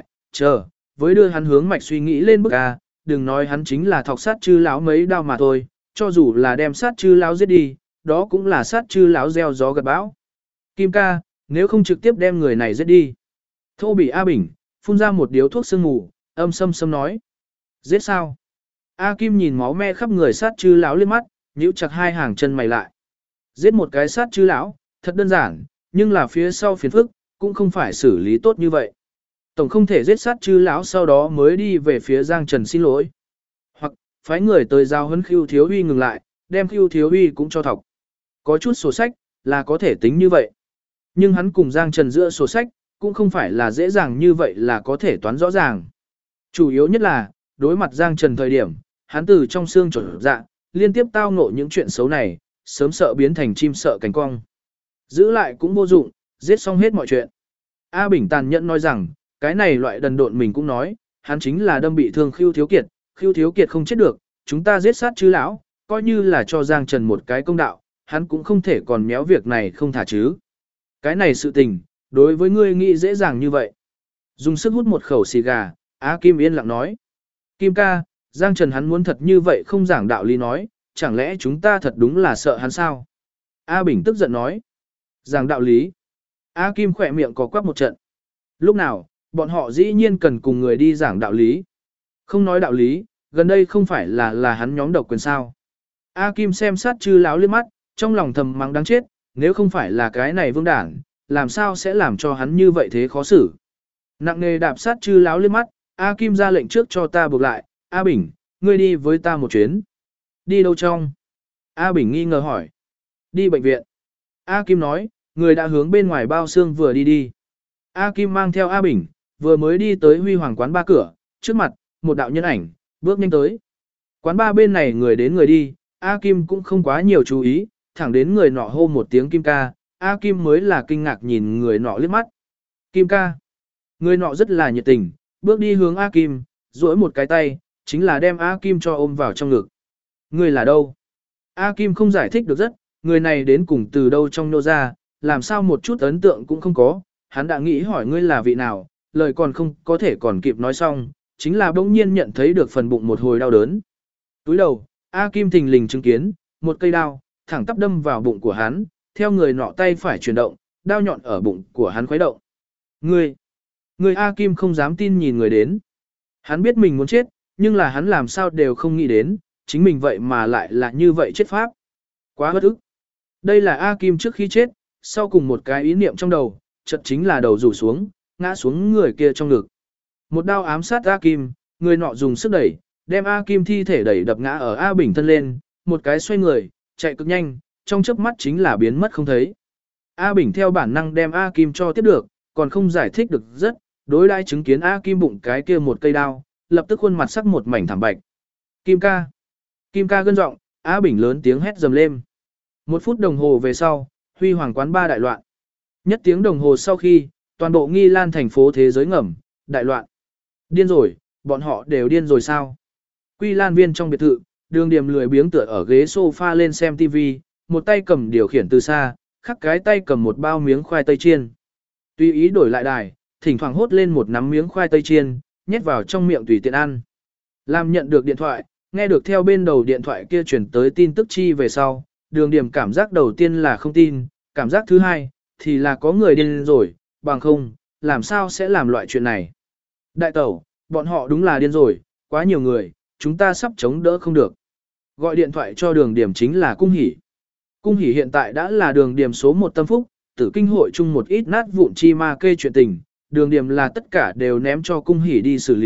với đưa hắn hướng mạch suy nghĩ lên bức A, đừng nói hắn chính là thọc sát chư lão mấy đao mà thôi, cho dù là đem sát chư lão giết đi, đó cũng là sát chư lão gieo gió gặt bão. Kim ca, nếu không trực tiếp đem người này giết đi. Thô bị A Bình, phun ra một điếu thuốc sương mù, âm sâm nói. Giết sao? A Kim nhìn máu me khắp người sát chư lão lên mắt, nhíu chặt hai hàng chân mày lại. Giết một cái sát chư lão, thật đơn giản, nhưng là phía sau phiền phức, cũng không phải xử lý tốt như vậy. Tổng không thể giết sát chư lão sau đó mới đi về phía Giang Trần xin lỗi. Hoặc, phái người tới giao huấn Khưu Thiếu Huy ngừng lại, đem Khưu Thiếu Huy cũng cho thọc. Có chút sổ sách, là có thể tính như vậy. Nhưng hắn cùng Giang Trần giữa sổ sách, cũng không phải là dễ dàng như vậy là có thể toán rõ ràng. Chủ yếu nhất là, đối mặt Giang Trần thời điểm, hắn từ trong xương trở dạ, liên tiếp tao ngộ những chuyện xấu này, sớm sợ biến thành chim sợ cánh cong. Giữ lại cũng vô dụng, giết xong hết mọi chuyện. A Bình tàn nhẫn nói rằng, cái này loại đần độn mình cũng nói, hắn chính là đâm bị thương Khưu Thiếu Kiệt không chết được, chúng ta giết sát chư lão, coi như là cho Giang Trần một cái công đạo, hắn cũng không thể còn méo việc này không thả chứ. Cái này sự tình, đối với ngươi nghĩ dễ dàng như vậy. Dùng sức hút một khẩu xì gà, A Kim yên lặng nói. Kim ca, Giang Trần hắn muốn thật như vậy không giảng đạo lý nói, chẳng lẽ chúng ta thật đúng là sợ hắn sao? A Bình tức giận nói. Giảng đạo lý. A Kim khỏe miệng có quắc một trận. Lúc nào, bọn họ dĩ nhiên cần cùng người đi giảng đạo lý. Không nói đạo lý, gần đây không phải là hắn nhóm độc quyền sao. A Kim xem sát chư lão liếc mắt, trong lòng thầm mắng đáng chết, nếu không phải là cái này vương đảng, làm sao sẽ làm cho hắn như vậy thế khó xử. Nặng nề đạp sát chư lão liếc mắt, A Kim ra lệnh trước cho ta buộc lại, A Bình, ngươi đi với ta một chuyến. Đi đâu trong? A Bình nghi ngờ hỏi. Đi bệnh viện. A Kim nói, người đã hướng bên ngoài bao xương vừa đi. A Kim mang theo A Bình, vừa mới đi tới Huy Hoàng quán ba cửa, trước mặt, một đạo nhân ảnh, bước nhanh tới. Quán ba bên này người đến người đi, A Kim cũng không quá nhiều chú ý, thẳng đến người nọ hô một tiếng Kim ca, A Kim mới là kinh ngạc nhìn người nọ liếc mắt. Kim ca. Người nọ rất là nhiệt tình, bước đi hướng A Kim, duỗi một cái tay, chính là đem A Kim cho ôm vào trong ngực. Người là đâu? A Kim không giải thích được rất, người này đến cùng từ đâu trong nô ra, làm sao một chút ấn tượng cũng không có, hắn đã nghĩ hỏi ngươi là vị nào, lời còn không có thể còn kịp nói xong, chính là bỗng nhiên nhận thấy được phần bụng một hồi đau đớn. Túi đầu, A Kim thình lình chứng kiến, một cây đao, thẳng tắp đâm vào bụng của hắn, theo người nọ tay phải chuyển động, đao nhọn ở bụng của hắn khuấy động. Người A Kim không dám tin nhìn người đến. Hắn biết mình muốn chết, nhưng là hắn làm sao đều không nghĩ đến, chính mình vậy mà lại là như vậy chết pháp. Quá bất ức. Đây là A Kim trước khi chết, sau cùng một cái ý niệm trong đầu, chợt chính là đầu rủ xuống, ngã xuống người kia trong ngực. Một đao ám sát A Kim, người nọ dùng sức đẩy, đem A Kim thi thể đẩy đập ngã ở A Bình thân lên, một cái xoay người, chạy cực nhanh, trong chớp mắt chính là biến mất không thấy. A Bình theo bản năng đem A Kim cho tiếp được, còn không giải thích được rất, đối đãi chứng kiến A Kim bụng cái kia một cây đao, lập tức khuôn mặt sắc một mảnh thảm bạch. Kim ca gân giọng, A Bình lớn tiếng hét dầm lên. 1 phút đồng hồ về sau, Huy Hoàng quán ba đại loạn. Nhất tiếng đồng hồ sau khi, toàn bộ Nghi Lan thành phố thế giới ngầm, đại loạn. Điên rồi, bọn họ đều điên rồi sao? Quy Lan viên trong biệt thự, Đường Điềm lười biếng tựa ở ghế sofa lên xem TV, một tay cầm điều khiển từ xa, khắc cái tay cầm một bao miếng khoai tây chiên. Tùy ý đổi lại đài, thỉnh thoảng hốt lên một nắm miếng khoai tây chiên, nhét vào trong miệng tùy tiện ăn. Làm nhận được điện thoại, nghe được theo bên đầu điện thoại kia chuyển tới tin tức chi về sau, Đường Điềm cảm giác đầu tiên là không tin, cảm giác thứ hai, thì là có người điên rồi, bằng không, làm sao sẽ làm loại chuyện này. Đại tẩu, bọn họ đúng là điên rồi, quá nhiều người, chúng ta sắp chống đỡ không được. Gọi điện thoại cho Đường Điềm chính là Cung Hỷ. Cung Hỷ hiện tại đã là Đường Điềm số 1 tâm phúc, Tử Kinh hội chung một ít nát vụn chi ma kê chuyện tình, Đường Điềm là tất cả đều ném cho Cung Hỷ đi xử lý,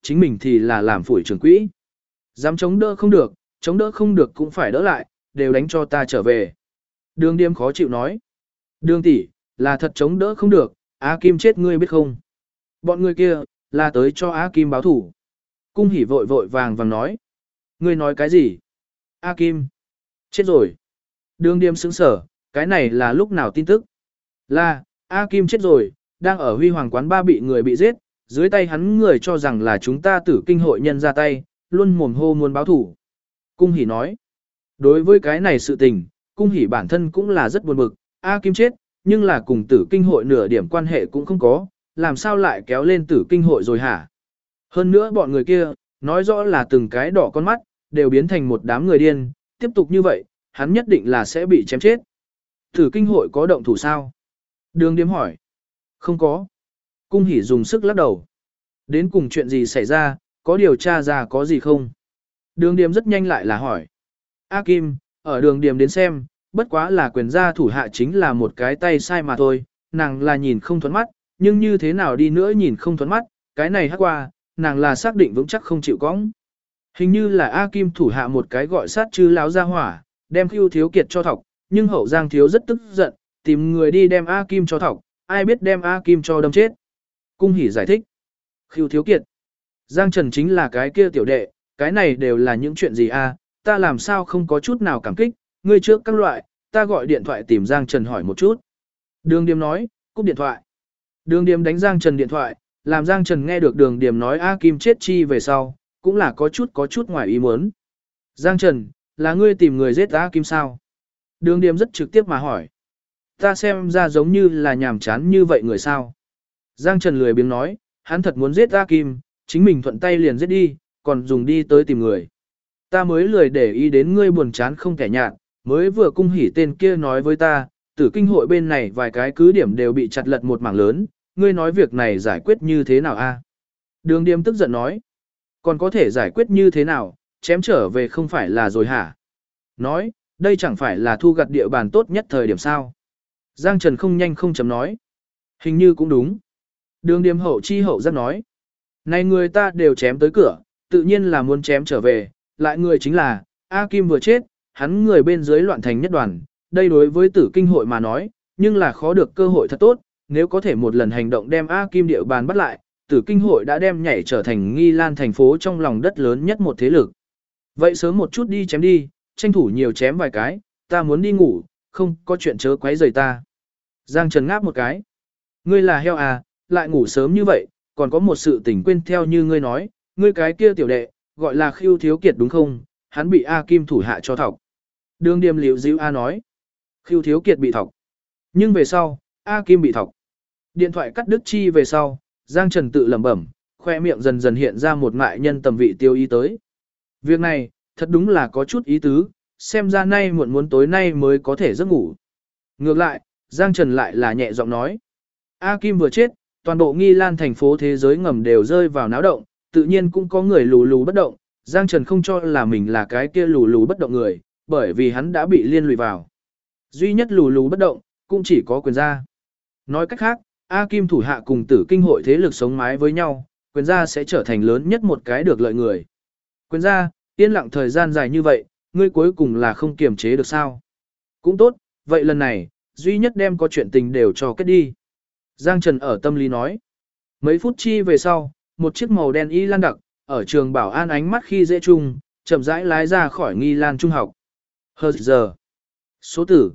chính mình thì là làm phủi trưởng quỹ. Dám chống đỡ không được cũng phải đỡ lại, đều đánh cho ta trở về. Đường Điềm khó chịu nói. Đường tỷ, là thật chống đỡ không được, A Kim chết ngươi biết không? Bọn người kia, là tới cho A Kim báo thủ. Cung Hỉ vội vội vàng vàng nói. Ngươi nói cái gì? A Kim. Chết rồi. Đường Điềm sững sở, cái này là lúc nào tin tức? Là, A Kim chết rồi, đang ở Huy Hoàng quán ba bị người bị giết, dưới tay hắn người cho rằng là chúng ta Tử Kinh hội nhân ra tay, luôn mồm hô muốn báo thủ. Cung Hỉ nói. Đối với cái này sự tình, Cung Hỉ bản thân cũng là rất buồn bực, A Kim chết, nhưng là cùng Tử Kinh hội nửa điểm quan hệ cũng không có, làm sao lại kéo lên Tử Kinh hội rồi hả? Hơn nữa bọn người kia, nói rõ là từng cái đỏ con mắt, đều biến thành một đám người điên, tiếp tục như vậy, hắn nhất định là sẽ bị chém chết. Tử Kinh hội có động thủ sao? Đường Điếm hỏi. Không có. Cung Hỉ dùng sức lắc đầu. Đến cùng chuyện gì xảy ra, có điều tra ra có gì không? Đường Điếm rất nhanh lại là hỏi. A Kim, ở đường Điếm đến xem, bất quá là quyền gia thủ hạ chính là một cái tay sai mà thôi, nàng là nhìn không thuẫn mắt, nhưng như thế nào đi nữa nhìn không thuẫn mắt, cái này hắc qua, nàng là xác định vững chắc không chịu cõng. Hình như là A Kim thủ hạ một cái gọi sát chư láo ra hỏa, đem Khưu Thiếu Kiệt cho thọc, nhưng Hậu Giang Thiếu rất tức giận, tìm người đi đem A Kim cho thọc, ai biết đem A Kim cho đâm chết. Cung Hỉ giải thích. Khưu Thiếu Kiệt. Giang Trần chính là cái kia tiểu đệ, cái này đều là những chuyện gì a? Ta làm sao không có chút nào cảm kích, ngươi trước các loại, ta gọi điện thoại tìm Giang Trần hỏi một chút. Đường Điềm nói, cúp điện thoại. Đường Điềm đánh Giang Trần điện thoại, làm Giang Trần nghe được Đường Điềm nói A Kim chết chi về sau, cũng là có chút ngoài ý muốn. Giang Trần, là ngươi tìm người giết A Kim sao? Đường Điềm rất trực tiếp mà hỏi. Ta xem ra giống như là nhàm chán như vậy người sao? Giang Trần lười biếng nói, hắn thật muốn giết A Kim, chính mình thuận tay liền giết đi, còn dùng đi tới tìm người. Ta mới lười để ý đến ngươi buồn chán không kẻ nhạt, mới vừa Cung Hỉ tên kia nói với ta, Tử Kinh hội bên này vài cái cứ điểm đều bị chặt lật một mảng lớn, ngươi nói việc này giải quyết như thế nào a? Đường Điềm tức giận nói, còn có thể giải quyết như thế nào, chém trở về không phải là rồi hả? Nói, đây chẳng phải là thu gặt địa bàn tốt nhất thời điểm sao? Giang Trần không nhanh không chậm nói, hình như cũng đúng. Đường Điềm hậu chi hậu giác nói, này người ta đều chém tới cửa, tự nhiên là muốn chém trở về, lại người chính là, A Kim vừa chết, hắn người bên dưới loạn thành nhất đoàn, đây đối với Tử Kinh hội mà nói, nhưng là khó được cơ hội thật tốt, nếu có thể một lần hành động đem A Kim địa bàn bắt lại, Tử Kinh hội đã đem nhảy trở thành Nghi Lan thành phố trong lòng đất lớn nhất một thế lực. Vậy sớm một chút đi chém đi, tranh thủ nhiều chém vài cái, ta muốn đi ngủ, không có chuyện chớ quấy rầy ta. Giang Trần ngáp một cái. Ngươi là heo à, lại ngủ sớm như vậy, còn có một sự tình quên theo như ngươi nói, ngươi cái kia tiểu đệ, gọi là Khưu Thiếu Kiệt đúng không? Hắn bị A Kim thủ hạ cho thọc. Đường Điềm liễu díu A nói. Khưu Thiếu Kiệt bị thọc. Nhưng về sau, A Kim bị thọc. Điện thoại cắt đứt chi về sau, Giang Trần tự lẩm bẩm, khoe miệng dần dần hiện ra một ngại nhân tầm vị tiêu ý tới. Việc này, thật đúng là có chút ý tứ, xem ra nay muộn muốn tối nay mới có thể giấc ngủ. Ngược lại, Giang Trần lại là nhẹ giọng nói. A Kim vừa chết, toàn bộ Nghi Lan thành phố thế giới ngầm đều rơi vào náo động, tự nhiên cũng có người lù lù bất động, Giang Trần không cho là mình là cái kia lù lù bất động người, bởi vì hắn đã bị liên lụy vào. Duy nhất lù lù bất động, cũng chỉ có quyền gia. Nói cách khác, A Kim thủ hạ cùng Tử Kinh hội thế lực sống mái với nhau, quyền gia sẽ trở thành lớn nhất một cái được lợi người. Quyền gia, yên lặng thời gian dài như vậy, ngươi cuối cùng là không kiềm chế được sao. Cũng tốt, vậy lần này, duy nhất đem có chuyện tình đều cho kết đi. Giang Trần ở tâm lý nói. Mấy phút chi về sau, một chiếc màu đen y lan đặc, ở trường bảo an ánh mắt khi dễ chung, chậm rãi lái ra khỏi Nghi Lan trung học. Hờ giờ. Số tử,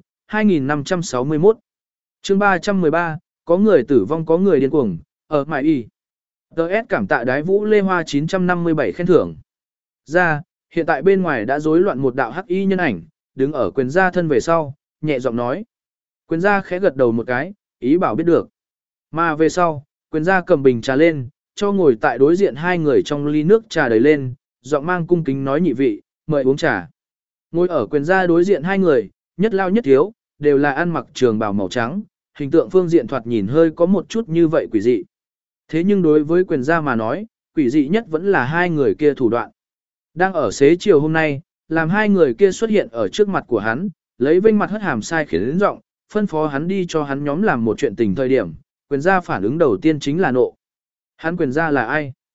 2561. Chương 313, có người tử vong có người điên cuồng, ở mại y. Đợt cảm tạ đái vũ Lê Hoa 957 khen thưởng. Ra, hiện tại bên ngoài đã rối loạn một đạo hắc y nhân ảnh, đứng ở quyền gia thân về sau, nhẹ giọng nói. Quyền gia khẽ gật đầu một cái, ý bảo biết được. Mà về sau, quyền gia cầm bình trà lên, cho ngồi tại đối diện hai người trong ly nước trà đầy lên, giọng mang cung kính nói nhị vị, mời uống trà. Ngồi ở quyền gia đối diện hai người, nhất lao nhất thiếu, đều là ăn mặc trường bào màu trắng, hình tượng phương diện thoạt nhìn hơi có một chút như vậy quỷ dị. Thế nhưng đối với quyền gia mà nói, quỷ dị nhất vẫn là hai người kia thủ đoạn. Đang ở xế chiều hôm nay, làm hai người kia xuất hiện ở trước mặt của hắn, lấy vênh mặt hất hàm sai khiến đến giọng, phân phó hắn đi cho hắn nhóm làm một chuyện tình thời điểm, quyền gia phản ứng đầu tiên chính là nộ. Hắn quyền gia là ai?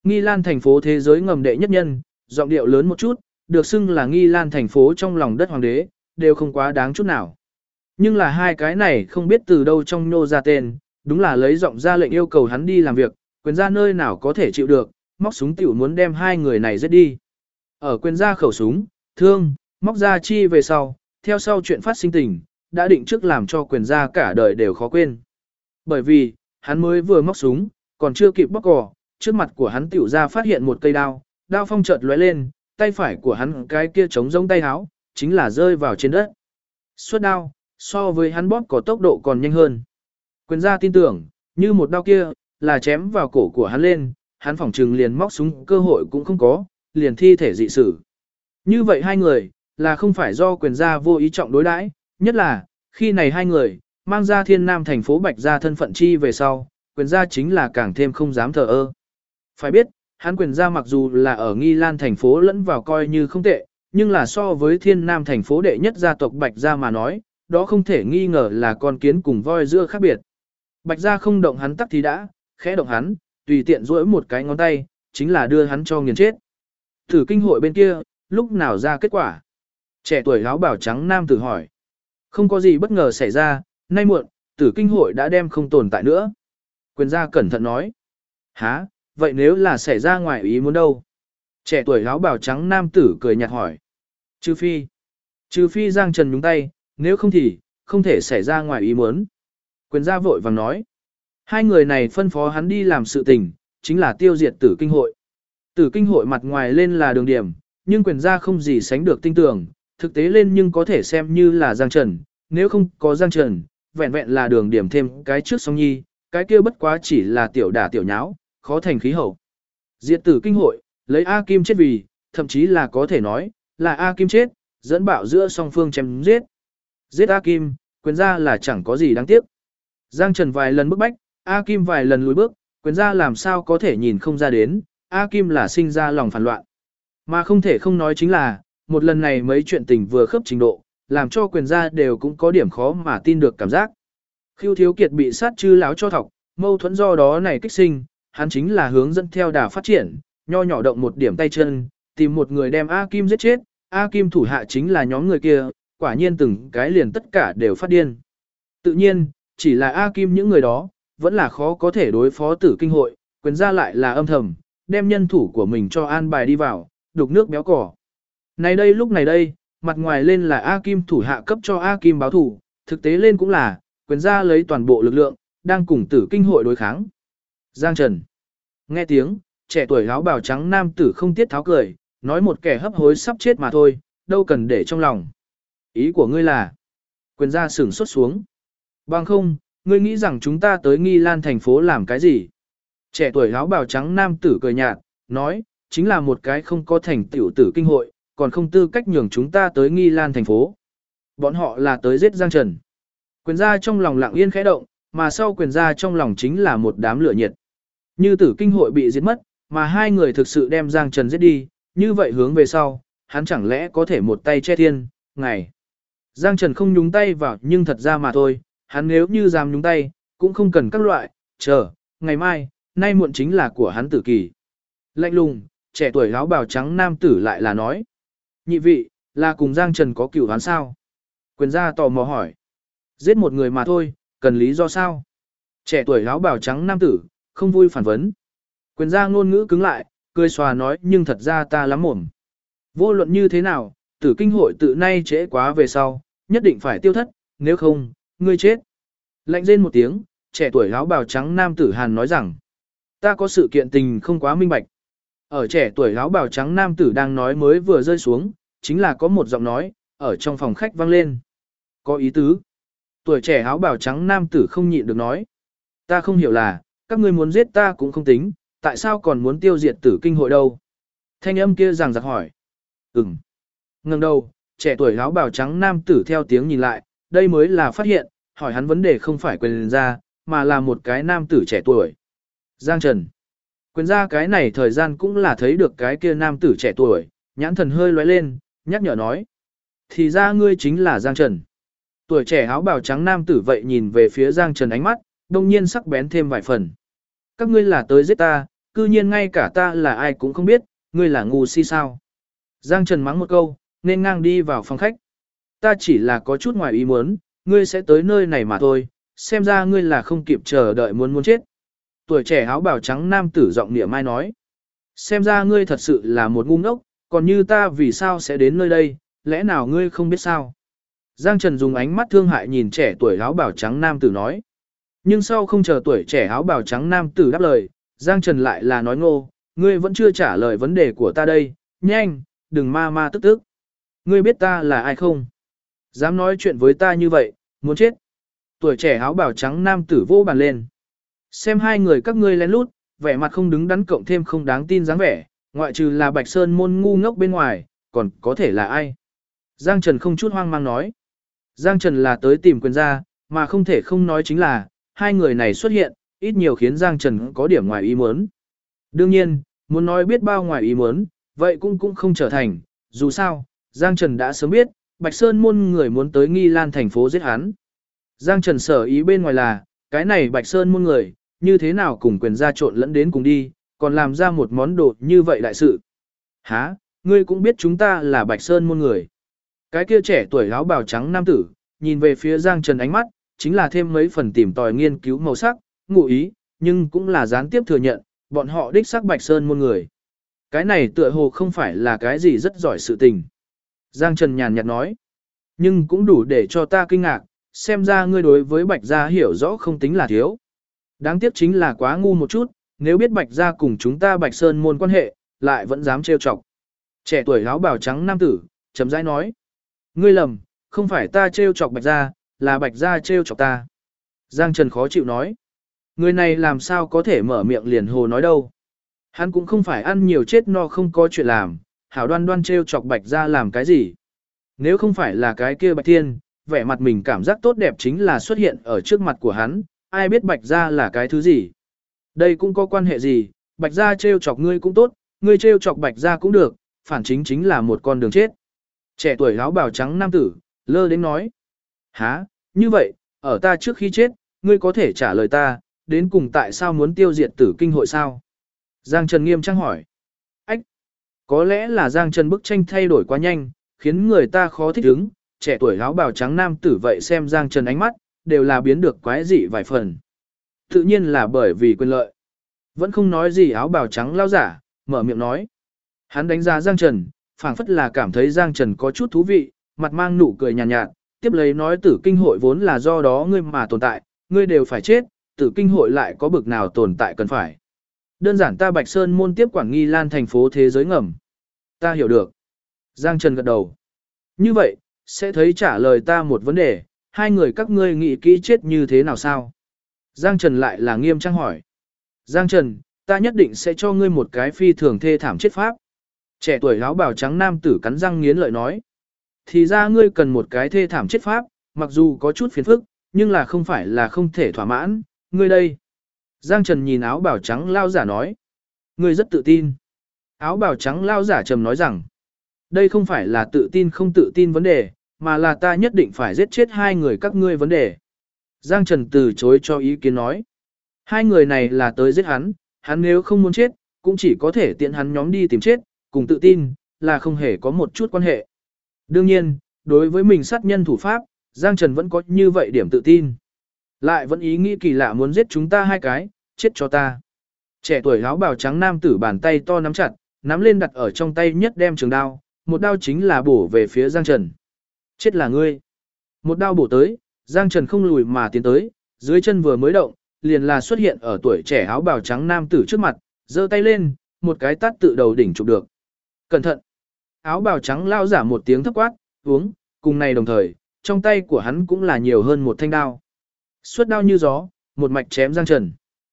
Nghi Lan thành phố thế giới ngầm đệ nhất nhân, giọng điệu lớn một chút, được xưng là Nghi Lan thành phố trong lòng đất hoàng đế, đều không quá đáng chút nào. Nhưng là hai cái này không biết từ đâu trong nhô ra tên, đúng là lấy giọng ra lệnh yêu cầu hắn đi làm việc, quyền gia nơi nào có thể chịu được, móc súng tiểu muốn đem hai người này giết đi. Ở quyền gia khẩu súng, thương, móc ra chi về sau, theo sau chuyện phát sinh tình, đã định trước làm cho quyền gia cả đời đều khó quên. Bởi vì, hắn mới vừa móc súng, còn chưa kịp bóc cò, trước mặt của hắn tiểu ra phát hiện một cây đao, đao phong chợt lóe lên, tay phải của hắn cái kia trống rỗng tay háo, chính là rơi vào trên đất. Xuất đao, so với hắn bóp có tốc độ còn nhanh hơn. Quyền gia tin tưởng, như một đao kia, là chém vào cổ của hắn lên, hắn phỏng trừng liền móc súng cơ hội cũng không có, liền thi thể dị xử. Như vậy hai người, là không phải do quyền gia vô ý trọng đối đãi, nhất là, khi này hai người, mang ra Thiên Nam thành phố Bạch gia thân phận chi về sau, quyền gia chính là càng thêm không dám thờ ơ. Phải biết, hắn quyền gia mặc dù là ở Nghi Lan thành phố lẫn vào coi như không tệ, nhưng là so với Thiên Nam thành phố đệ nhất gia tộc Bạch gia mà nói, đó không thể nghi ngờ là con kiến cùng voi giữa khác biệt. Bạch gia không động hắn tắc thì đã, khẽ động hắn, tùy tiện duỗi một cái ngón tay, chính là đưa hắn cho nghiền chết. Thử kinh hội bên kia, lúc nào ra kết quả? Trẻ tuổi áo bào trắng nam tử hỏi. Không có gì bất ngờ xảy ra, nay muộn, tử kinh hội đã đem không tồn tại nữa. Quyền gia cẩn thận nói. Hả, vậy nếu là xảy ra ngoài ý muốn đâu? Trẻ tuổi áo bào trắng nam tử cười nhạt hỏi. Trừ phi Giang Trần nhúng tay, nếu không thì, không thể xảy ra ngoài ý muốn. Quyền gia vội vàng nói. Hai người này phân phó hắn đi làm sự tình, chính là tiêu diệt tử kinh hội. Tử kinh hội mặt ngoài lên là đường điểm, nhưng quyền gia không gì sánh được tinh tưởng, thực tế lên nhưng có thể xem như là Giang Trần, nếu không có Giang Trần, vẹn vẹn là đường điểm thêm cái trước song nhi, cái kia bất quá chỉ là tiểu đả tiểu nháo, khó thành khí hậu. Diệt tử kinh hội, lấy A Kim chết vì, thậm chí là có thể nói, là A Kim chết, dẫn bạo giữa song phương chém giết. Giết A Kim, quyền gia là chẳng có gì đáng tiếc. Giang Trần vài lần bức bách, A Kim vài lần lùi bước, quyền gia làm sao có thể nhìn không ra đến, A Kim là sinh ra lòng phản loạn. Mà không thể không nói chính là, một lần này mấy chuyện tình vừa khớp trình độ, làm cho quyền gia đều cũng có điểm khó mà tin được cảm giác. Khưu Thiếu Kiệt bị sát chư láo cho thọc, mâu thuẫn do đó này kích sinh, hắn chính là hướng dẫn theo đà phát triển, nho nhỏ động một điểm tay chân, tìm một người đem A Kim giết chết, A Kim thủ hạ chính là nhóm người kia, quả nhiên từng cái liền tất cả đều phát điên. Tự nhiên, chỉ là A Kim những người đó, vẫn là khó có thể đối phó tử kinh hội, quyền gia lại là âm thầm, đem nhân thủ của mình cho an bài đi vào, đục nước béo cỏ. Này đây lúc này đây, mặt ngoài lên là A Kim thủ hạ cấp cho A Kim báo thủ, thực tế lên cũng là, quyền gia lấy toàn bộ lực lượng, đang cùng tử kinh hội đối kháng. Giang Trần. Nghe tiếng, trẻ tuổi áo bào trắng nam tử không tiết tháo cười, nói một kẻ hấp hối sắp chết mà thôi, đâu cần để trong lòng. Ý của ngươi là, quyền gia sửng xuất xuống. Bằng không, ngươi nghĩ rằng chúng ta tới Nghi Lan thành phố làm cái gì? Trẻ tuổi áo bào trắng nam tử cười nhạt, nói, chính là một cái không có thành tựu tử kinh hội, còn không tư cách nhường chúng ta tới Nghi Lan thành phố. Bọn họ là tới giết Giang Trần. Quyền gia trong lòng lặng yên khẽ động, mà sau quyền gia trong lòng chính là một đám lửa nhiệt. Như tử kinh hội bị giết mất, mà hai người thực sự đem Giang Trần giết đi, như vậy hướng về sau, hắn chẳng lẽ có thể một tay che thiên, ngày. Giang Trần không nhúng tay vào nhưng thật ra mà thôi, hắn nếu như dám nhúng tay, cũng không cần các loại, chờ, ngày mai, nay muộn chính là của hắn tử kỳ. Lạnh lùng, trẻ tuổi áo bào trắng nam tử lại là nói. Nhị vị, là cùng Giang Trần có cửu hắn sao? Quyền gia tò mò hỏi. Giết một người mà thôi, cần lý do sao? Trẻ tuổi áo bào trắng nam tử, không vui phản vấn. Quyền gia ngôn ngữ cứng lại, cười xòa nói nhưng thật ra ta lắm mồm. Vô luận như thế nào, tử kinh hội tự nay trễ quá về sau, nhất định phải tiêu thất, nếu không, ngươi chết. Lạnh rên một tiếng, trẻ tuổi áo bào trắng nam tử Hàn nói rằng, ta có sự kiện tình không quá minh bạch. Ở trẻ tuổi áo bào trắng nam tử đang nói mới vừa rơi xuống, chính là có một giọng nói, ở trong phòng khách vang lên. Có ý tứ. Tuổi trẻ áo bào trắng nam tử không nhịn được nói. Ta không hiểu là, các ngươi muốn giết ta cũng không tính, tại sao còn muốn tiêu diệt tử kinh hội đâu? Thanh âm kia rằng giặc hỏi. Ngẩng đầu, trẻ tuổi áo bào trắng nam tử theo tiếng nhìn lại, đây mới là phát hiện, hỏi hắn vấn đề không phải quyền ra, mà là một cái nam tử trẻ tuổi. Giang Trần. Quyền ra cái này thời gian cũng là thấy được cái kia nam tử trẻ tuổi, nhãn thần hơi lóe lên, nhắc nhở nói. Thì ra ngươi chính là Giang Trần. Tuổi trẻ áo bào trắng nam tử vậy nhìn về phía Giang Trần ánh mắt, đông nhiên sắc bén thêm vài phần. Các ngươi là tới giết ta, cư nhiên ngay cả ta là ai cũng không biết, ngươi là ngu si sao. Giang Trần mắng một câu, nên ngang đi vào phòng khách. Ta chỉ là có chút ngoài ý muốn, ngươi sẽ tới nơi này mà thôi, xem ra ngươi là không kịp chờ đợi muốn chết. Tuổi trẻ áo bào trắng nam tử giọng niệm mai nói. Xem ra ngươi thật sự là một ngu ngốc, còn như ta vì sao sẽ đến nơi đây, lẽ nào ngươi không biết sao? Giang Trần dùng ánh mắt thương hại nhìn trẻ tuổi áo bào trắng nam tử nói. Nhưng sau không chờ tuổi trẻ áo bào trắng nam tử đáp lời, Giang Trần lại là nói ngô, ngươi vẫn chưa trả lời vấn đề của ta đây, nhanh, đừng ma tức tức. Ngươi biết ta là ai không? Dám nói chuyện với ta như vậy, muốn chết. Tuổi trẻ áo bào trắng nam tử vô bàn lên. Xem hai người các ngươi lén lút, vẻ mặt không đứng đắn cộng thêm không đáng tin dáng vẻ, ngoại trừ là Bạch Sơn môn ngu ngốc bên ngoài, còn có thể là ai? Giang Trần không chút hoang mang nói. Giang Trần là tới tìm quyền gia, mà không thể không nói chính là, hai người này xuất hiện, ít nhiều khiến Giang Trần có điểm ngoài ý muốn. Đương nhiên, muốn nói biết bao ngoài ý muốn, vậy cũng không trở thành, dù sao, Giang Trần đã sớm biết, Bạch Sơn môn người muốn tới Nghi Lan thành phố giết hắn. Giang Trần sở ý bên ngoài là, cái này Bạch Sơn môn người, như thế nào cùng quyền gia trộn lẫn đến cùng đi, còn làm ra một món đồ như vậy đại sự. Hả, ngươi cũng biết chúng ta là Bạch Sơn môn người. Cái kia trẻ tuổi áo bào trắng nam tử, nhìn về phía Giang Trần ánh mắt, chính là thêm mấy phần tìm tòi nghiên cứu màu sắc, ngụ ý, nhưng cũng là gián tiếp thừa nhận, bọn họ đích xác Bạch Sơn môn người. Cái này tựa hồ không phải là cái gì rất giỏi sự tình. Giang Trần nhàn nhạt nói, nhưng cũng đủ để cho ta kinh ngạc, xem ra ngươi đối với Bạch gia hiểu rõ không tính là thiếu. Đáng tiếc chính là quá ngu một chút, nếu biết Bạch gia cùng chúng ta Bạch Sơn môn quan hệ, lại vẫn dám trêu chọc. Trẻ tuổi áo bào trắng nam tử, chậm rãi nói, ngươi lầm, không phải ta trêu chọc Bạch gia, là Bạch gia trêu chọc ta. Giang Trần khó chịu nói, người này làm sao có thể mở miệng liền hồ nói đâu. Hắn cũng không phải ăn nhiều chết no không có chuyện làm, hảo đoan đoan trêu chọc Bạch gia làm cái gì. Nếu không phải là cái kia Bạch Thiên, vẻ mặt mình cảm giác tốt đẹp chính là xuất hiện ở trước mặt của hắn, ai biết Bạch gia là cái thứ gì. Đây cũng có quan hệ gì, Bạch gia trêu chọc ngươi cũng tốt, ngươi trêu chọc Bạch gia cũng được, phản chính là một con đường chết. Trẻ tuổi áo bào trắng nam tử, lơ đến nói. Hả, như vậy, ở ta trước khi chết, ngươi có thể trả lời ta, đến cùng tại sao muốn tiêu diệt Tử Kinh hội sao? Giang Trần nghiêm trang hỏi. Ách, có lẽ là Giang Trần bức tranh thay đổi quá nhanh, khiến người ta khó thích ứng, trẻ tuổi áo bào trắng nam tử vậy xem Giang Trần ánh mắt, đều là biến được quái dị vài phần. Tự nhiên là bởi vì quyền lợi. Vẫn không nói gì áo bào trắng lao giả, mở miệng nói. Hắn đánh giá Giang Trần, phảng phất là cảm thấy Giang Trần có chút thú vị, mặt mang nụ cười nhàn nhạt, tiếp lấy nói Tử Kinh hội vốn là do đó ngươi mà tồn tại, ngươi đều phải chết, Tử Kinh hội lại có bực nào tồn tại cần phải. Đơn giản ta Bạch Sơn môn tiếp quản Nghi Lan thành phố thế giới ngầm. Ta hiểu được. Giang Trần gật đầu. Như vậy, sẽ thấy trả lời ta một vấn đề, hai người các ngươi nghĩ kỹ chết như thế nào sao? Giang Trần lại là nghiêm trang hỏi. Giang Trần, ta nhất định sẽ cho ngươi một cái phi thường thê thảm chết pháp. Trẻ tuổi áo bào trắng nam tử cắn răng nghiến lợi nói. Thì ra ngươi cần một cái thê thảm chết pháp, mặc dù có chút phiền phức, nhưng là không phải là không thể thỏa mãn, ngươi đây. Giang Trần nhìn áo bào trắng lao giả nói. Ngươi rất tự tin. Áo bào trắng lao giả trầm nói rằng. Đây không phải là tự tin không tự tin vấn đề, mà là ta nhất định phải giết chết hai người các ngươi vấn đề. Giang Trần từ chối cho ý kiến nói. Hai người này là tới giết hắn, hắn nếu không muốn chết, cũng chỉ có thể tiện hắn nhóm đi tìm chết, cùng tự tin, là không hề có một chút quan hệ. Đương nhiên, đối với mình sát nhân thủ pháp, Giang Trần vẫn có như vậy điểm tự tin. Lại vẫn ý nghĩ kỳ lạ muốn giết chúng ta hai cái, chết cho ta. Trẻ tuổi áo bào trắng nam tử bàn tay to nắm chặt, nắm lên đặt ở trong tay nhất đem trường đao, một đao chính là bổ về phía Giang Trần. Chết là ngươi. Một đao bổ tới, Giang Trần không lùi mà tiến tới, dưới chân vừa mới động, liền là xuất hiện ở tuổi trẻ áo bào trắng nam tử trước mặt, giơ tay lên, một cái tát tự đầu đỉnh chụp được. Cẩn thận. Áo bào trắng lao giả một tiếng thấp quát, uống, cùng này đồng thời, trong tay của hắn cũng là nhiều hơn một thanh đao. Xuất đao như gió, một mạch chém Giang Trần.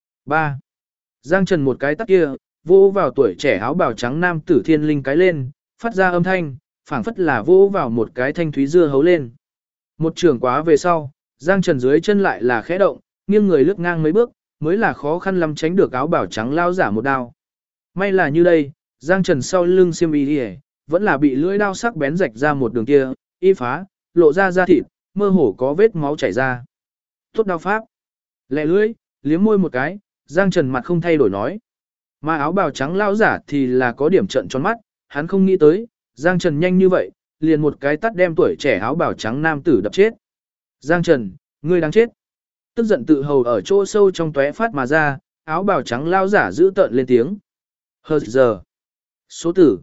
3. Giang Trần một cái tát kia, vô vào tuổi trẻ áo bào trắng nam tử thiên linh cái lên, phát ra âm thanh, phảng phất là vô vào một cái thanh thúy dưa hấu lên. Một trường quá về sau, Giang Trần dưới chân lại là khẽ động, nghiêng người lướt ngang mấy bước, mới là khó khăn lắm tránh được áo bào trắng lao giả một đao. May là như đây, Giang Trần sau lưng xiêm y đi vẫn là bị lưỡi đao sắc bén rạch ra một đường kia, y phá, lộ ra da thịt, mơ hồ có vết máu chảy ra. Tốt đao pháp. Lẹ lưỡi, liếm môi một cái, Giang Trần mặt không thay đổi nói. Mà áo bào trắng lao giả thì là có điểm trận tròn mắt, hắn không nghĩ tới, Giang Trần nhanh như vậy, liền một cái tát đem tuổi trẻ áo bào trắng nam tử đập chết. Giang Trần, ngươi đáng chết. Tức giận tự hầu ở chỗ sâu trong tóe phát mà ra, áo bào trắng lao giả giữ tợn lên tiếng. Hờ giờ. Số tử,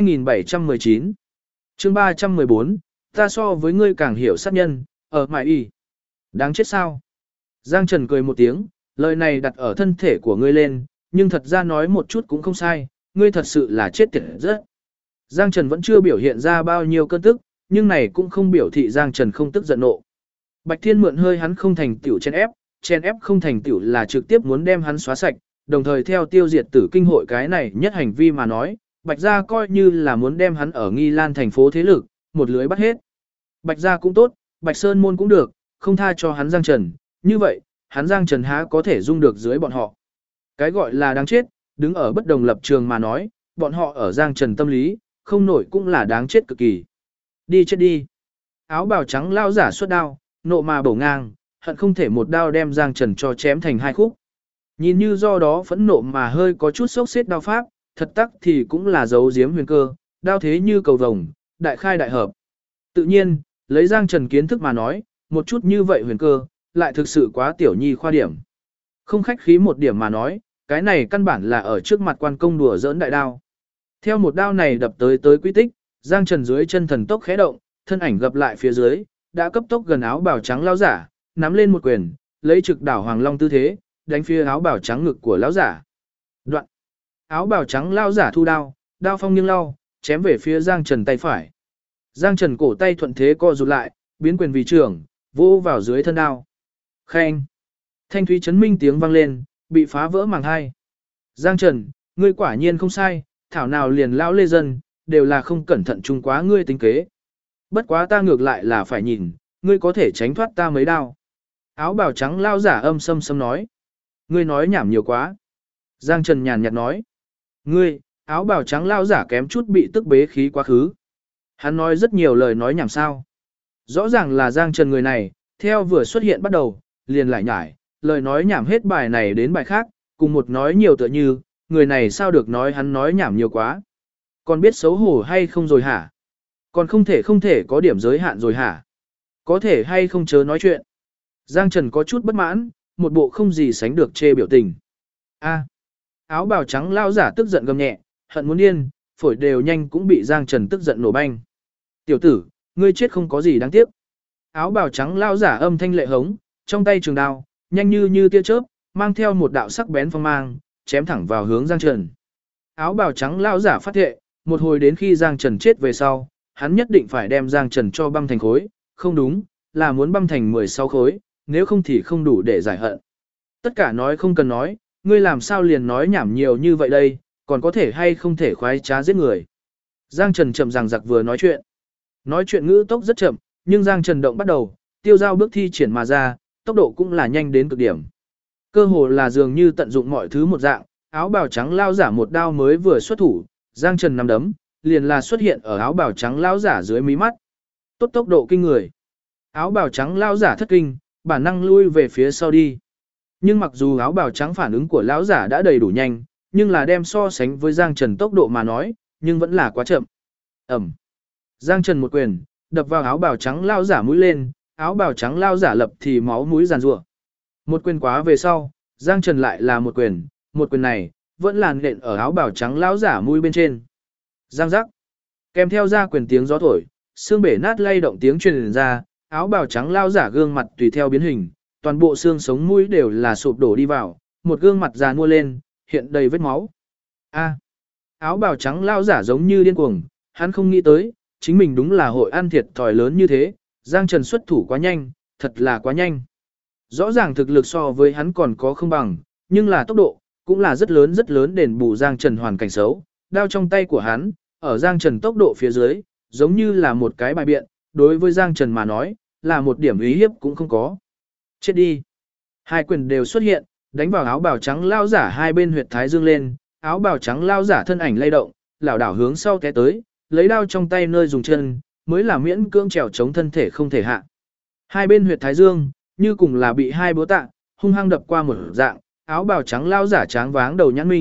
2719. Chương 314, ta so với ngươi càng hiểu sát nhân, ở mại y. Đáng chết sao? Giang Trần cười một tiếng, lời này đặt ở thân thể của ngươi lên, nhưng thật ra nói một chút cũng không sai, ngươi thật sự là chết tiệt rất. Giang Trần vẫn chưa biểu hiện ra bao nhiêu cơn tức, nhưng này cũng không biểu thị Giang Trần không tức giận nộ. Bạch Thiên mượn hơi hắn không thành tiểu chen ép không thành tiểu là trực tiếp muốn đem hắn xóa sạch, đồng thời theo tiêu diệt tử kinh hội cái này nhất hành vi mà nói, Bạch gia coi như là muốn đem hắn ở Nghi Lan thành phố thế lực, một lưới bắt hết. Bạch gia cũng tốt, Bạch Sơn môn cũng được, không tha cho hắn Giang Trần, như vậy, hắn Giang Trần há có thể dung được dưới bọn họ. Cái gọi là đáng chết, đứng ở bất đồng lập trường mà nói, bọn họ ở Giang Trần tâm lý, không nổi cũng là đáng chết cực kỳ. Đi chết đi. Áo bào trắng lao giả xuất đao, nộ mà bổ ngang, hận không thể một đao đem Giang Trần cho chém thành hai khúc. Nhìn như do đó phẫn nộ mà hơi có chút sốc xếp đao pháp, thật tắc thì cũng là dấu giếm huyền cơ, đao thế như cầu vồng, đại khai đại hợp. Tự nhiên, lấy Giang Trần kiến thức mà nói, một chút như vậy huyền cơ, lại thực sự quá tiểu nhi khoa điểm. Không khách khí một điểm mà nói, cái này căn bản là ở trước mặt quan công đùa giỡn đại đao. Theo một đao này đập tới quy tích, Giang Trần dưới chân thần tốc khẽ động, thân ảnh gập lại phía dưới, đã cấp tốc gần áo bào trắng lão giả, nắm lên một quyền, lấy trực đảo hoàng long tư thế, đánh phía áo bào trắng ngực của lão giả. Đoạn. Áo bào trắng lão giả thu đao, đao phong nghiêng lau, chém về phía Giang Trần tay phải. Giang Trần cổ tay thuận thế co rụt lại, biến quyền vì trưởng, vỗ vào dưới thân đao. Khen. Thanh thúy chấn minh tiếng vang lên, bị phá vỡ màng hai. Giang Trần, ngươi quả nhiên không sai, thảo nào liền lão lê dân, đều là không cẩn thận chung quá ngươi tính kế. Bất quá ta ngược lại là phải nhìn, ngươi có thể tránh thoát ta mấy đao. Áo bào trắng lao giả âm sâm sâm nói. Ngươi nói nhảm nhiều quá. Giang Trần nhàn nhạt nói. Ngươi, áo bào trắng lao giả kém chút bị tức bế khí quá khứ. Hắn nói rất nhiều lời nói nhảm sao. Rõ ràng là Giang Trần người này, theo vừa xuất hiện bắt đầu, liền lại nhải, lời nói nhảm hết bài này đến bài khác, cùng một nói nhiều tựa như, người này sao được nói hắn nói nhảm nhiều quá. Còn biết xấu hổ hay không rồi hả? Còn không thể có điểm giới hạn rồi hả? Có thể hay không chớ nói chuyện? Giang Trần có chút bất mãn, một bộ không gì sánh được chê biểu tình. A. Áo bào trắng lao giả tức giận gầm nhẹ, hận muốn điên, phổi đều nhanh cũng bị Giang Trần tức giận nổ banh. Tiểu tử, ngươi chết không có gì đáng tiếc. Áo bào trắng lao giả âm thanh lệ hống, trong tay trường đao, nhanh như tia chớp, mang theo một đạo sắc bén phong mang, chém thẳng vào hướng Giang Trần. Áo bào trắng lao giả phát thệ, một hồi đến khi Giang Trần chết về sau, hắn nhất định phải đem Giang Trần cho băm thành khối, không đúng, là muốn băm thành 16 khối, nếu không thì không đủ để giải hận. Tất cả nói không cần nói, ngươi làm sao liền nói nhảm nhiều như vậy đây, còn có thể hay không thể khoái trá giết người. Giang Trần chậm rằng giặc vừa nói chuyện. Nói chuyện ngữ tốc rất chậm, nhưng Giang Trần động bắt đầu, tiêu giao bước thi triển mà ra, tốc độ cũng là nhanh đến cực điểm. Cơ hồ là dường như tận dụng mọi thứ một dạng, áo bào trắng lao giả một đao mới vừa xuất thủ, Giang Trần nắm đấm, liền là xuất hiện ở áo bào trắng lao giả dưới mí mắt. Tốt tốc độ kinh người. Áo bào trắng lao giả thất kinh, bản năng lui về phía sau đi. Nhưng mặc dù áo bào trắng phản ứng của lão giả đã đầy đủ nhanh, nhưng là đem so sánh với Giang Trần tốc độ mà nói, nhưng vẫn là quá chậm. Ẩm. Giang Trần một quyền, đập vào áo bào trắng lao giả mũi lên, áo bào trắng lao giả lập thì máu mũi giàn rủa. Một quyền quá về sau, Giang Trần lại là một quyền này, vẫn là nện ở áo bào trắng lao giả mũi bên trên. Giang giác. Kèm theo ra quyền tiếng gió thổi, xương bể nát lay động tiếng truyền ra, áo bào trắng lao giả gương mặt tùy theo biến hình, toàn bộ xương sống mũi đều là sụp đổ đi vào, một gương mặt già nua lên, hiện đầy vết máu. A. Áo bào trắng lao giả giống như điên cuồng, hắn không nghĩ tới, chính mình đúng là hội ăn thiệt thòi lớn như thế, Giang Trần xuất thủ quá nhanh, thật là quá nhanh. Rõ ràng thực lực so với hắn còn có không bằng, nhưng là tốc độ, cũng là rất lớn đền bù Giang Trần hoàn cảnh xấu, đao trong tay của hắn, ở Giang Trần tốc độ phía dưới, giống như là một cái bài biện, đối với Giang Trần mà nói, là một điểm ý hiếp cũng không có. Chết đi. Hai quyền đều xuất hiện, đánh vào áo bào trắng lao giả hai bên huyệt thái dương lên, áo bào trắng lao giả thân ảnh lay động, lảo đảo hướng sau té tới, lấy đao trong tay nơi dùng chân, mới là miễn cưỡng trèo chống thân thể không thể hạ. Hai bên huyệt thái dương, như cùng là bị hai búa tạ, hung hăng đập qua một dạng, áo bào trắng lao giả tráng váng đầu nhãn minh,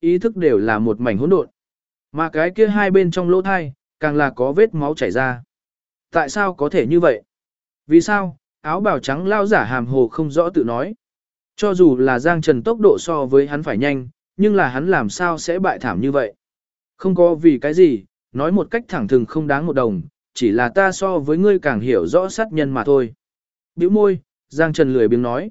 ý thức đều là một mảnh hỗn độn. Mà cái kia hai bên trong lỗ thai, càng là có vết máu chảy ra. Tại sao có thể như vậy? Vì sao? Áo bào trắng lao giả hàm hồ không rõ tự nói. Cho dù là Giang Trần tốc độ so với hắn phải nhanh, nhưng là hắn làm sao sẽ bại thảm như vậy? Không có vì cái gì, nói một cách thẳng thừng không đáng một đồng, chỉ là ta so với ngươi càng hiểu rõ sát nhân mà thôi. Bĩu môi, Giang Trần lười biếng nói.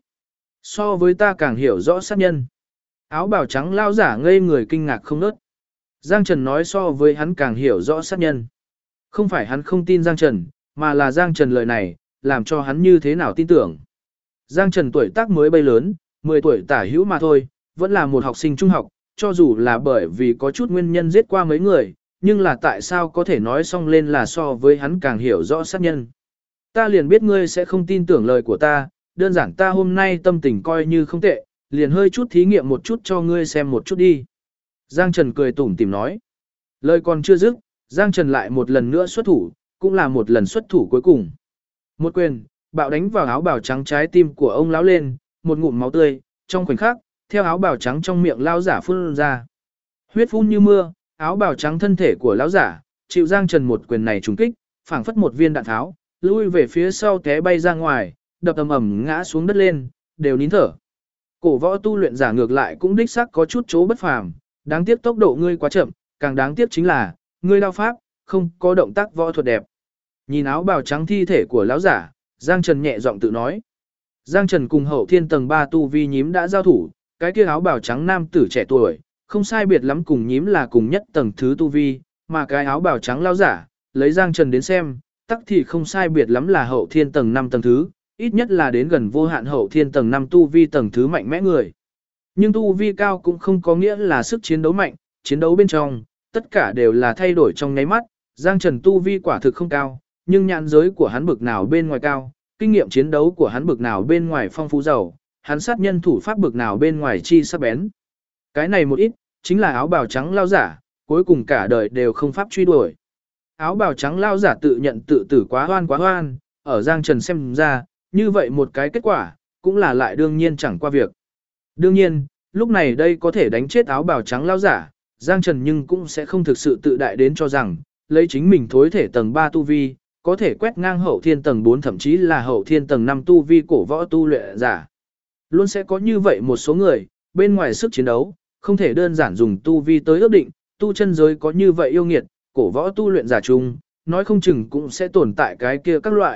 So với ta càng hiểu rõ sát nhân. Áo bào trắng lao giả ngây người kinh ngạc không nớt. Giang Trần nói so với hắn càng hiểu rõ sát nhân. Không phải hắn không tin Giang Trần, mà là Giang Trần lời này, làm cho hắn như thế nào tin tưởng. Giang Trần tuổi tác mới bay lớn, 10 tuổi tả hữu mà thôi, vẫn là một học sinh trung học, cho dù là bởi vì có chút nguyên nhân giết qua mấy người, nhưng là tại sao có thể nói xong lên là so với hắn càng hiểu rõ sát nhân. Ta liền biết ngươi sẽ không tin tưởng lời của ta, đơn giản ta hôm nay tâm tình coi như không tệ, liền hơi chút thí nghiệm một chút cho ngươi xem một chút đi. Giang Trần cười tủm tỉm nói. Lời còn chưa dứt, Giang Trần lại một lần nữa xuất thủ, cũng là một lần xuất thủ cuối cùng. Một quyền, bạo đánh vào áo bào trắng trái tim của ông lão lên, một ngụm máu tươi, trong khoảnh khắc, theo áo bào trắng trong miệng lão giả phun ra. Huyết phun như mưa, áo bào trắng thân thể của lão giả, chịu Giang Trần một quyền này trúng kích, phảng phất một viên đạn tháo, lui về phía sau té bay ra ngoài, đập ầm ầm ngã xuống đất lên, đều nín thở. Cổ võ tu luyện giả ngược lại cũng đích xác có chút chỗ bất phàm, đáng tiếc tốc độ ngươi quá chậm, càng đáng tiếc chính là, ngươi đao pháp, không có động tác võ thuật đẹp. Nhìn áo bào trắng thi thể của lão giả, Giang Trần nhẹ giọng tự nói. Giang Trần cùng hậu thiên tầng 3 tu vi nhím đã giao thủ, cái kia áo bào trắng nam tử trẻ tuổi, không sai biệt lắm cùng nhím là cùng nhất tầng thứ tu vi, mà cái áo bào trắng lão giả, lấy Giang Trần đến xem, tắc thì không sai biệt lắm là hậu thiên tầng 5 tầng thứ, ít nhất là đến gần vô hạn hậu thiên tầng 5 tu vi tầng thứ mạnh mẽ người. Nhưng tu vi cao cũng không có nghĩa là sức chiến đấu mạnh, chiến đấu bên trong, tất cả đều là thay đổi trong nháy mắt, Giang Trần tu vi quả thực không cao, nhưng nhãn giới của hắn bực nào bên ngoài cao, kinh nghiệm chiến đấu của hắn bực nào bên ngoài phong phú giàu, hắn sát nhân thủ pháp bực nào bên ngoài chi sắc bén. Cái này một ít, chính là áo bào trắng lao giả, cuối cùng cả đời đều không pháp truy đuổi. Áo bào trắng lao giả tự nhận tự tử quá hoan, ở Giang Trần xem ra, như vậy một cái kết quả, cũng là lại đương nhiên chẳng qua việc. Đương nhiên, lúc này đây có thể đánh chết áo bào trắng lao giả, Giang Trần nhưng cũng sẽ không thực sự tự đại đến cho rằng, lấy chính mình thối thể tầng 3 tu vi, có thể quét ngang hậu thiên tầng 4 thậm chí là hậu thiên tầng 5 tu vi cổ võ tu luyện giả. Luôn sẽ có như vậy một số người, bên ngoài sức chiến đấu, không thể đơn giản dùng tu vi tới ước định, tu chân giới có như vậy yêu nghiệt, cổ võ tu luyện giả chung, nói không chừng cũng sẽ tồn tại cái kia các loại,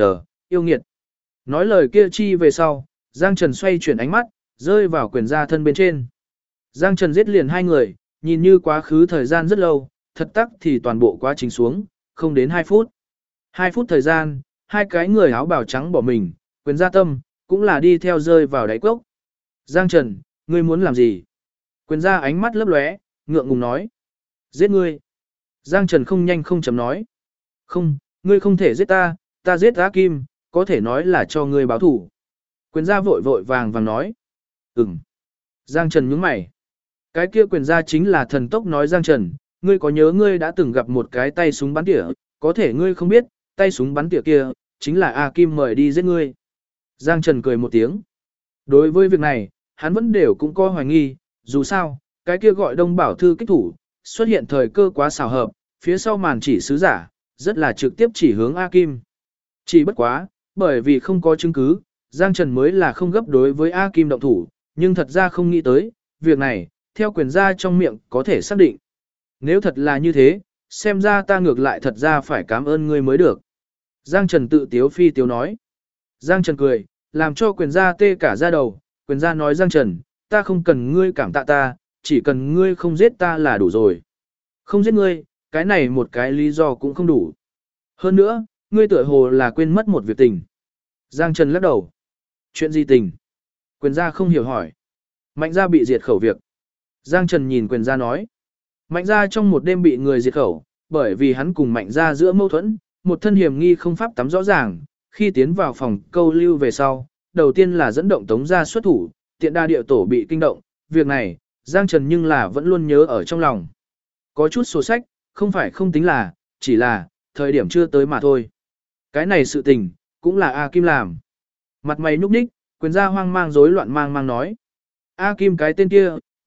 yêu nghiệt. Nói lời kia chi về sau, Giang Trần xoay chuyển ánh mắt, rơi vào quyền gia thân bên trên. Giang Trần giết liền hai người, nhìn như quá khứ thời gian rất lâu, thật tắc thì toàn bộ quá trình xuống, không đến 2 phút. 2 phút thời gian, hai cái người áo bào trắng bỏ mình, quyền gia tâm, cũng là đi theo rơi vào đáy cốc. Giang Trần, ngươi muốn làm gì? Quyền gia ánh mắt lấp lóe, ngượng ngùng nói. Giết ngươi. Giang Trần không nhanh không chậm nói. Không, ngươi không thể giết ta, ta giết A Kim, có thể nói là cho ngươi báo thủ. Quyền gia vội vội vàng vàng nói. Ừm. Giang Trần nhướng mày. Cái kia quyền gia chính là thần tốc nói Giang Trần, ngươi có nhớ ngươi đã từng gặp một cái tay súng bắn tỉa, có thể ngươi không biết, tay súng bắn tỉa kia, chính là A Kim mời đi giết ngươi. Giang Trần cười một tiếng. Đối với việc này, hắn vẫn đều cũng có hoài nghi, dù sao, cái kia gọi Đông Bảo Thư kích thủ, xuất hiện thời cơ quá xảo hợp, phía sau màn chỉ sứ giả, rất là trực tiếp chỉ hướng A Kim. Chỉ bất quá, bởi vì không có chứng cứ, Giang Trần mới là không gấp đối với A Kim động thủ, nhưng thật ra không nghĩ tới, việc này, theo quyền gia trong miệng có thể xác định. Nếu thật là như thế, xem ra ta ngược lại thật ra phải cảm ơn ngươi mới được. Giang Trần tự tiếu phi tiếu nói. Giang Trần cười, làm cho quyền gia tê cả da đầu, quyền gia nói Giang Trần, ta không cần ngươi cảm tạ ta, chỉ cần ngươi không giết ta là đủ rồi. Không giết ngươi, cái này một cái lý do cũng không đủ. Hơn nữa, ngươi tựa hồ là quên mất một việc tình. Giang Trần lắc đầu. Chuyện gì tình? Quyền gia không hiểu hỏi. Mạnh gia bị diệt khẩu việc. Giang Trần nhìn quyền gia nói. Mạnh gia trong một đêm bị người diệt khẩu, bởi vì hắn cùng mạnh gia giữa mâu thuẫn, một thân hiểm nghi không pháp tắm rõ ràng, khi tiến vào phòng câu lưu về sau, đầu tiên là dẫn động Tống gia xuất thủ, tiện đa địa tổ bị kinh động, việc này, Giang Trần nhưng là vẫn luôn nhớ ở trong lòng. Có chút sổ sách, không phải không tính là, chỉ là, thời điểm chưa tới mà thôi. Cái này sự tình, cũng là A Kim làm. Mặt mày nhúc nhích, quyền gia hoang mang rối loạn mang nói. A Kim cái tên kia,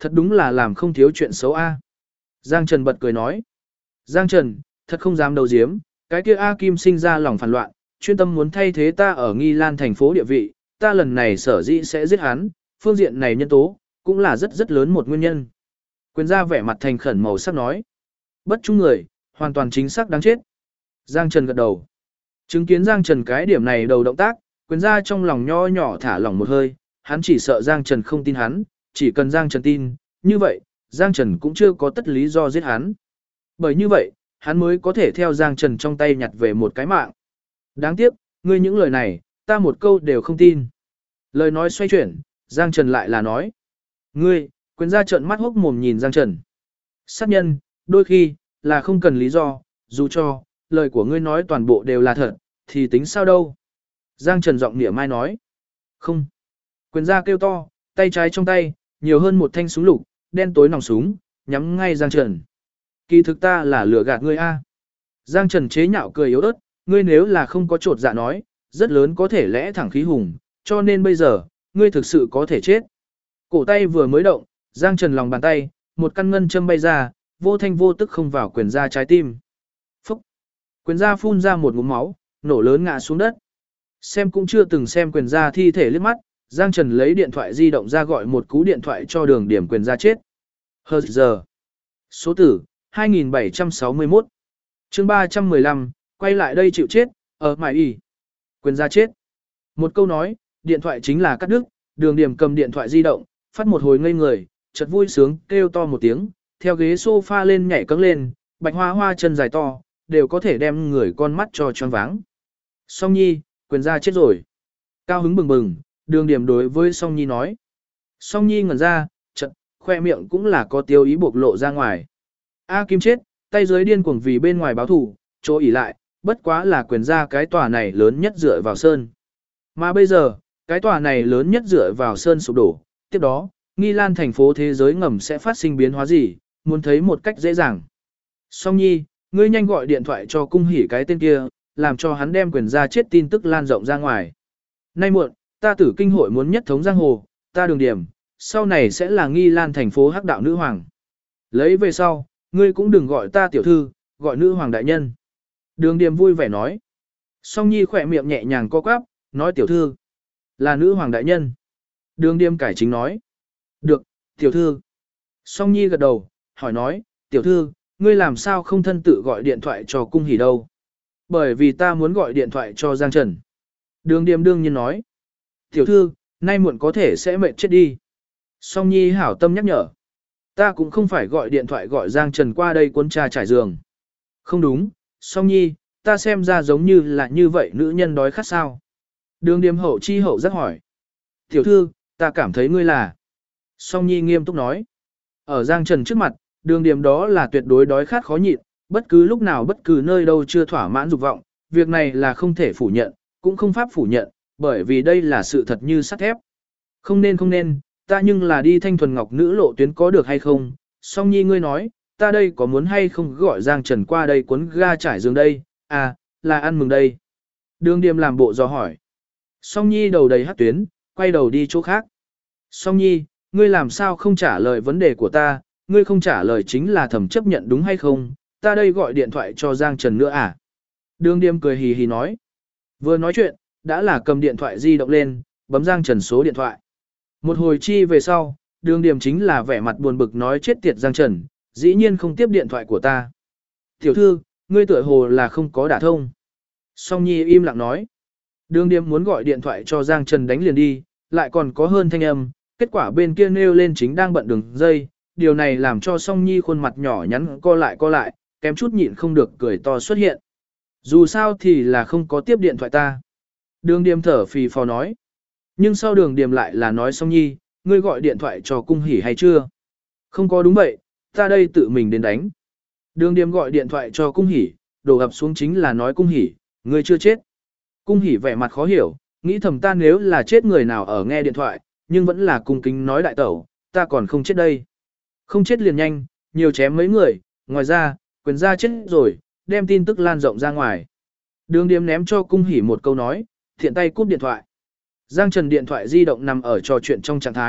Thật đúng là làm không thiếu chuyện xấu a. Giang Trần bật cười nói. Giang Trần, thật không dám đầu diếm, cái kia A Kim sinh ra lòng phản loạn, chuyên tâm muốn thay thế ta ở Nghi Lan thành phố địa vị, ta lần này sở dĩ sẽ giết hắn, phương diện này nhân tố, cũng là rất rất lớn một nguyên nhân. Quyền gia vẻ mặt thành khẩn màu sắc nói. Bất trung người, hoàn toàn chính xác đáng chết. Giang Trần gật đầu. Chứng kiến Giang Trần cái điểm này đầu động tác, quyền gia trong lòng nho nhỏ thả lỏng một hơi, hắn chỉ sợ Giang Trần không tin hắn, chỉ cần Giang Trần tin, như vậy, Giang Trần cũng chưa có tất lý do giết hắn. Bởi như vậy, hắn mới có thể theo Giang Trần trong tay nhặt về một cái mạng. Đáng tiếc, ngươi những lời này, ta một câu đều không tin. Lời nói xoay chuyển, Giang Trần lại là nói. Ngươi, quyền gia trợn mắt hốc mồm nhìn Giang Trần. Sát nhân, đôi khi, là không cần lý do, dù cho, lời của ngươi nói toàn bộ đều là thật, thì tính sao đâu. Giang Trần giọng nịa mai nói. Không. Quyền gia kêu to, tay trái trong tay, nhiều hơn một thanh súng lục, đen tối nòng súng, nhắm ngay Giang Trần. Kỳ thực ta là lừa gạt ngươi a. Giang Trần chế nhạo cười yếu ớt, ngươi nếu là không có trột dạ nói, rất lớn có thể lẽ thẳng khí hùng, cho nên bây giờ, ngươi thực sự có thể chết. Cổ tay vừa mới động, Giang Trần lòng bàn tay, một căn ngân châm bay ra, vô thanh vô tức không vào quyền gia trái tim. Phúc! Quyền gia phun ra một ngụm máu, nổ lớn ngã xuống đất. Xem cũng chưa từng xem quyền gia thi thể liếc mắt, Giang Trần lấy điện thoại di động ra gọi một cú điện thoại cho Đường Điểm quyền gia chết. Hờ giờ. Số tử, 2761. Chương 315, quay lại đây chịu chết, ở mải y. Quyền gia chết. Một câu nói, điện thoại chính là cắt đứt, Đường Điểm cầm điện thoại di động, phát một hồi ngây người, chợt vui sướng, kêu to một tiếng, theo ghế sofa lên nhảy cẫng lên, bạch hoa hoa chân dài to, đều có thể đem người con mắt cho choáng váng. Song Nhi, quyền gia chết rồi. Cao hứng bừng bừng, Đường Điểm đối với Song Nhi nói. Song Nhi ngẩn ra, chợt khoe miệng cũng là có tiêu ý bộc lộ ra ngoài. A Kim chết, tay dưới điên cuồng vì bên ngoài báo thù, chỗ ỉ lại, bất quá là quyền gia cái tòa này lớn nhất dựa vào sơn. Mà bây giờ, cái tòa này lớn nhất dựa vào sơn sụp đổ, tiếp đó, Nghi Lan thành phố thế giới ngầm sẽ phát sinh biến hóa gì, muốn thấy một cách dễ dàng. Song Nhi, ngươi nhanh gọi điện thoại cho cung hỉ cái tên kia, làm cho hắn đem quyền gia chết tin tức lan rộng ra ngoài. Nay muộn, ta Tử Kinh hội muốn nhất thống giang hồ, ta Đường Điểm, sau này sẽ là Nghi Lan thành phố hắc đạo nữ hoàng. Lấy về sau, ngươi cũng đừng gọi ta tiểu thư, gọi nữ hoàng đại nhân. Đường Điểm vui vẻ nói. Song Nhi khỏe miệng nhẹ nhàng co quắp, nói tiểu thư, là nữ hoàng đại nhân. Đường Điểm cải chính nói. Được, tiểu thư. Song Nhi gật đầu, hỏi nói, tiểu thư, ngươi làm sao không thân tự gọi điện thoại cho cung hỉ đâu? Bởi vì ta muốn gọi điện thoại cho Giang Trần. Đường Điểm đương nhiên nói. Tiểu thư, nay muộn có thể sẽ mệt chết đi. Song Nhi hảo tâm nhắc nhở. Ta cũng không phải gọi điện thoại gọi Giang Trần qua đây cuốn trà trải giường. Không đúng, Song Nhi, ta xem ra giống như là như vậy nữ nhân đói khát sao. Đường Điểm hậu chi hậu giác hỏi. Tiểu thư, ta cảm thấy ngươi là. Song Nhi nghiêm túc nói. Ở Giang Trần trước mặt, Đường Điểm đó là tuyệt đối đói khát khó nhịn, bất cứ lúc nào bất cứ nơi đâu chưa thỏa mãn dục vọng, việc này là không thể phủ nhận, cũng không pháp phủ nhận, bởi vì đây là sự thật như sắt thép. Không nên, ta nhưng là đi thanh thuần ngọc nữ lộ tuyến có được hay không? Song Nhi ngươi nói, ta đây có muốn hay không gọi Giang Trần qua đây cuốn ga trải giường đây, à, là ăn mừng đây. Đường Điểm làm bộ dò hỏi. Song Nhi đầu đầy hắc tuyến, quay đầu đi chỗ khác. Song Nhi, ngươi làm sao không trả lời vấn đề của ta, ngươi không trả lời chính là thẩm chấp nhận đúng hay không, ta đây gọi điện thoại cho Giang Trần nữa à? Đường Điểm cười hì hì nói. Vừa nói chuyện, đã là cầm điện thoại di động lên, bấm Giang Trần số điện thoại. Một hồi chi về sau, Đường Điểm chính là vẻ mặt buồn bực nói chết tiệt Giang Trần, dĩ nhiên không tiếp điện thoại của ta. Tiểu thư, ngươi tựa hồ là không có đả thông. Song Nhi im lặng nói. Đường Điểm muốn gọi điện thoại cho Giang Trần đánh liền đi, lại còn có hơn thanh âm, kết quả bên kia nêu lên chính đang bận đường dây, điều này làm cho Song Nhi khuôn mặt nhỏ nhắn co lại, kém chút nhịn không được cười to xuất hiện. Dù sao thì là không có tiếp điện thoại ta. Đường Điểm thở phì phò nói. Nhưng sau Đường Điểm lại là nói Song Nhi, ngươi gọi điện thoại cho cung hỉ hay chưa? Không có đúng vậy, ta đây tự mình đến đánh. Đường Điểm gọi điện thoại cho cung hỉ, đổ ập xuống chính là nói cung hỉ, ngươi chưa chết. Cung hỉ vẻ mặt khó hiểu, nghĩ thầm ta nếu là chết người nào ở nghe điện thoại, nhưng vẫn là cung kính nói đại tẩu, ta còn không chết đây. Không chết liền nhanh, nhiều chém mấy người, ngoài ra, quyền gia chết rồi, đem tin tức lan rộng ra ngoài. Đường Điểm ném cho cung hỉ một câu nói, thiện tay cúp điện thoại. Giang Trần điện thoại di động nằm ở trò chuyện trong trạng thái,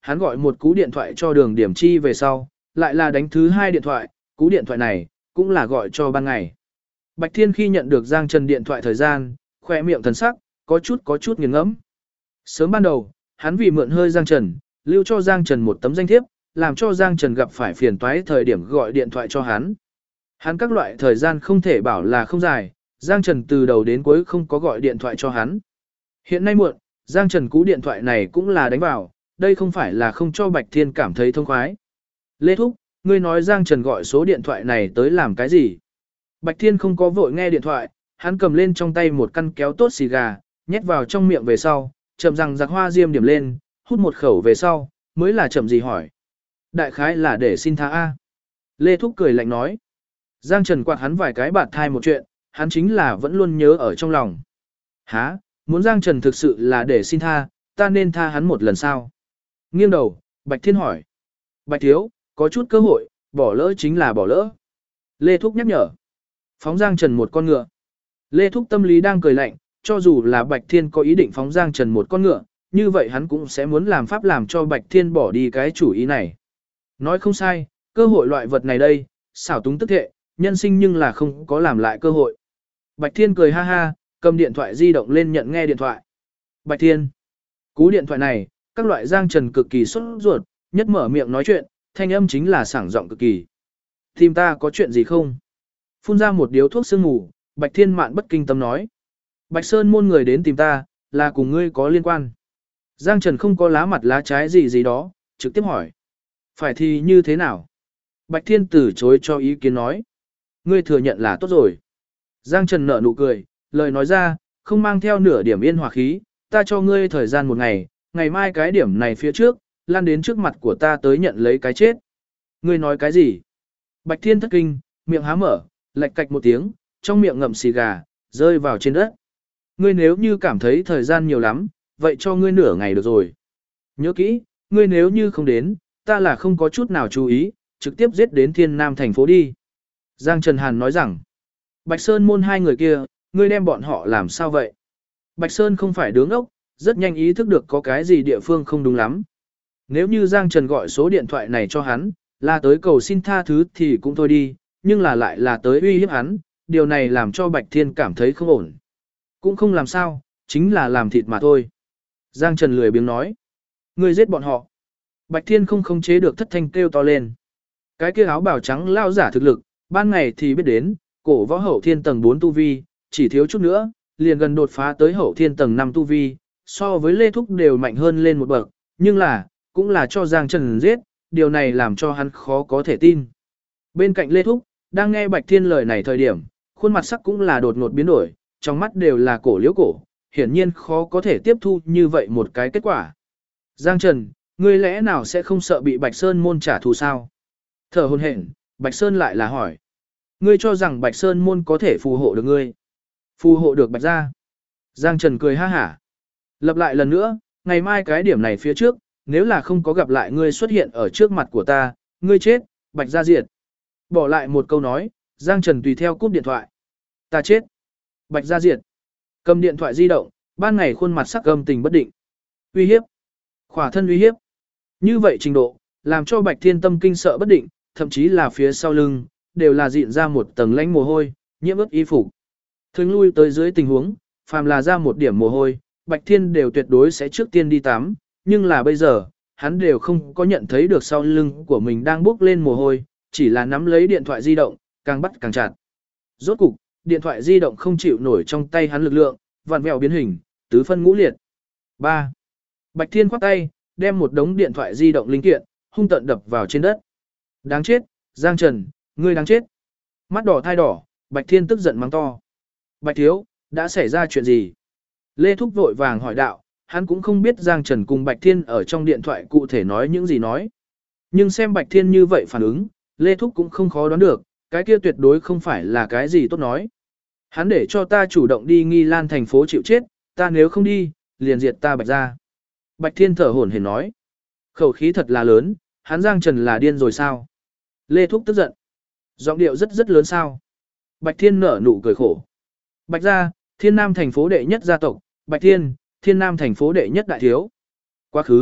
hắn gọi một cú điện thoại cho Đường Điểm Chi về sau, lại là đánh thứ hai điện thoại, cú điện thoại này cũng là gọi cho ban ngày. Bạch Thiên khi nhận được Giang Trần điện thoại thời gian, khỏe miệng thần sắc, có chút nghiền ngẫm. Sớm ban đầu, hắn vì mượn hơi Giang Trần, lưu cho Giang Trần một tấm danh thiếp, làm cho Giang Trần gặp phải phiền toái thời điểm gọi điện thoại cho hắn. Hắn các loại thời gian không thể bảo là không dài, Giang Trần từ đầu đến cuối không có gọi điện thoại cho hắn. Hiện nay muộn, Giang Trần cú điện thoại này cũng là đánh vào, đây không phải là không cho Bạch Thiên cảm thấy thông khoái. Lê Thúc, ngươi nói Giang Trần gọi số điện thoại này tới làm cái gì? Bạch Thiên không có vội nghe điện thoại, hắn cầm lên trong tay một căn kéo tốt xì gà, nhét vào trong miệng về sau, chậm rằng giặc hoa diêm điểm lên, hút một khẩu về sau, mới là chậm gì hỏi. Đại khái là để xin tha A. Lê Thúc cười lạnh nói. Giang Trần quạt hắn vài cái bạt thai một chuyện, hắn chính là vẫn luôn nhớ ở trong lòng. Hả, muốn Giang Trần thực sự là để xin tha, ta nên tha hắn một lần sao? Nghiêng đầu, Bạch Thiên hỏi. Bạch Thiếu, có chút cơ hội, bỏ lỡ chính là bỏ lỡ. Lê Thúc nhắc nhở. Phóng Giang Trần một con ngựa. Lê Thúc tâm lý đang cười lạnh, cho dù là Bạch Thiên có ý định phóng Giang Trần một con ngựa, như vậy hắn cũng sẽ muốn làm pháp làm cho Bạch Thiên bỏ đi cái chủ ý này. Nói không sai, cơ hội loại vật này đây, xảo túng tức thệ, nhân sinh nhưng là không có làm lại cơ hội. Bạch Thiên cười ha ha, cầm điện thoại di động lên nhận nghe điện thoại. Bạch Thiên. Cú điện thoại này, các loại Giang Trần cực kỳ sốt ruột, nhất mở miệng nói chuyện, thanh âm chính là sảng giọng cực kỳ. Tìm ta có chuyện gì không? Phun ra một điếu thuốc sương ngủ, Bạch Thiên mạn bất kinh tâm nói. Bạch Sơn môn người đến tìm ta, là cùng ngươi có liên quan. Giang Trần không có lá mặt lá trái gì đó, trực tiếp hỏi. Phải thì như thế nào? Bạch Thiên từ chối cho ý kiến nói. Ngươi thừa nhận là tốt rồi. Giang Trần nở nụ cười, lời nói ra, không mang theo nửa điểm yên hòa khí, ta cho ngươi thời gian một ngày, ngày mai cái điểm này phía trước, lan đến trước mặt của ta tới nhận lấy cái chết. Ngươi nói cái gì? Bạch Thiên thất kinh, miệng há mở, lạch cạch một tiếng, trong miệng ngậm xì gà, rơi vào trên đất. Ngươi nếu như cảm thấy thời gian nhiều lắm, vậy cho ngươi nửa ngày được rồi. Nhớ kỹ, ngươi nếu như không đến, ta là không có chút nào chú ý, trực tiếp giết đến Thiên Nam thành phố đi. Giang Trần Hàn nói rằng, Bạch Sơn môn hai người kia, ngươi đem bọn họ làm sao vậy? Bạch Sơn không phải đứng ốc, rất nhanh ý thức được có cái gì địa phương không đúng lắm. Nếu như Giang Trần gọi số điện thoại này cho hắn, là tới cầu xin tha thứ thì cũng thôi đi, nhưng là lại là tới uy hiếp hắn, điều này làm cho Bạch Thiên cảm thấy không ổn. Cũng không làm sao, chính là làm thịt mà thôi. Giang Trần lười biếng nói, ngươi giết bọn họ. Bạch Thiên không khống chế được thất thanh kêu to lên. Cái kia áo bào trắng lao giả thực lực, ban ngày thì biết đến, cổ võ hậu thiên tầng 4 tu vi, chỉ thiếu chút nữa, liền gần đột phá tới hậu thiên tầng 5 tu vi, so với Lê Thúc đều mạnh hơn lên một bậc, nhưng là, cũng là cho Giang Trần giết, điều này làm cho hắn khó có thể tin. Bên cạnh Lê Thúc, đang nghe Bạch Thiên lời này thời điểm, khuôn mặt sắc cũng là đột ngột biến đổi, trong mắt đều là cổ liễu cổ, hiển nhiên khó có thể tiếp thu như vậy một cái kết quả. Giang Trần, ngươi lẽ nào sẽ không sợ bị Bạch Sơn môn trả thù sao? Thở hổn hển, Bạch Sơn lại là hỏi. Ngươi cho rằng Bạch Sơn môn có thể phù hộ được ngươi? Phù hộ được Bạch gia? Giang Trần cười ha hả. Lặp lại lần nữa, ngày mai cái điểm này phía trước, nếu là không có gặp lại ngươi xuất hiện ở trước mặt của ta, ngươi chết, Bạch gia diệt. Bỏ lại một câu nói, Giang Trần tùy theo cúp điện thoại. Ta chết. Bạch gia diệt. Cầm điện thoại di động, ban ngày khuôn mặt sắc âm tình bất định. Uy hiếp. Khỏa thân uy hiếp. Như vậy trình độ, làm cho Bạch Thiên tâm kinh sợ bất định, thậm chí là phía sau lưng, đều là dịn ra một tầng lánh mồ hôi, nhiễm ướt y phục. Thường lui tới dưới tình huống, phàm là ra một điểm mồ hôi, Bạch Thiên đều tuyệt đối sẽ trước tiên đi tắm, nhưng là bây giờ, hắn đều không có nhận thấy được sau lưng của mình đang bốc lên mồ hôi, chỉ là nắm lấy điện thoại di động, càng bắt càng chặt. Rốt cục, điện thoại di động không chịu nổi trong tay hắn lực lượng, vặn vẹo biến hình, tứ phân ngũ liệt. 3. Bạch Thiên khoát tay, đem một đống điện thoại di động linh kiện, hung tận đập vào trên đất. Đáng chết, Giang Trần, ngươi đáng chết. Mắt đỏ thai đỏ, Bạch Thiên tức giận mắng to. Bạch Thiếu, đã xảy ra chuyện gì? Lê Thúc vội vàng hỏi đạo, hắn cũng không biết Giang Trần cùng Bạch Thiên ở trong điện thoại cụ thể nói những gì nói. Nhưng xem Bạch Thiên như vậy phản ứng, Lê Thúc cũng không khó đoán được, cái kia tuyệt đối không phải là cái gì tốt nói. Hắn để cho ta chủ động đi Nghi Lan thành phố chịu chết, ta nếu không đi, liền diệt ta Bạch gia. Bạch Thiên thở hổn hển nói. Khẩu khí thật là lớn, hắn Giang Trần là điên rồi sao? Lê Thúc tức giận. Giọng điệu rất lớn sao? Bạch Thiên nở nụ cười khổ. Bạch gia, Thiên Nam thành phố đệ nhất gia tộc, Bạch Thiên, Thiên Nam thành phố đệ nhất đại thiếu. Quá khứ,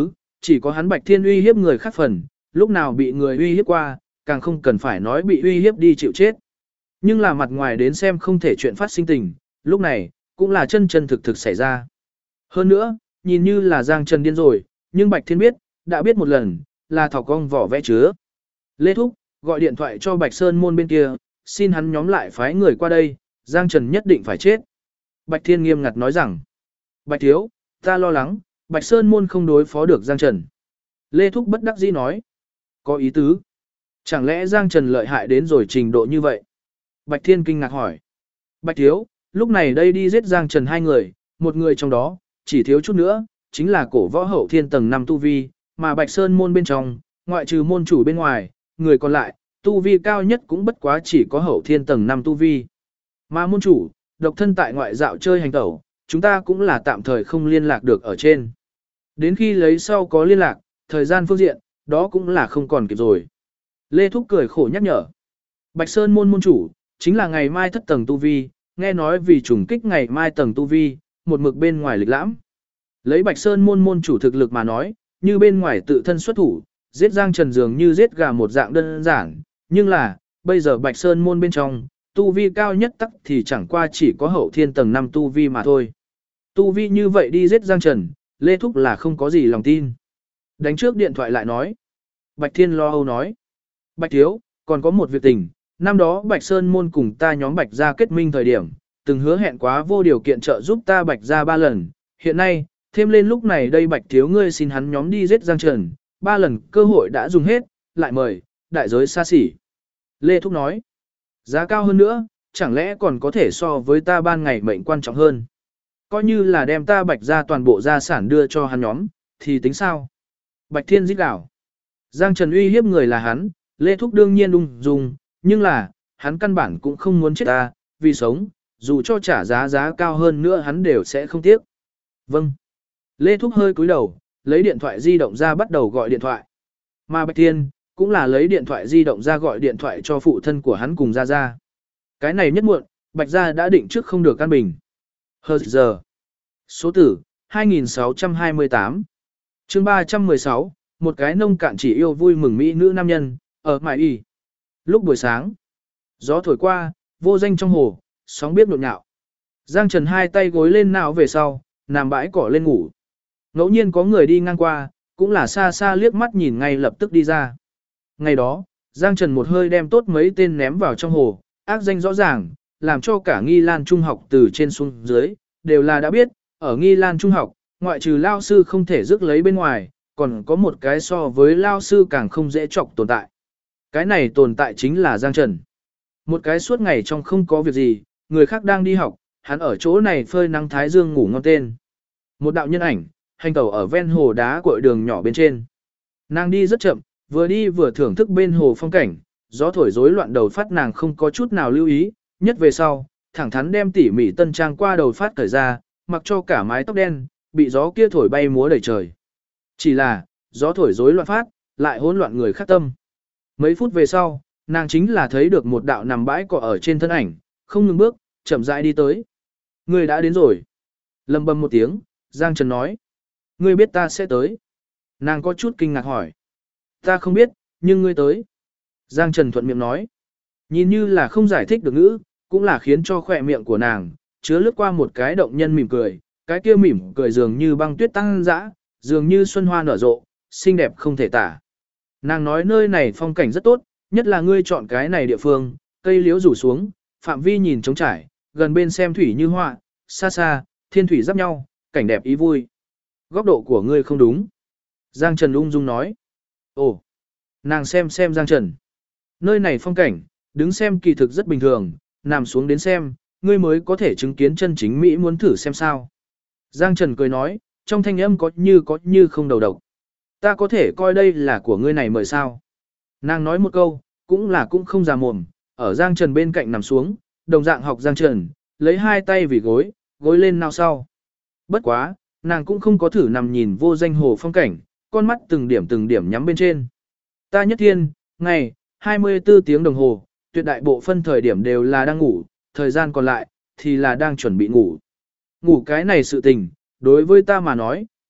chỉ có hắn Bạch Thiên uy hiếp người khác phần, lúc nào bị người uy hiếp qua, càng không cần phải nói bị uy hiếp đi chịu chết. Nhưng là mặt ngoài đến xem không thể chuyện phát sinh tình, lúc này, cũng là chân chân thực thực xảy ra. Hơn nữa, nhìn như là Giang Trần điên rồi, nhưng Bạch Thiên biết, đã biết một lần, là thỏ cong vỏ vẽ chứa. Lê Thúc, gọi điện thoại cho Bạch Sơn môn bên kia, xin hắn nhóm lại phái người qua đây, Giang Trần nhất định phải chết. Bạch Thiên nghiêm ngặt nói rằng, Bạch Thiếu, ta lo lắng, Bạch Sơn môn không đối phó được Giang Trần. Lê Thúc bất đắc dĩ nói, có ý tứ. Chẳng lẽ Giang Trần lợi hại đến rồi trình độ như vậy? Bạch Thiên kinh ngạc hỏi, Bạch Thiếu, lúc này đây đi giết Giang Trần hai người, một người trong đó, chỉ thiếu chút nữa, chính là cổ võ hậu thiên tầng 5 tu vi, mà Bạch Sơn môn bên trong, ngoại trừ môn chủ bên ngoài, người còn lại, tu vi cao nhất cũng bất quá chỉ có hậu thiên tầng 5 tu vi. Mà môn chủ, độc thân tại ngoại dạo chơi hành tẩu, chúng ta cũng là tạm thời không liên lạc được ở trên. Đến khi lấy sau có liên lạc, thời gian phương diện, đó cũng là không còn kịp rồi. Lê Thúc cười khổ nhắc nhở. Bạch Sơn môn môn chủ, chính là ngày mai thất tầng tu vi, nghe nói vì trùng kích ngày mai tầng tu vi, một mực bên ngoài lịch lãm. Lấy Bạch Sơn môn môn chủ thực lực mà nói, như bên ngoài tự thân xuất thủ, giết Giang Trần dường như giết gà một dạng đơn giản, nhưng là, bây giờ Bạch Sơn môn bên trong, tu vi cao nhất tắc thì chẳng qua chỉ có hậu thiên tầng 5 tu vi mà thôi. Tu vi như vậy đi giết Giang Trần, Lê Thúc là không có gì lòng tin. Đánh trước điện thoại lại nói. Bạch Thiên lo âu nói. Bạch Thiếu, còn có một việc tình, năm đó Bạch Sơn môn cùng ta nhóm Bạch gia kết minh thời điểm, từng hứa hẹn quá vô điều kiện trợ giúp ta Bạch gia 3 lần, hiện nay, thêm lên lúc này đây Bạch Thiếu ngươi xin hắn nhóm đi giết Giang Trần, 3 lần cơ hội đã dùng hết, lại mời, đại giới xa xỉ. Lê Thúc nói, giá cao hơn nữa, chẳng lẽ còn có thể so với ta ban ngày mệnh quan trọng hơn. Coi như là đem ta Bạch gia toàn bộ gia sản đưa cho hắn nhóm, thì tính sao? Bạch Thiên rít gào. Giang Trần uy hiếp người là hắn, Lê Thúc đương nhiên ung dung, nhưng là, hắn căn bản cũng không muốn chết ta, vì sống, dù cho trả giá cao hơn nữa hắn đều sẽ không tiếc. Vâng. Lê Thúc hơi cúi đầu, lấy điện thoại di động ra bắt đầu gọi điện thoại. Mà Bạch Thiên, cũng là lấy điện thoại di động ra gọi điện thoại cho phụ thân của hắn cùng Gia Gia. Cái này nhất muộn, Bạch Gia đã định trước không được căn bình. Hờ giờ. Số tử, 2628. Chương 316, một cái nông cạn chỉ yêu vui mừng mỹ nữ nam nhân, ở Mại Y. Lúc buổi sáng, gió thổi qua, vô danh trong hồ, sóng biết nhộn nhạo. Giang Trần hai tay gối lên não về sau, nằm bãi cỏ lên ngủ. Ngẫu nhiên có người đi ngang qua, cũng là xa xa liếc mắt nhìn ngay lập tức đi ra. Ngày đó, Giang Trần một hơi đem tốt mấy tên ném vào trong hồ, ác danh rõ ràng, làm cho cả Nghi Lan Trung học từ trên xuống dưới, đều là đã biết, ở Nghi Lan Trung học, ngoại trừ lao sư không thể rước lấy bên ngoài, còn có một cái so với lao sư càng không dễ chọc tồn tại. Cái này tồn tại chính là Giang Trần. Một cái suốt ngày trong không có việc gì, người khác đang đi học, hắn ở chỗ này phơi nắng thái dương ngủ ngon tên. Một đạo nhân ảnh, hành tẩu ở ven hồ đá cội đường nhỏ bên trên. Nàng đi rất chậm, vừa đi vừa thưởng thức bên hồ phong cảnh, gió thổi rối loạn đầu phát nàng không có chút nào lưu ý, nhất về sau, thẳng thắn đem tỉ mỉ tân trang qua đầu phát cởi ra, mặc cho cả mái tóc đen, bị gió kia thổi bay múa đầy trời. Chỉ là, gió thổi rối loạn phát, lại hỗn loạn người khác tâm. Mấy phút về sau, nàng chính là thấy được một đạo nằm bãi cỏ ở trên thân ảnh, không ngừng bước, chậm rãi đi tới. Người đã đến rồi. Lầm bầm một tiếng, Giang Trần nói. Ngươi biết ta sẽ tới. Nàng có chút kinh ngạc hỏi. Ta không biết, nhưng ngươi tới. Giang Trần thuận miệng nói. Nhìn như là không giải thích được ngữ, cũng là khiến cho khỏe miệng của nàng, chứa lướt qua một cái động nhân mỉm cười. Cái kia mỉm cười dường như băng tuyết tăng dã, dường như xuân hoa nở rộ, xinh đẹp không thể tả. Nàng nói nơi này phong cảnh rất tốt, nhất là ngươi chọn cái này địa phương, cây liễu rủ xuống, phạm vi nhìn trống trải, gần bên xem thủy như họa, xa xa, thiên thủy giáp nhau, cảnh đẹp ý vui. Góc độ của ngươi không đúng. Giang Trần ung dung nói. Ồ, nàng xem Giang Trần. Nơi này phong cảnh, đứng xem kỳ thực rất bình thường, nằm xuống đến xem, ngươi mới có thể chứng kiến chân chính Mỹ muốn thử xem sao. Giang Trần cười nói, trong thanh âm có như không đầu độc. Ta có thể coi đây là của ngươi này mời sao. Nàng nói một câu, cũng không già mồm, ở Giang Trần bên cạnh nằm xuống, đồng dạng học Giang Trần, lấy hai tay vì gối, gối lên nào sau. Bất quá, nàng cũng không có thử nằm nhìn vô danh hồ phong cảnh, con mắt từng điểm nhắm bên trên. Ta nhất thiên, ngày, 24 tiếng đồng hồ, tuyệt đại bộ phân thời điểm đều là đang ngủ, thời gian còn lại, thì là đang chuẩn bị ngủ. Ngủ cái này sự tình, đối với ta mà nói,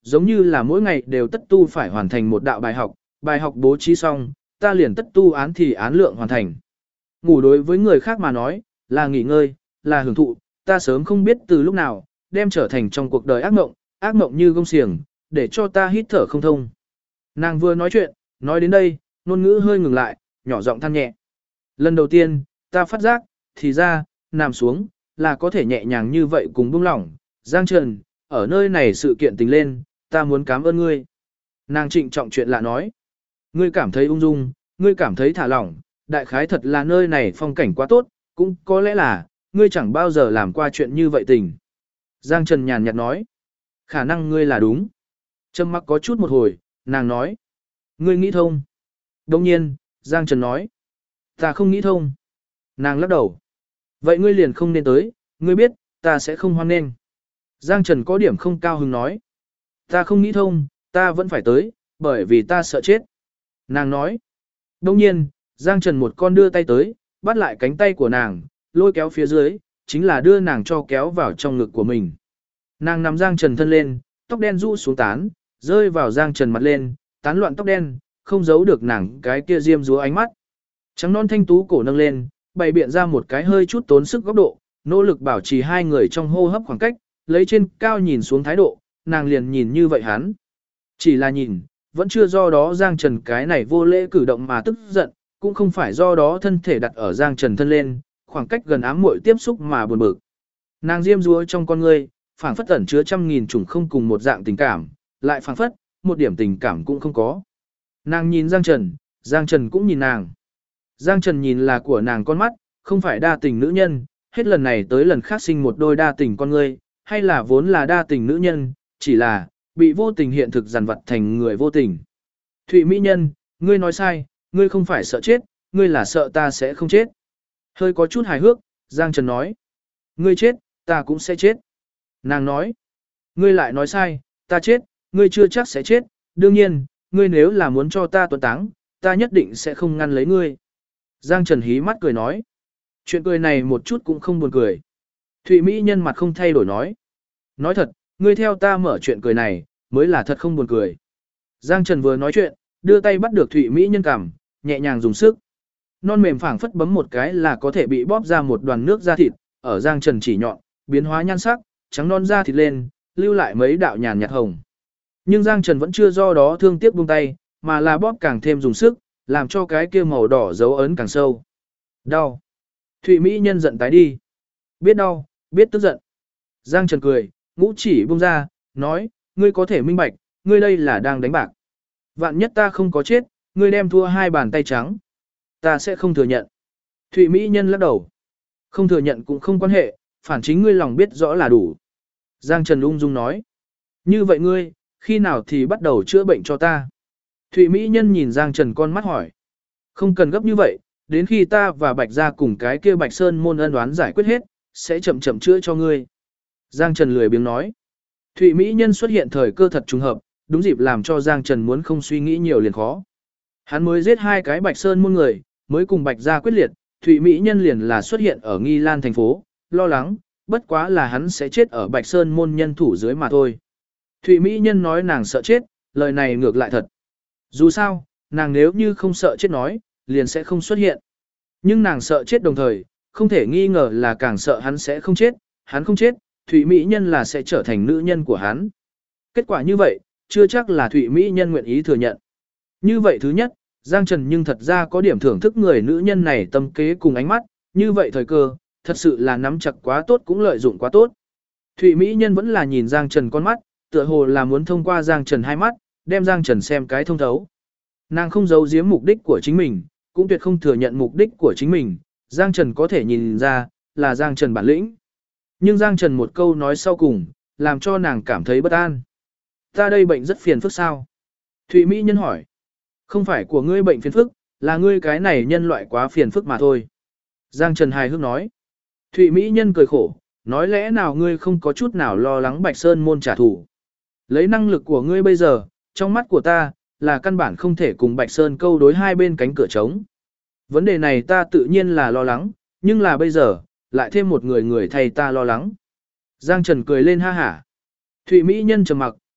giống như là mỗi ngày đều tất tu phải hoàn thành một đạo bài học bố trí xong, ta liền tất tu án thì án lượng hoàn thành. Ngủ đối với người khác mà nói, là nghỉ ngơi, là hưởng thụ, ta sớm không biết từ lúc nào, đem trở thành trong cuộc đời ác mộng như gông xiềng, để cho ta hít thở không thông. Nàng vừa nói chuyện, nói đến đây, ngôn ngữ hơi ngừng lại, nhỏ giọng than nhẹ. Lần đầu tiên, ta phát giác, thì ra, nằm xuống, là có thể nhẹ nhàng như vậy cùng buông lỏng. Giang Trần, ở nơi này sự kiện tình lên, ta muốn cảm ơn ngươi. Nàng trịnh trọng chuyện lạ nói. Ngươi cảm thấy ung dung, ngươi cảm thấy thả lỏng, đại khái thật là nơi này phong cảnh quá tốt, cũng có lẽ là, ngươi chẳng bao giờ làm qua chuyện như vậy tình. Giang Trần nhàn nhạt nói. Khả năng ngươi là đúng. Trầm mặc có chút một hồi, nàng nói. Ngươi nghĩ thông. Đồng nhiên, Giang Trần nói. Ta không nghĩ thông. Nàng lắc đầu. Vậy ngươi liền không nên tới, ngươi biết, ta sẽ không hoan nghênh. Giang Trần có điểm không cao hứng nói. Ta không nghĩ thông, ta vẫn phải tới, bởi vì ta sợ chết. Nàng nói. Đồng nhiên, Giang Trần một con đưa tay tới, bắt lại cánh tay của nàng, lôi kéo phía dưới, chính là đưa nàng cho kéo vào trong ngực của mình. Nàng nằm Giang Trần thân lên, tóc đen rũ xuống tán, rơi vào Giang Trần mặt lên, tán loạn tóc đen, không giấu được nàng cái kia diêm dúa ánh mắt. Trắng non thanh tú cổ nâng lên, bày biện ra một cái hơi chút tốn sức góc độ, nỗ lực bảo trì hai người trong hô hấp khoảng cách, lấy trên cao nhìn xuống thái độ, nàng liền nhìn như vậy hắn. Chỉ là nhìn, vẫn chưa do đó Giang Trần cái này vô lễ cử động mà tức giận, cũng không phải do đó thân thể đặt ở Giang Trần thân lên, khoảng cách gần ám muội tiếp xúc mà buồn bực. Nàng diêm dúa trong con ngươi, phảng phất ẩn chứa trăm nghìn chủng không cùng một dạng tình cảm, lại phảng phất, một điểm tình cảm cũng không có. Nàng nhìn Giang Trần cũng nhìn nàng. Giang Trần nhìn là của nàng con mắt, không phải đa tình nữ nhân, hết lần này tới lần khác sinh một đôi đa tình con ngươi, hay là vốn là đa tình nữ nhân, chỉ là, bị vô tình hiện thực dằn vặt thành người vô tình. Thụy Mỹ Nhân, ngươi nói sai, ngươi không phải sợ chết, ngươi là sợ ta sẽ không chết. Hơi có chút hài hước, Giang Trần nói. Ngươi chết, ta cũng sẽ chết. Nàng nói. Ngươi lại nói sai, ta chết, ngươi chưa chắc sẽ chết, đương nhiên, ngươi nếu là muốn cho ta tuấn táng, ta nhất định sẽ không ngăn lấy ngươi. Giang Trần hí mắt cười nói. Chuyện cười này một chút cũng không buồn cười. Thụy Mỹ Nhân mặt không thay đổi nói. Nói thật, ngươi theo ta mở chuyện cười này, mới là thật không buồn cười. Giang Trần vừa nói chuyện, đưa tay bắt được Thụy Mỹ Nhân cằm, nhẹ nhàng dùng sức. Non mềm phảng phất bấm một cái là có thể bị bóp ra một đoàn nước da thịt, ở Giang Trần chỉ nhọn, biến hóa nhan sắc, trắng non da thịt lên, lưu lại mấy đạo nhàn nhạt hồng. Nhưng Giang Trần vẫn chưa do đó thương tiếc buông tay, mà là bóp càng thêm dùng sức, làm cho cái kia màu đỏ dấu ấn càng sâu. Đau. Thụy Mỹ Nhân giận tái đi. Biết đau, biết tức giận. Giang Trần cười, ngũ chỉ buông ra, nói, ngươi có thể minh bạch, ngươi đây là đang đánh bạc. Vạn nhất ta không có chết, ngươi đem thua hai bàn tay trắng. Ta sẽ không thừa nhận. Thụy Mỹ Nhân lắc đầu. Không thừa nhận cũng không quan hệ, phản chính ngươi lòng biết rõ là đủ. Giang Trần ung dung nói. Như vậy ngươi, khi nào thì bắt đầu chữa bệnh cho ta? Thụy Mỹ Nhân nhìn Giang Trần con mắt hỏi. Không cần gấp như vậy, đến khi ta và Bạch Gia cùng cái kia Bạch Sơn môn ân oán giải quyết hết, sẽ chậm chậm chữa cho ngươi. Giang Trần lười biếng nói. Thụy Mỹ Nhân xuất hiện thời cơ thật trùng hợp, đúng dịp làm cho Giang Trần muốn không suy nghĩ nhiều liền khó. Hắn mới giết hai cái Bạch Sơn môn người, mới cùng Bạch Gia quyết liệt, Thụy Mỹ Nhân liền là xuất hiện ở Nghi Lan thành phố, lo lắng, bất quá là hắn sẽ chết ở Bạch Sơn môn nhân thủ dưới mà thôi. Thụy Mỹ Nhân nói nàng sợ chết, lời này ngược lại thật. Dù sao, nàng nếu như không sợ chết nói, liền sẽ không xuất hiện. Nhưng nàng sợ chết đồng thời, không thể nghi ngờ là càng sợ hắn sẽ không chết, hắn không chết, Thụy Mỹ Nhân là sẽ trở thành nữ nhân của hắn. Kết quả như vậy, chưa chắc là Thụy Mỹ Nhân nguyện ý thừa nhận. Như vậy thứ nhất, Giang Trần nhưng thật ra có điểm thưởng thức người nữ nhân này tâm kế cùng ánh mắt, như vậy thời cơ, thật sự là nắm chặt quá tốt cũng lợi dụng quá tốt. Thụy Mỹ Nhân vẫn là nhìn Giang Trần con mắt, tựa hồ là muốn thông qua Giang Trần hai mắt, đem Giang Trần xem cái thông thấu. Nàng không giấu giếm mục đích của chính mình, cũng tuyệt không thừa nhận mục đích của chính mình, Giang Trần có thể nhìn ra, là Giang Trần bản lĩnh. Nhưng Giang Trần một câu nói sau cùng, làm cho nàng cảm thấy bất an. Ta đây bệnh rất phiền phức sao? Thụy Mỹ Nhân hỏi. Không phải của ngươi bệnh phiền phức, là ngươi cái này nhân loại quá phiền phức mà thôi. Giang Trần hài hước nói. Thụy Mỹ Nhân cười khổ, nói lẽ nào ngươi không có chút nào lo lắng Bạch Sơn môn trả thù. Lấy năng lực của ngươi bây giờ, trong mắt của ta, là căn bản không thể cùng Bạch Sơn câu đối hai bên cánh cửa trống. Vấn đề này ta tự nhiên là lo lắng, nhưng là bây giờ, lại thêm một người thay ta lo lắng. Giang Trần cười lên ha hả. Thụy Mỹ Nhân trầm mặc,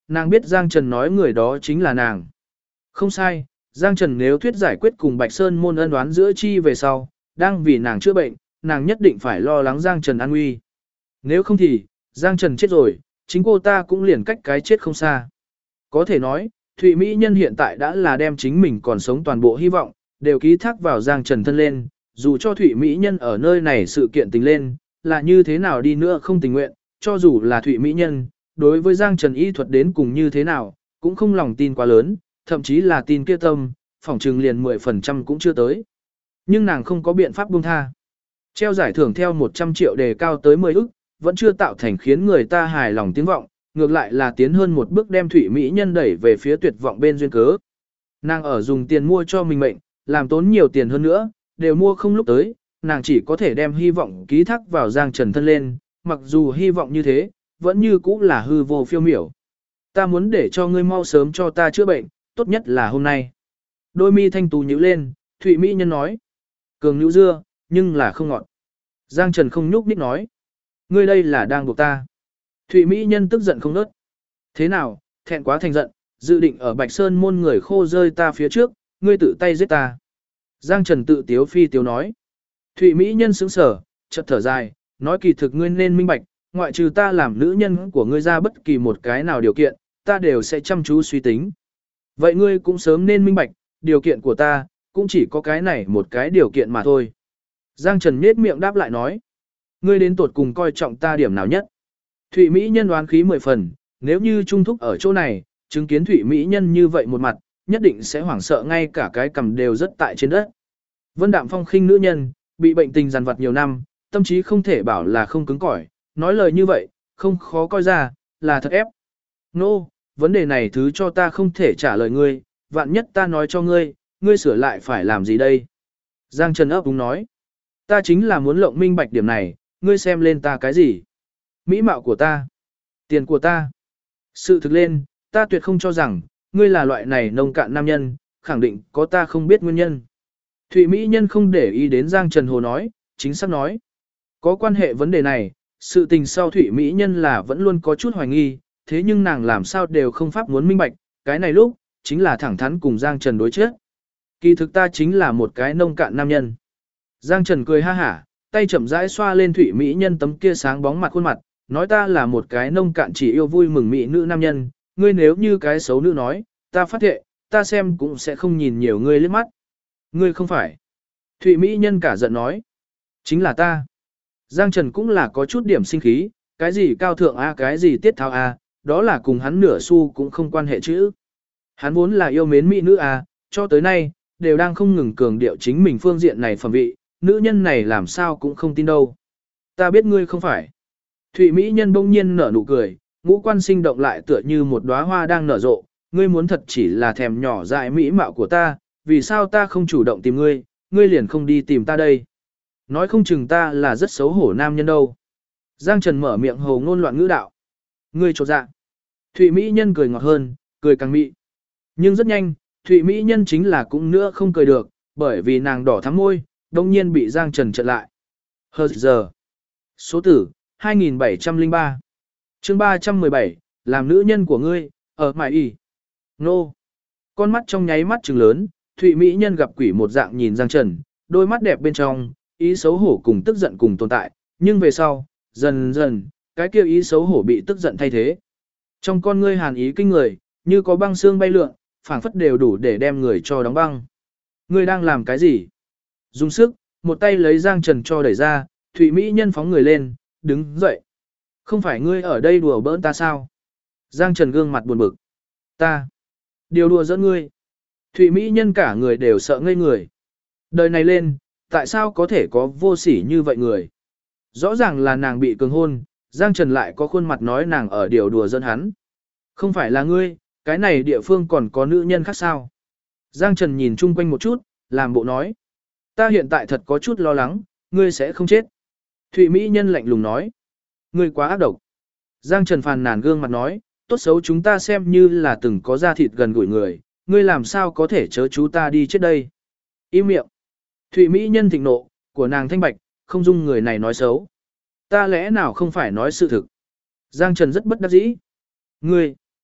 nàng biết Giang Trần nói người đó chính là nàng. Không sai, Giang Trần nếu thuyết giải quyết cùng Bạch Sơn môn ân đoán giữa chi về sau, đang vì nàng chữa bệnh, nàng nhất định phải lo lắng Giang Trần an nguy. Nếu không thì, Giang Trần chết rồi, chính cô ta cũng liền cách cái chết không xa. Có thể nói, Thụy Mỹ Nhân hiện tại đã là đem chính mình còn sống toàn bộ hy vọng, đều ký thác vào Giang Trần thân lên, dù cho Thụy Mỹ Nhân ở nơi này sự kiện tình lên, là như thế nào đi nữa không tình nguyện, cho dù là Thụy Mỹ Nhân, đối với Giang Trần y thuật đến cùng như thế nào, cũng không lòng tin quá lớn, thậm chí là tin kia tâm, phỏng trừng liền 10% cũng chưa tới. Nhưng nàng không có biện pháp buông tha. Treo giải thưởng theo 100 triệu đề cao tới 10 ức, vẫn chưa tạo thành khiến người ta hài lòng tiếng vọng, ngược lại là tiến hơn một bước đem Thụy Mỹ Nhân đẩy về phía tuyệt vọng bên duyên cớ. Nàng ở dùng tiền mua cho mình mệnh, làm tốn nhiều tiền hơn nữa, đều mua không lúc tới, nàng chỉ có thể đem hy vọng ký thác vào Giang Trần thân lên, mặc dù hy vọng như thế, vẫn như cũ là hư vô phiêu miểu. Ta muốn để cho ngươi mau sớm cho ta chữa bệnh, tốt nhất là hôm nay. Đôi mi thanh tú nhíu lên, Thụy Mỹ Nhân nói. Cường nhũ dưa, nhưng là không ngọt. Giang Trần không nhúc nhích nói. Ngươi đây là đang buộc ta. Thụy Mỹ Nhân tức giận không nớt. Thế nào, thẹn quá thành giận, dự định ở Bạch Sơn môn người khô rơi ta phía trước, ngươi tự tay giết ta. Giang Trần tự tiếu phi tiếu nói. Thụy Mỹ Nhân sững sở, chợt thở dài, nói kỳ thực ngươi nên minh bạch, ngoại trừ ta làm nữ nhân của ngươi ra bất kỳ một cái nào điều kiện, ta đều sẽ chăm chú suy tính. Vậy ngươi cũng sớm nên minh bạch, điều kiện của ta, cũng chỉ có cái này một cái điều kiện mà thôi. Giang Trần nhếch miệng đáp lại nói. Ngươi đến tột cùng coi trọng ta điểm nào nhất. Thụy Mỹ Nhân đoán khí 10 phần, nếu như trung thúc ở chỗ này, chứng kiến Thụy Mỹ Nhân như vậy một mặt, nhất định sẽ hoảng sợ ngay cả cái cầm đều rất tại trên đất. Vân Đạm Phong khinh nữ nhân, bị bệnh tình dằn vặt nhiều năm, tâm trí không thể bảo là không cứng cỏi, nói lời như vậy, không khó coi ra, là thật ép. Nô, vấn đề này thứ cho ta không thể trả lời ngươi, vạn nhất ta nói cho ngươi, ngươi sửa lại phải làm gì đây? Giang Trần ấp đúng nói. Ta chính là muốn lộng minh bạch điểm này, ngươi xem lên ta cái gì? Mỹ mạo của ta, tiền của ta. Sự thực lên, ta tuyệt không cho rằng, ngươi là loại này nông cạn nam nhân, khẳng định có ta không biết nguyên nhân. Thụy Mỹ Nhân không để ý đến Giang Trần Hồ nói, chính xác nói. Có quan hệ vấn đề này, sự tình sau Thụy Mỹ Nhân là vẫn luôn có chút hoài nghi, thế nhưng nàng làm sao đều không pháp muốn minh bạch, cái này lúc, chính là thẳng thắn cùng Giang Trần đối chết. Kỳ thực ta chính là một cái nông cạn nam nhân. Giang Trần cười ha hả, tay chậm rãi xoa lên Thụy Mỹ Nhân tấm kia sáng bóng mặt khuôn mặt, nói ta là một cái nông cạn chỉ yêu vui mừng mỹ nữ nam nhân, ngươi nếu như cái xấu nữ nói, ta phát thệ, ta xem cũng sẽ không nhìn nhiều ngươi liếc mắt. Ngươi không phải. Thụy Mỹ Nhân cả giận nói. Chính là ta. Giang Trần cũng là có chút điểm sinh khí, cái gì cao thượng a cái gì tiết tháo a, đó là cùng hắn nửa xu cũng không quan hệ chữ. Hắn vốn là yêu mến mỹ nữ a, cho tới nay, đều đang không ngừng cường điệu chính mình phương diện này phẩm vị, nữ nhân này làm sao cũng không tin đâu. Ta biết ngươi không phải. Thụy Mỹ Nhân bỗng nhiên nở nụ cười, ngũ quan sinh động lại tựa như một đóa hoa đang nở rộ, ngươi muốn thật chỉ là thèm nhỏ dại mỹ mạo của ta, vì sao ta không chủ động tìm ngươi, ngươi liền không đi tìm ta đây. Nói không chừng ta là rất xấu hổ nam nhân đâu. Giang Trần mở miệng hồ ngôn loạn ngữ đạo. Ngươi chột dạ. Thụy Mỹ Nhân cười ngọt hơn, cười càng mị. Nhưng rất nhanh, Thụy Mỹ Nhân chính là cũng nữa không cười được, bởi vì nàng đỏ thắm môi, đông nhiên bị Giang Trần chặn lại. Hờ giờ. Số tử, 2703. Chương 317, làm nữ nhân của ngươi, ở mại y. Nô. Con mắt trong nháy mắt trừng lớn, Thụy Mỹ Nhân gặp quỷ một dạng nhìn Giang Trần, đôi mắt đẹp bên trong, ý xấu hổ cùng tức giận cùng tồn tại, nhưng về sau, dần dần, cái kia ý xấu hổ bị tức giận thay thế. Trong con ngươi hàn ý kinh người, như có băng xương bay lượn, phảng phất đều đủ để đem người cho đóng băng. Ngươi đang làm cái gì? Dùng sức, một tay lấy Giang Trần cho đẩy ra, Thụy Mỹ Nhân phóng người lên, đứng dậy. Không phải ngươi ở đây đùa bỡn ta sao? Giang Trần gương mặt buồn bực. Ta. Điều đùa giỡn ngươi. Thụy Mỹ Nhân cả người đều sợ ngây người. Đời này lên, tại sao có thể có vô sỉ như vậy người? Rõ ràng là nàng bị cường hôn, Giang Trần lại có khuôn mặt nói nàng ở điều đùa giỡn hắn. Không phải là ngươi, cái này địa phương còn có nữ nhân khác sao? Giang Trần nhìn chung quanh một chút, làm bộ nói. Ta hiện tại thật có chút lo lắng, ngươi sẽ không chết. Thụy Mỹ Nhân lạnh lùng nói. Ngươi quá ác độc. Giang Trần phàn nàn gương mặt nói, tốt xấu chúng ta xem như là từng có da thịt gần gũi người, ngươi làm sao có thể chớ chú ta đi chết đây. Im miệng. Thụy Mỹ Nhân thịnh nộ, của nàng thanh bạch, không dung người này nói xấu. Ta lẽ nào không phải nói sự thực. Giang Trần rất bất đắc dĩ. Ngươi.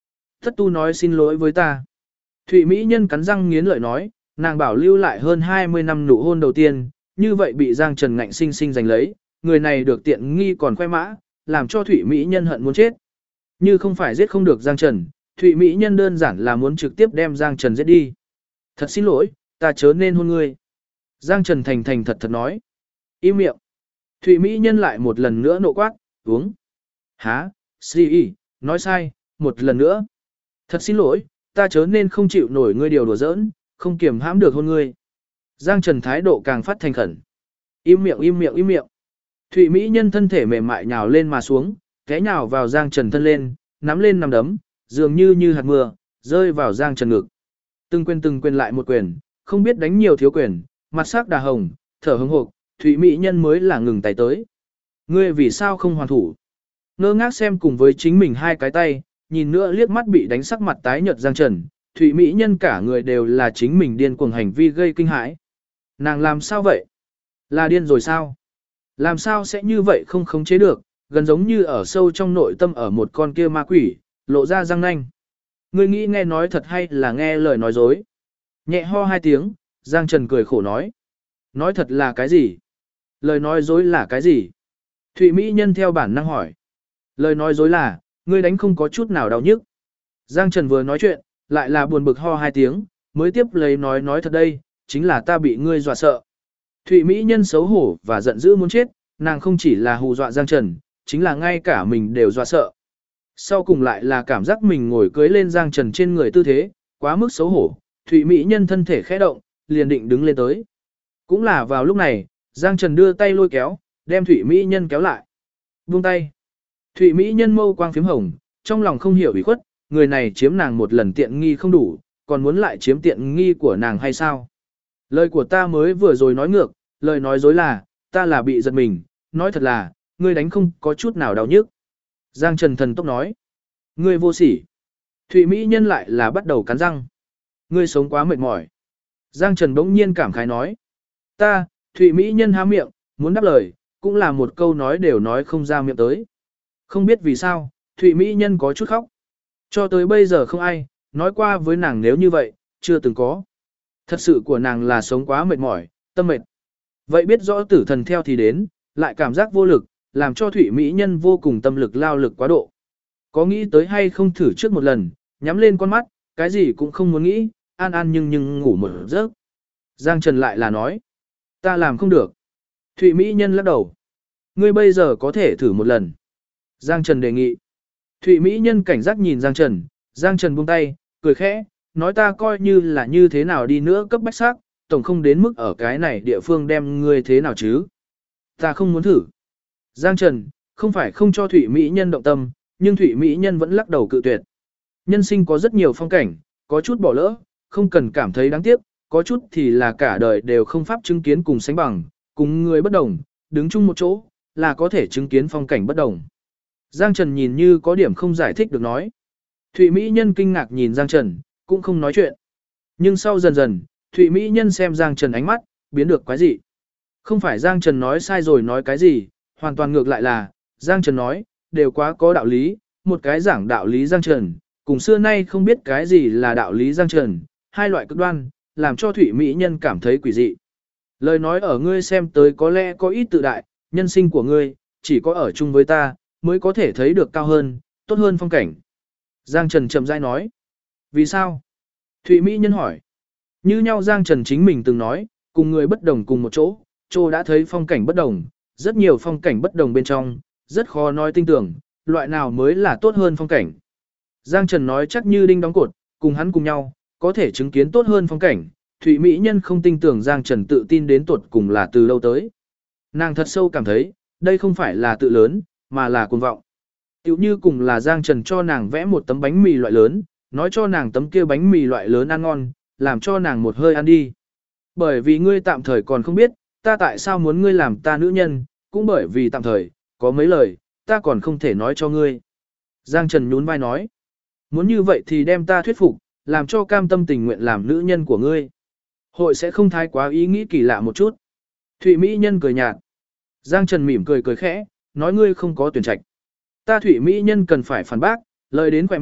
Thất tu nói xin lỗi với ta. Thụy Mỹ Nhân cắn răng nghiến lợi nói, nàng bảo lưu lại hơn 20 năm nụ hôn đầu tiên, như vậy bị Giang Trần ngạnh sinh sinh giành lấy, người này được tiện nghi còn khoe mã, làm cho Thụy Mỹ Nhân hận muốn chết. Như không phải giết không được Giang Trần, Thụy Mỹ Nhân đơn giản là muốn trực tiếp đem Giang Trần giết đi. Thật xin lỗi, ta chớ nên hôn ngươi. Giang Trần thành thành thật thật nói. Im miệng. Thụy Mỹ Nhân lại một lần nữa nộ quát, uống. Hả, si, nói sai, một lần nữa. Thật xin lỗi, ta chớ nên không chịu nổi ngươi điều đùa giỡn, không kiềm hãm được hôn ngươi. Giang Trần thái độ càng phát thành khẩn. Im miệng im miệng im miệng. Thụy Mỹ Nhân thân thể mềm mại nhào lên mà xuống, té nhào vào Giang Trần thân lên, nắm lên nắm đấm, dường như hạt mưa, rơi vào Giang Trần ngực. Từng quyền lại một quyền, không biết đánh nhiều thiếu quyền, mặt sắc đà hồng, thở hững hộc, Thụy Mỹ Nhân mới là ngừng tay tới. Ngươi vì sao không hoàn thủ? Ngơ ngác xem cùng với chính mình hai cái tay, nhìn nữa liếc mắt bị đánh sắc mặt tái nhợt Giang Trần, Thụy Mỹ Nhân cả người đều là chính mình điên cuồng hành vi gây kinh hãi. Nàng làm sao vậy? Là điên rồi sao? Làm sao sẽ như vậy không khống chế được, gần giống như ở sâu trong nội tâm ở một con kia ma quỷ, lộ ra răng nanh. Ngươi nghĩ nghe nói thật hay là nghe lời nói dối? Nhẹ ho hai tiếng, Giang Trần cười khổ nói. Nói thật là cái gì? Lời nói dối là cái gì? Thụy Mỹ Nhân theo bản năng hỏi. Lời nói dối là, ngươi đánh không có chút nào đau nhức. Giang Trần vừa nói chuyện, lại là buồn bực ho hai tiếng, mới tiếp lấy nói thật đây, chính là ta bị ngươi dọa sợ. Thụy Mỹ Nhân xấu hổ và giận dữ muốn chết, nàng không chỉ là hù dọa Giang Trần, chính là ngay cả mình đều dọa sợ. Sau cùng lại là cảm giác mình ngồi cưới lên Giang Trần trên người tư thế, quá mức xấu hổ, Thụy Mỹ Nhân thân thể khẽ động, liền định đứng lên tới. Cũng là vào lúc này, Giang Trần đưa tay lôi kéo, đem Thụy Mỹ Nhân kéo lại. Buông tay. Thụy Mỹ Nhân mâu quang phím hồng, trong lòng không hiểu ủy khuất, người này chiếm nàng một lần tiện nghi không đủ, còn muốn lại chiếm tiện nghi của nàng hay sao? Lời của ta mới vừa rồi nói ngược, lời nói dối là, ta là bị giật mình, nói thật là, ngươi đánh không có chút nào đau nhức. Giang Trần thần tốc nói, ngươi vô sỉ. Thụy Mỹ Nhân lại là bắt đầu cắn răng. Ngươi sống quá mệt mỏi. Giang Trần bỗng nhiên cảm khái nói, ta, Thụy Mỹ Nhân há miệng, muốn đáp lời, cũng là một câu nói đều nói không ra miệng tới. Không biết vì sao, Thụy Mỹ Nhân có chút khóc. Cho tới bây giờ không ai, nói qua với nàng nếu như vậy, chưa từng có. Thật sự của nàng là sống quá mệt mỏi, tâm mệt. Vậy biết rõ tử thần theo thì đến, lại cảm giác vô lực, làm cho Thụy Mỹ Nhân vô cùng tâm lực lao lực quá độ. Có nghĩ tới hay không thử trước một lần, nhắm lên con mắt, cái gì cũng không muốn nghĩ, an an nhưng ngủ một giấc. Giang Trần lại là nói, ta làm không được. Thụy Mỹ Nhân lắc đầu. Ngươi bây giờ có thể thử một lần. Giang Trần đề nghị. Thụy Mỹ Nhân cảnh giác nhìn Giang Trần buông tay, cười khẽ, nói ta coi như là như thế nào đi nữa cấp bách xác, tổng không đến mức ở cái này địa phương đem ngươi thế nào chứ. Ta không muốn thử. Giang Trần, không phải không cho Thụy Mỹ Nhân động tâm, nhưng Thụy Mỹ Nhân vẫn lắc đầu cự tuyệt. Nhân sinh có rất nhiều phong cảnh, có chút bỏ lỡ, không cần cảm thấy đáng tiếc, có chút thì là cả đời đều không pháp chứng kiến cùng sánh bằng, cùng người bất đồng, đứng chung một chỗ, là có thể chứng kiến phong cảnh bất đồng. Giang Trần nhìn như có điểm không giải thích được nói. Thụy Mỹ Nhân kinh ngạc nhìn Giang Trần, cũng không nói chuyện. Nhưng sau dần dần, Thụy Mỹ Nhân xem Giang Trần ánh mắt, biến được quái dị. Không phải Giang Trần nói sai rồi nói cái gì, hoàn toàn ngược lại là, Giang Trần nói, đều quá có đạo lý, một cái giảng đạo lý Giang Trần, cùng xưa nay không biết cái gì là đạo lý Giang Trần, hai loại cực đoan, làm cho Thụy Mỹ Nhân cảm thấy quỷ dị. Lời nói ở ngươi xem tới có lẽ có ít tự đại, nhân sinh của ngươi, chỉ có ở chung với ta, mới có thể thấy được cao hơn, tốt hơn phong cảnh. Giang Trần chậm rãi nói. Vì sao? Thụy Mỹ Nhân hỏi. Như nhau Giang Trần chính mình từng nói, cùng người bất đồng cùng một chỗ đã thấy phong cảnh bất đồng, rất nhiều phong cảnh bất đồng bên trong, rất khó nói tin tưởng, loại nào mới là tốt hơn phong cảnh. Giang Trần nói chắc như đinh đóng cột, cùng hắn cùng nhau, có thể chứng kiến tốt hơn phong cảnh. Thụy Mỹ Nhân không tin tưởng Giang Trần tự tin đến tuột cùng là từ lâu tới. Nàng thật sâu cảm thấy, đây không phải là tự lớn, mà là cuồng vọng. Tiểu như cùng là Giang Trần cho nàng vẽ một tấm bánh mì loại lớn, nói cho nàng tấm kia bánh mì loại lớn ăn ngon, làm cho nàng một hơi ăn đi. Bởi vì ngươi tạm thời còn không biết, ta tại sao muốn ngươi làm ta nữ nhân, cũng bởi vì tạm thời, có mấy lời, ta còn không thể nói cho ngươi. Giang Trần nhún vai nói, muốn như vậy thì đem ta thuyết phục, làm cho cam tâm tình nguyện làm nữ nhân của ngươi. Hội sẽ không thái quá ý nghĩ kỳ lạ một chút. Thụy Mỹ Nhân cười nhạt. Giang Trần mỉm cười cười khẽ, nói ngươi không có tuyển trạch. Ta Thụy Mỹ Nhân cần phải phản bác, lời đến khỏe miệng,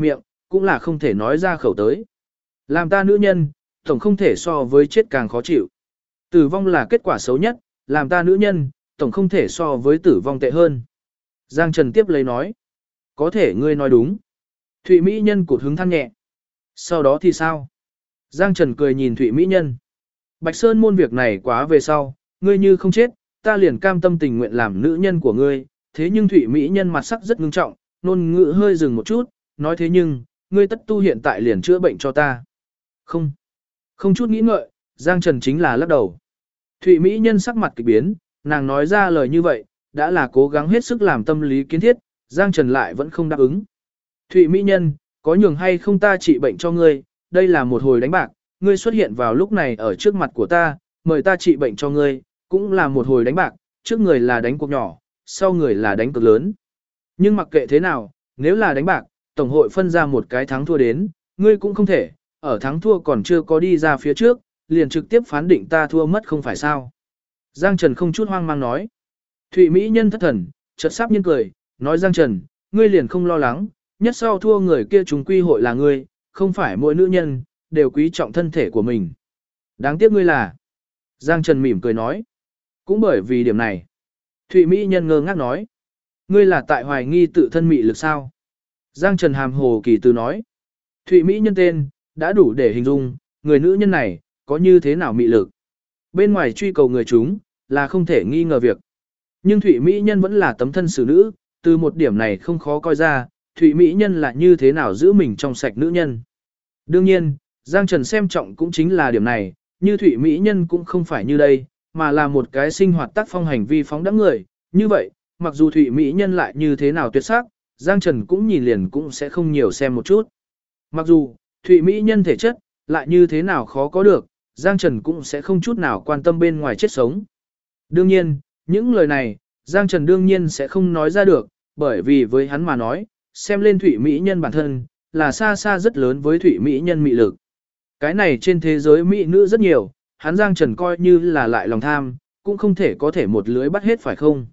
cũng là không thể nói ra khẩu tới. Làm ta nữ nhân, tổng không thể so với chết càng khó chịu. Tử vong là kết quả xấu nhất, làm ta nữ nhân, tổng không thể so với tử vong tệ hơn. Giang Trần tiếp lấy nói. Có thể ngươi nói đúng. Thụy Mỹ Nhân cụt hứng than nhẹ. Sau đó thì sao? Giang Trần cười nhìn Thụy Mỹ Nhân. Bạch Sơn môn việc này quá về sau, ngươi như không chết, ta liền cam tâm tình nguyện làm nữ nhân của ngươi. Thế nhưng Thụy Mỹ Nhân mặt sắc rất ngưng trọng, ngôn ngữ hơi dừng một chút, nói thế nhưng, ngươi tất tu hiện tại liền chữa bệnh cho ta. Không. Không chút nghĩ ngợi, Giang Trần chính là lắc đầu. Thụy Mỹ Nhân sắc mặt kịch biến, nàng nói ra lời như vậy, đã là cố gắng hết sức làm tâm lý kiến thiết, Giang Trần lại vẫn không đáp ứng. Thụy Mỹ Nhân, có nhường hay không ta trị bệnh cho ngươi, đây là một hồi đánh bạc, ngươi xuất hiện vào lúc này ở trước mặt của ta, mời ta trị bệnh cho ngươi, cũng là một hồi đánh bạc, trước người là đánh cuộc nhỏ, sau người là đánh cực lớn. Nhưng mặc kệ thế nào, nếu là đánh bạc, Tổng hội phân ra một cái thắng thua đến, ngươi cũng không thể, ở thắng thua còn chưa có đi ra phía trước, liền trực tiếp phán định ta thua mất không phải sao. Giang Trần không chút hoang mang nói. Thụy Mỹ Nhân thất thần, chợt sắp nhiên cười, nói Giang Trần, ngươi liền không lo lắng, nhất sau thua người kia chúng quy hội là ngươi, không phải mỗi nữ nhân, đều quý trọng thân thể của mình. Đáng tiếc ngươi là. Giang Trần mỉm cười nói. Cũng bởi vì điểm này. Thụy Mỹ Nhân ngơ ngác nói. Ngươi là tại hoài nghi tự thân mị lực sao? Giang Trần hàm hồ kỳ từ nói. Thụy Mỹ Nhân tên, đã đủ để hình dung, người nữ nhân này, có như thế nào mị lực. Bên ngoài truy cầu người chúng, là không thể nghi ngờ việc. Nhưng Thụy Mỹ Nhân vẫn là tấm thân xử nữ, từ một điểm này không khó coi ra, Thụy Mỹ Nhân là như thế nào giữ mình trong sạch nữ nhân. Đương nhiên, Giang Trần xem trọng cũng chính là điểm này, như Thụy Mỹ Nhân cũng không phải như đây, mà là một cái sinh hoạt tác phong hành vi phóng đãng người. Như vậy, mặc dù Thụy Mỹ Nhân lại như thế nào tuyệt sắc, Giang Trần cũng nhìn liền cũng sẽ không nhiều xem một chút. Mặc dù, Thụy Mỹ Nhân thể chất, lại như thế nào khó có được, Giang Trần cũng sẽ không chút nào quan tâm bên ngoài chết sống. Đương nhiên, những lời này, Giang Trần đương nhiên sẽ không nói ra được, bởi vì với hắn mà nói, xem lên Thụy Mỹ Nhân bản thân, là xa xa rất lớn với Thụy Mỹ Nhân mị lực. Cái này trên thế giới mỹ nữ rất nhiều, hắn Giang Trần coi như là lại lòng tham, cũng không thể có thể một lưới bắt hết phải không?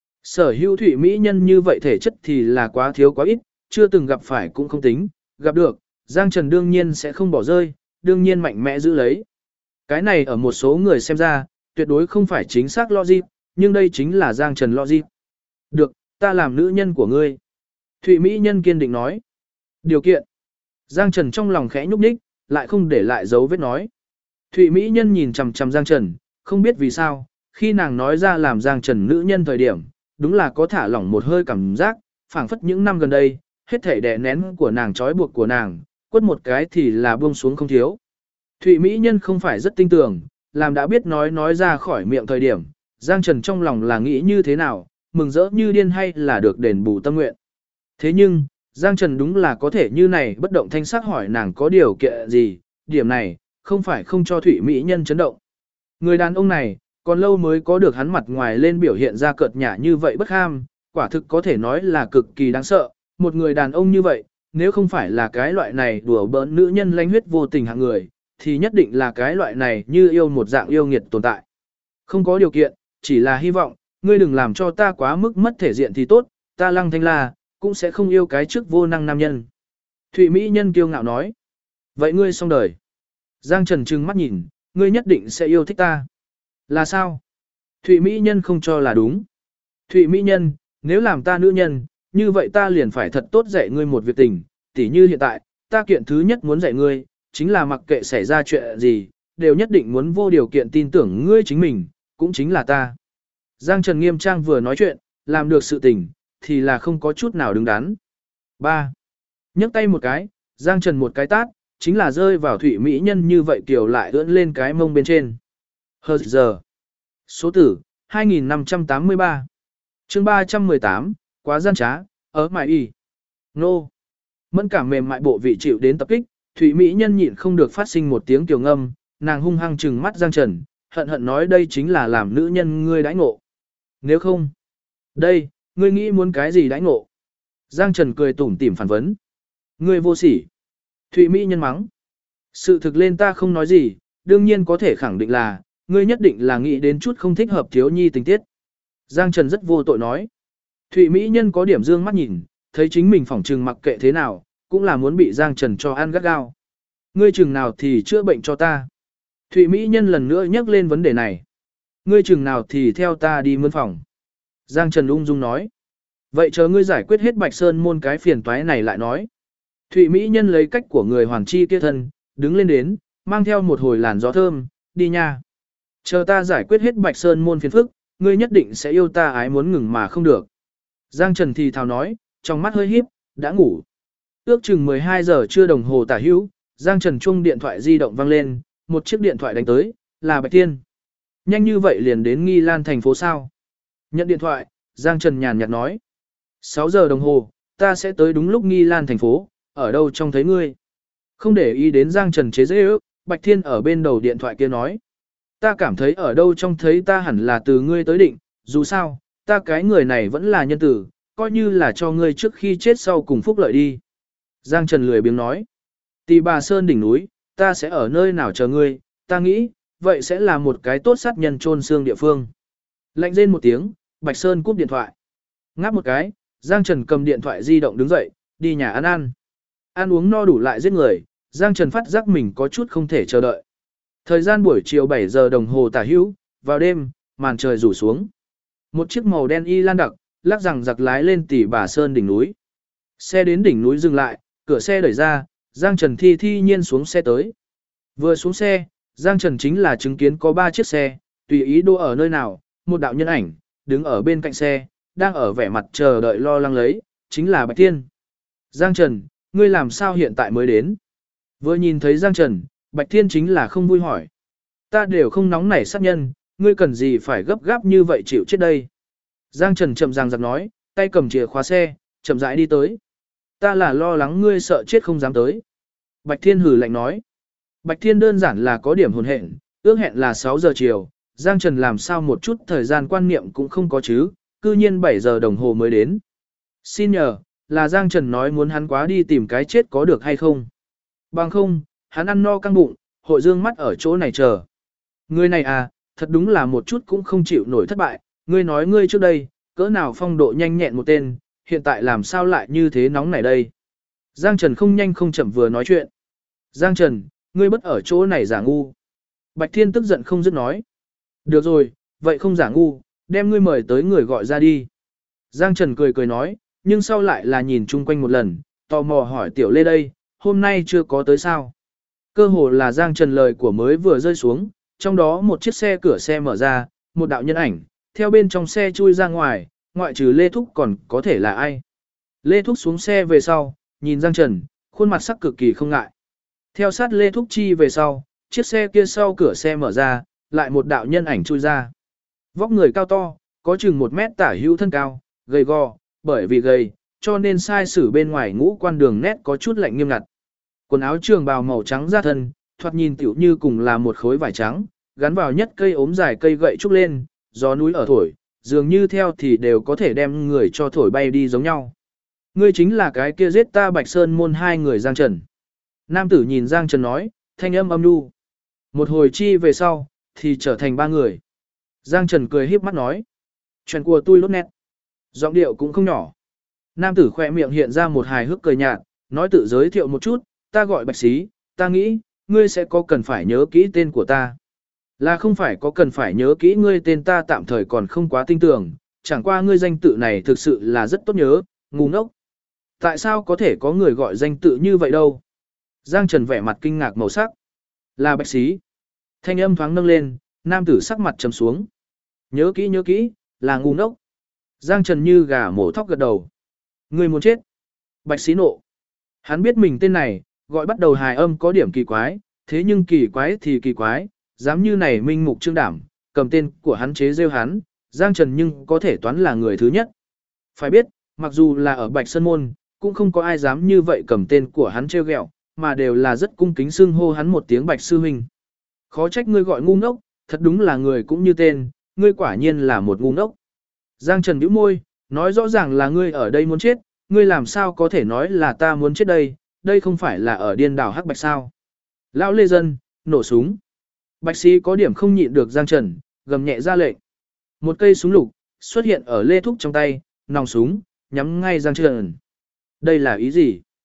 Sở hữu Thụy Mỹ Nhân như vậy thể chất thì là quá thiếu quá ít, chưa từng gặp phải cũng không tính, gặp được, Giang Trần đương nhiên sẽ không bỏ rơi, đương nhiên mạnh mẽ giữ lấy. Cái này ở một số người xem ra, tuyệt đối không phải chính xác logic, nhưng đây chính là Giang Trần logic. Được, ta làm nữ nhân của ngươi. Thụy Mỹ Nhân kiên định nói. Điều kiện. Giang Trần trong lòng khẽ nhúc nhích, lại không để lại dấu vết nói. Thụy Mỹ Nhân nhìn chằm chằm Giang Trần, không biết vì sao, khi nàng nói ra làm Giang Trần nữ nhân thời điểm, đúng là có thả lỏng một hơi cảm giác, phảng phất những năm gần đây, hết thảy đè nén của nàng trói buộc của nàng, quất một cái thì là buông xuống không thiếu. Thụy Mỹ Nhân không phải rất tinh tường, làm đã biết nói ra khỏi miệng thời điểm, Giang Trần trong lòng là nghĩ như thế nào, mừng rỡ như điên hay là được đền bù tâm nguyện. Thế nhưng, Giang Trần đúng là có thể như này bất động thanh sắc hỏi nàng có điều kiện gì, điểm này, không phải không cho Thụy Mỹ Nhân chấn động. Người đàn ông này, còn lâu mới có được hắn mặt ngoài lên biểu hiện ra cợt nhã như vậy bất ham, quả thực có thể nói là cực kỳ đáng sợ, một người đàn ông như vậy, nếu không phải là cái loại này đùa bỡn nữ nhân lánh huyết vô tình hạng người, thì nhất định là cái loại này như yêu một dạng yêu nghiệt tồn tại. Không có điều kiện, chỉ là hy vọng, ngươi đừng làm cho ta quá mức mất thể diện thì tốt, ta Lăng Thanh La, cũng sẽ không yêu cái trước vô năng nam nhân. Thụy Mỹ Nhân kiêu ngạo nói. Vậy ngươi xong đời. Giang Trần trừng mắt nhìn, ngươi nhất định sẽ yêu thích ta. Là sao? Thụy Mỹ Nhân không cho là đúng. Thụy Mỹ Nhân, nếu làm ta nữ nhân, như vậy ta liền phải thật tốt dạy ngươi một việc tình, tỉ như hiện tại, ta kiện thứ nhất muốn dạy ngươi, chính là mặc kệ xảy ra chuyện gì, đều nhất định muốn vô điều kiện tin tưởng ngươi chính mình, cũng chính là ta. Giang Trần nghiêm trang vừa nói chuyện, làm được sự tình, thì là không có chút nào đứng đắn. 3. Nhấc tay một cái, Giang Trần một cái tát, chính là rơi vào Thụy Mỹ Nhân như vậy kiểu lại ưỡn lên cái mông bên trên. Hờ giờ. Số tử, 2583. chương 318, quá gian trá, ở mại y. Nô. Mẫn cảm mềm mại bộ vị chịu đến tập kích, Thụy Mỹ Nhân nhịn không được phát sinh một tiếng kiều ngâm, nàng hung hăng trừng mắt Giang Trần, hận hận nói đây chính là làm nữ nhân ngươi đãi ngộ. Nếu không, đây, ngươi nghĩ muốn cái gì đãi ngộ? Giang Trần cười tủm tỉm phản vấn. Ngươi vô sỉ. Thụy Mỹ Nhân mắng. Sự thực lên ta không nói gì, đương nhiên có thể khẳng định là, ngươi nhất định là nghĩ đến chút không thích hợp thiếu nhi tình tiết. Giang Trần rất vô tội nói. Thụy Mỹ Nhân có điểm dương mắt nhìn, thấy chính mình phỏng trừng mặc kệ thế nào, cũng là muốn bị Giang Trần cho ăn gắt gao. Ngươi chừng nào thì chữa bệnh cho ta. Thụy Mỹ Nhân lần nữa nhắc lên vấn đề này. Ngươi chừng nào thì theo ta đi mướn phòng. Giang Trần ung dung nói. Vậy chờ ngươi giải quyết hết Bạch Sơn môn cái phiền toái này lại nói. Thụy Mỹ Nhân lấy cách của người hoàn chi kia thân, đứng lên đến, mang theo một hồi làn gió thơm, đi nha. Chờ ta giải quyết hết Bạch Sơn môn phiền phức, ngươi nhất định sẽ yêu ta ái muốn ngừng mà không được. Giang Trần thì thào nói, trong mắt hơi híp, đã ngủ. Ước chừng 12 giờ trưa đồng hồ tả hữu, Giang Trần chuông điện thoại di động vang lên, một chiếc điện thoại đánh tới, là Bạch Thiên. Nhanh như vậy liền đến Nghi Lan thành phố sao? Nhận điện thoại, Giang Trần nhàn nhạt nói. 6 giờ đồng hồ, ta sẽ tới đúng lúc Nghi Lan thành phố, ở đâu trông thấy ngươi. Không để ý đến Giang Trần chế giễu, Bạch Thiên ở bên đầu điện thoại kia nói. Ta cảm thấy ở đâu trông thấy ta hẳn là từ ngươi tới định, dù sao, ta cái người này vẫn là nhân tử, coi như là cho ngươi trước khi chết sau cùng phúc lợi đi. Giang Trần lười biếng nói. Tỳ Bà Sơn đỉnh núi, ta sẽ ở nơi nào chờ ngươi, ta nghĩ, vậy sẽ là một cái tốt sát nhân chôn xương địa phương. Lạnh rên một tiếng, Bạch Sơn cúp điện thoại. Ngáp một cái, Giang Trần cầm điện thoại di động đứng dậy, đi nhà ăn ăn. Ăn uống no đủ lại giết người, Giang Trần phát giác mình có chút không thể chờ đợi. Thời gian buổi chiều 7 giờ đồng hồ tả hữu, vào đêm, màn trời rủ xuống. Một chiếc màu đen y lan đặc, lắc rằng giặc lái lên Tỳ Bà Sơn đỉnh núi. Xe đến đỉnh núi dừng lại, cửa xe đẩy ra, Giang Trần thi nhiên xuống xe tới. Vừa xuống xe, Giang Trần chính là chứng kiến có 3 chiếc xe, tùy ý đỗ ở nơi nào, một đạo nhân ảnh, đứng ở bên cạnh xe, đang ở vẻ mặt chờ đợi lo lắng lấy, chính là Bạch Thiên. Giang Trần, ngươi làm sao hiện tại mới đến? Vừa nhìn thấy Giang Trần, Bạch Thiên chính là không vui hỏi. Ta đều không nóng nảy sát nhân, ngươi cần gì phải gấp gáp như vậy chịu chết đây? Giang Trần chậm ràng giặc nói, tay cầm chìa khóa xe, chậm rãi đi tới. Ta là lo lắng ngươi sợ chết không dám tới. Bạch Thiên hử lạnh nói. Bạch Thiên đơn giản là có điểm hồn hện, ước hẹn là 6 giờ chiều, Giang Trần làm sao một chút thời gian quan niệm cũng không có chứ, cư nhiên 7 giờ đồng hồ mới đến. Xin nhờ, là Giang Trần nói muốn hắn quá đi tìm cái chết có được hay không? Bằng không, hắn ăn no căng bụng, hội dương mắt ở chỗ này chờ. Ngươi này à, thật đúng là một chút cũng không chịu nổi thất bại, ngươi nói ngươi trước đây, cỡ nào phong độ nhanh nhẹn một tên, hiện tại làm sao lại như thế nóng này đây? Giang Trần không nhanh không chậm vừa nói chuyện. Giang Trần, ngươi bất ở chỗ này giả ngu. Bạch Thiên tức giận không dứt nói. Được rồi, vậy không giả ngu, đem ngươi mời tới người gọi ra đi. Giang Trần cười cười nói, nhưng sau lại là nhìn chung quanh một lần, tò mò hỏi Tiểu Lê đây, hôm nay chưa có tới sao? Cơ hồ là Giang Trần lời của mới vừa rơi xuống, trong đó một chiếc xe cửa xe mở ra, một đạo nhân ảnh, theo bên trong xe chui ra ngoài, ngoại trừ Lê Thúc còn có thể là ai. Lê Thúc xuống xe về sau, nhìn Giang Trần, khuôn mặt sắc cực kỳ không ngại. Theo sát Lê Thúc Chi về sau, chiếc xe kia sau cửa xe mở ra, lại một đạo nhân ảnh chui ra. Vóc người cao to, có chừng 1 mét tả hữu thân cao, gầy gò, bởi vì gầy, cho nên sai sử bên ngoài ngũ quan đường nét có chút lạnh nghiêm ngặt. Quần áo trường bào màu trắng da thân, thoạt nhìn tiểu như cùng là một khối vải trắng, gắn vào nhất cây ốm dài cây gậy trúc lên, gió núi ở thổi, dường như theo thì đều có thể đem người cho thổi bay đi giống nhau. Ngươi chính là cái kia giết ta Bạch Sơn môn 2 người Giang Trần. Nam tử nhìn Giang Trần nói, thanh âm âm nhu. Một hồi chi về sau, thì trở thành 3 người. Giang Trần cười híp mắt nói. Chuyện của tôi lốt nét. Giọng điệu cũng không nhỏ. Nam tử khỏe miệng hiện ra một hài hước cười nhạt, nói tự giới thiệu một chút, ta gọi Bạch Xí, ta nghĩ, ngươi sẽ có cần phải nhớ kỹ tên của ta. Là không phải có cần phải nhớ kỹ ngươi tên ta tạm thời còn không quá tin tưởng, chẳng qua ngươi danh tự này thực sự là rất tốt nhớ, ngu ngốc. Tại sao có thể có người gọi danh tự như vậy đâu? Giang Trần vẻ mặt kinh ngạc màu sắc. Là Bạch Xí. Thanh âm thoáng nâng lên, nam tử sắc mặt trầm xuống. Nhớ kỹ, là ngu ngốc. Giang Trần như gà mổ thóc gật đầu. Ngươi muốn chết. Bạch Xí nộ. Hắn biết mình tên này, gọi bắt đầu hài âm có điểm kỳ quái, thế nhưng kỳ quái thì kỳ quái, dám như này minh mục trương đảm, cầm tên của hắn chế rêu hắn, Giang Trần nhưng có thể toán là người thứ nhất. Phải biết, mặc dù là ở Bạch Sơn Môn, cũng không có ai dám như vậy cầm tên của hắn trêu ghẹo, mà đều là rất cung kính xưng hô hắn một tiếng Bạch Sư Huynh. Khó trách ngươi gọi ngu ngốc, thật đúng là người cũng như tên, ngươi quả nhiên là một ngu ngốc. Giang Trần bĩu môi, nói rõ ràng là ngươi ở đây muốn chết, ngươi làm sao có thể nói là ta muốn chết đây, đây không phải là ở điên đảo Hắc Bạch sao. Lão Lê Dân, nổ súng. Bạch Sĩ có điểm không nhịn được Giang Trần, gầm nhẹ ra lệnh. Một cây súng lục, xuất hiện ở Lê Thúc trong tay, nòng súng, nhắm ngay Giang Trần. Đây là ý gì?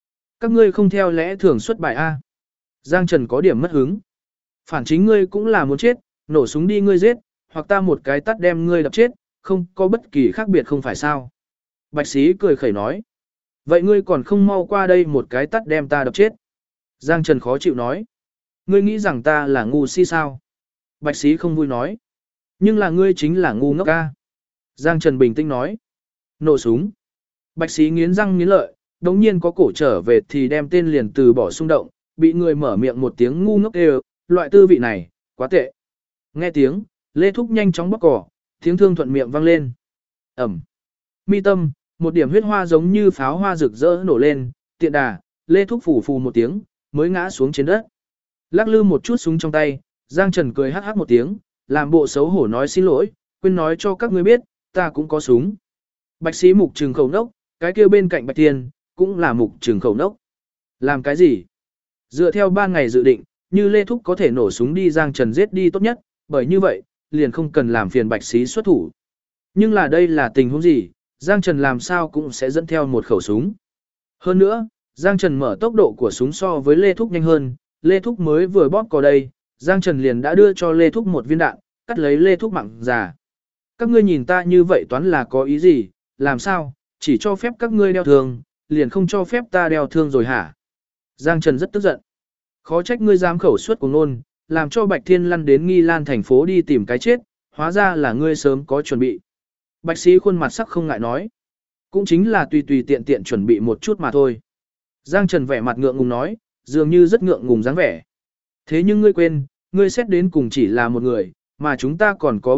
Các ngươi không theo lẽ thường xuất bài A. Giang Trần có điểm mất hứng. Phản chính ngươi cũng là muốn chết, nổ súng đi ngươi giết, hoặc ta một cái tát đem ngươi đập chết, không có bất kỳ khác biệt không phải sao. Bạch Sĩ cười khẩy nói. Vậy ngươi còn không mau qua đây một cái tát đem ta đập chết. Giang Trần khó chịu nói. Ngươi nghĩ rằng ta là ngu si sao? Bạch Sĩ không vui nói. Nhưng là ngươi chính là ngu ngốc ca. Giang Trần bình tĩnh nói. Nổ súng. Bạch Sĩ nghiến răng nghiến lợi, đống nhiên có cổ trở về thì đem tên liền từ bỏ xung động, bị người mở miệng một tiếng ngu ngốc đều, loại tư vị này, quá tệ. Nghe tiếng, Lê Thúc nhanh chóng bóc cỏ, tiếng thương thuận miệng vang lên. Ẩm. Mi tâm, một điểm huyết hoa giống như pháo hoa rực rỡ nổ lên, tiện đà, Lê Thúc phủ phù một tiếng, mới ngã xuống trên đất. Lắc lư một chút súng trong tay, Giang Trần cười hắc hắc một tiếng, làm bộ xấu hổ nói xin lỗi, quên nói cho các ngươi biết, ta cũng có súng. Bạch Sĩ mục trừng khẩu nốc, cái kia bên cạnh Bạch Thiên, cũng là mục trừng khẩu nốc. Làm cái gì? Dựa theo 3 ngày dự định, như Lê Thúc có thể nổ súng đi Giang Trần giết đi tốt nhất, bởi như vậy, liền không cần làm phiền Bạch Sĩ xuất thủ. Nhưng là đây là tình huống gì, Giang Trần làm sao cũng sẽ dẫn theo một khẩu súng. Hơn nữa, Giang Trần mở tốc độ của súng so với Lê Thúc nhanh hơn, Lê Thúc mới vừa bóp cò đây, Giang Trần liền đã đưa cho Lê Thúc một viên đạn, cắt lấy Lê Thúc mạng già. Các ngươi nhìn ta như vậy toán là có ý gì, làm sao, chỉ cho phép các ngươi đeo thương, liền không cho phép ta đeo thương rồi hả? Giang Trần rất tức giận. Khó trách ngươi dám khẩu suất của nôn, làm cho Bạch Thiên lăn đến Nghi Lan thành phố đi tìm cái chết, hóa ra là ngươi sớm có chuẩn bị. Bạch Sĩ khuôn mặt sắc không ngại nói. Cũng chính là tùy tùy tiện tiện chuẩn bị một chút mà thôi. Giang Trần vẻ mặt ngượng ngùng nói, dường như rất ngượng ngùng dáng vẻ. Thế nhưng ngươi quên, ngươi xét đến cùng chỉ là một người, mà chúng ta còn có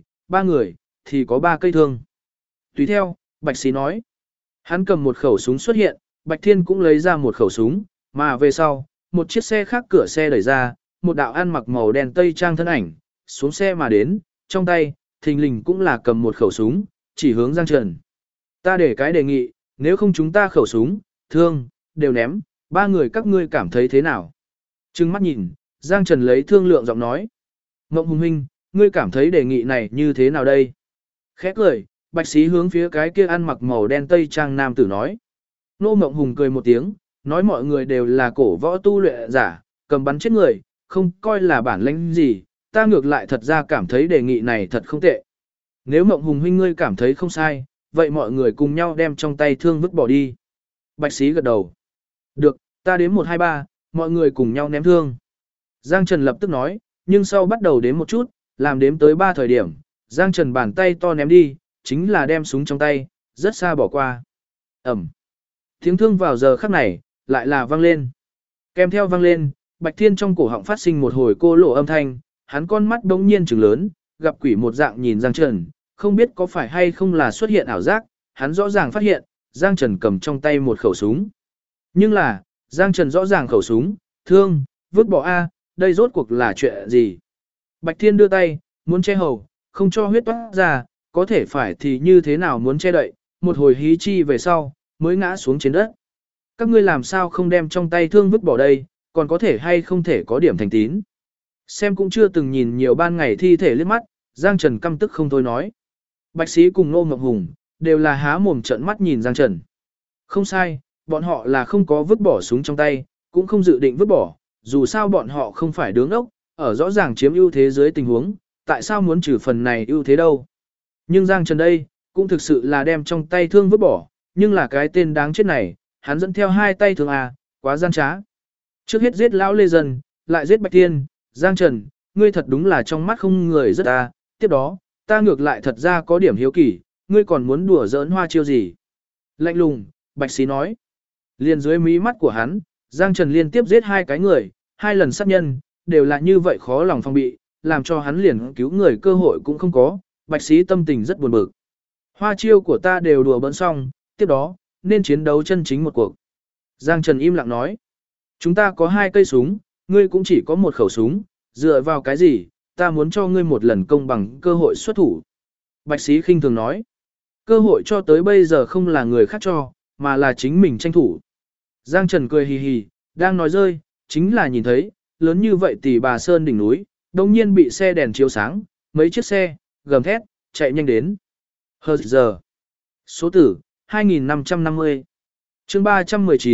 3 người, thì có 3 cây thương. Tùy theo, Bạch Sĩ nói. Hắn cầm một khẩu súng xuất hiện, Bạch Thiên cũng lấy ra một khẩu súng, mà về sau, một chiếc xe khác cửa xe đẩy ra, một đạo ăn mặc màu đen tây trang thân ảnh, xuống xe mà đến, trong tay, thình lình cũng là cầm một khẩu súng, chỉ hướng Giang Trần. Ta để cái đề nghị, nếu không chúng ta khẩu súng, thương, đều ném, 3 người các ngươi cảm thấy thế nào? Trừng mắt nhìn, Giang Trần lấy thương lượng giọng nói. Mộng Hùng huynh, ngươi cảm thấy đề nghị này như thế nào đây? Khẽ cười, Bạch Sĩ hướng phía cái kia ăn mặc màu đen tây trang nam tử nói. Nô Mộng Hùng cười một tiếng, nói mọi người đều là cổ võ tu luyện giả, cầm bắn chết người, không coi là bản lĩnh gì, ta ngược lại thật ra cảm thấy đề nghị này thật không tệ. Nếu Mộng Hùng huynh ngươi cảm thấy không sai, vậy mọi người cùng nhau đem trong tay thương vứt bỏ đi. Bạch Sĩ gật đầu. Được, ta đếm 1 2 3, mọi người cùng nhau ném thương. Giang Trần lập tức nói, nhưng sau bắt đầu đếm một chút, làm đếm tới 3 thời điểm, Giang Trần bàn tay to ném đi, chính là đem súng trong tay, rất xa bỏ qua. Ẩm. Tiếng thương vào giờ khắc này, lại là vang lên. Kèm theo vang lên, Bạch Thiên trong cổ họng phát sinh một hồi cô lộ âm thanh, hắn con mắt đống nhiên trừng lớn, gặp quỷ một dạng nhìn Giang Trần, không biết có phải hay không là xuất hiện ảo giác, hắn rõ ràng phát hiện, Giang Trần cầm trong tay một khẩu súng. Nhưng là, Giang Trần rõ ràng khẩu súng, thương, vứt bỏ A, đây rốt cuộc là chuyện gì? Bạch Thiên đưa tay, muốn che hầu, không cho huyết toát ra, có thể phải thì như thế nào muốn che đậy, một hồi hí chi về sau, mới ngã xuống trên đất. Các ngươi làm sao không đem trong tay thương vứt bỏ đây, còn có thể hay không thể có điểm thành tín. Xem cũng chưa từng nhìn nhiều ban ngày thi thể liếc mắt, Giang Trần căm tức không thôi nói. Bạch Sĩ cùng Nô Ngọc Hùng, đều là há mồm trợn mắt nhìn Giang Trần. Không sai, bọn họ là không có vứt bỏ súng trong tay, cũng không dự định vứt bỏ, dù sao bọn họ không phải đứng ốc, ở rõ ràng chiếm ưu thế dưới tình huống, tại sao muốn trừ phần này ưu thế đâu. Nhưng Giang Trần đây, cũng thực sự là đem trong tay thương vứt bỏ, nhưng là cái tên đáng chết này, hắn dẫn theo 2 tay thương à, quá gian trá. Trước hết giết lão Lê Dân, lại giết Bạch Thiên, Giang Trần, ngươi thật đúng là trong mắt không người rất ta, tiếp đó, ta ngược lại thật ra có điểm hiếu kỳ, ngươi còn muốn đùa giỡn hoa chiêu gì. Lạnh lùng, Bạch Sĩ nói. Liền dưới mí mắt của hắn, Giang Trần liên tiếp giết 2 cái người, 2 lần sát nhân, đều là như vậy khó lòng phòng bị, làm cho hắn liền cứu người cơ hội cũng không có, Bạch Sĩ tâm tình rất buồn bực. Hoa chiêu của ta đều đùa bỡn xong, tiếp đó, nên chiến đấu chân chính một cuộc. Giang Trần im lặng nói. Chúng ta có 2 cây súng, ngươi cũng chỉ có 1 khẩu súng, dựa vào cái gì, ta muốn cho ngươi một lần công bằng cơ hội xuất thủ. Bạch Sĩ khinh thường nói. Cơ hội cho tới bây giờ không là người khác cho, mà là chính mình tranh thủ. Giang Trần cười hì hì, đang nói rơi, chính là nhìn thấy, lớn như vậy Tỷ Bà Sơn đỉnh núi, đồng nhiên bị xe đèn chiếu sáng, mấy chiếc xe, gầm thét, chạy nhanh đến. Hờ giờ. Số tử, 2550. Chương 319,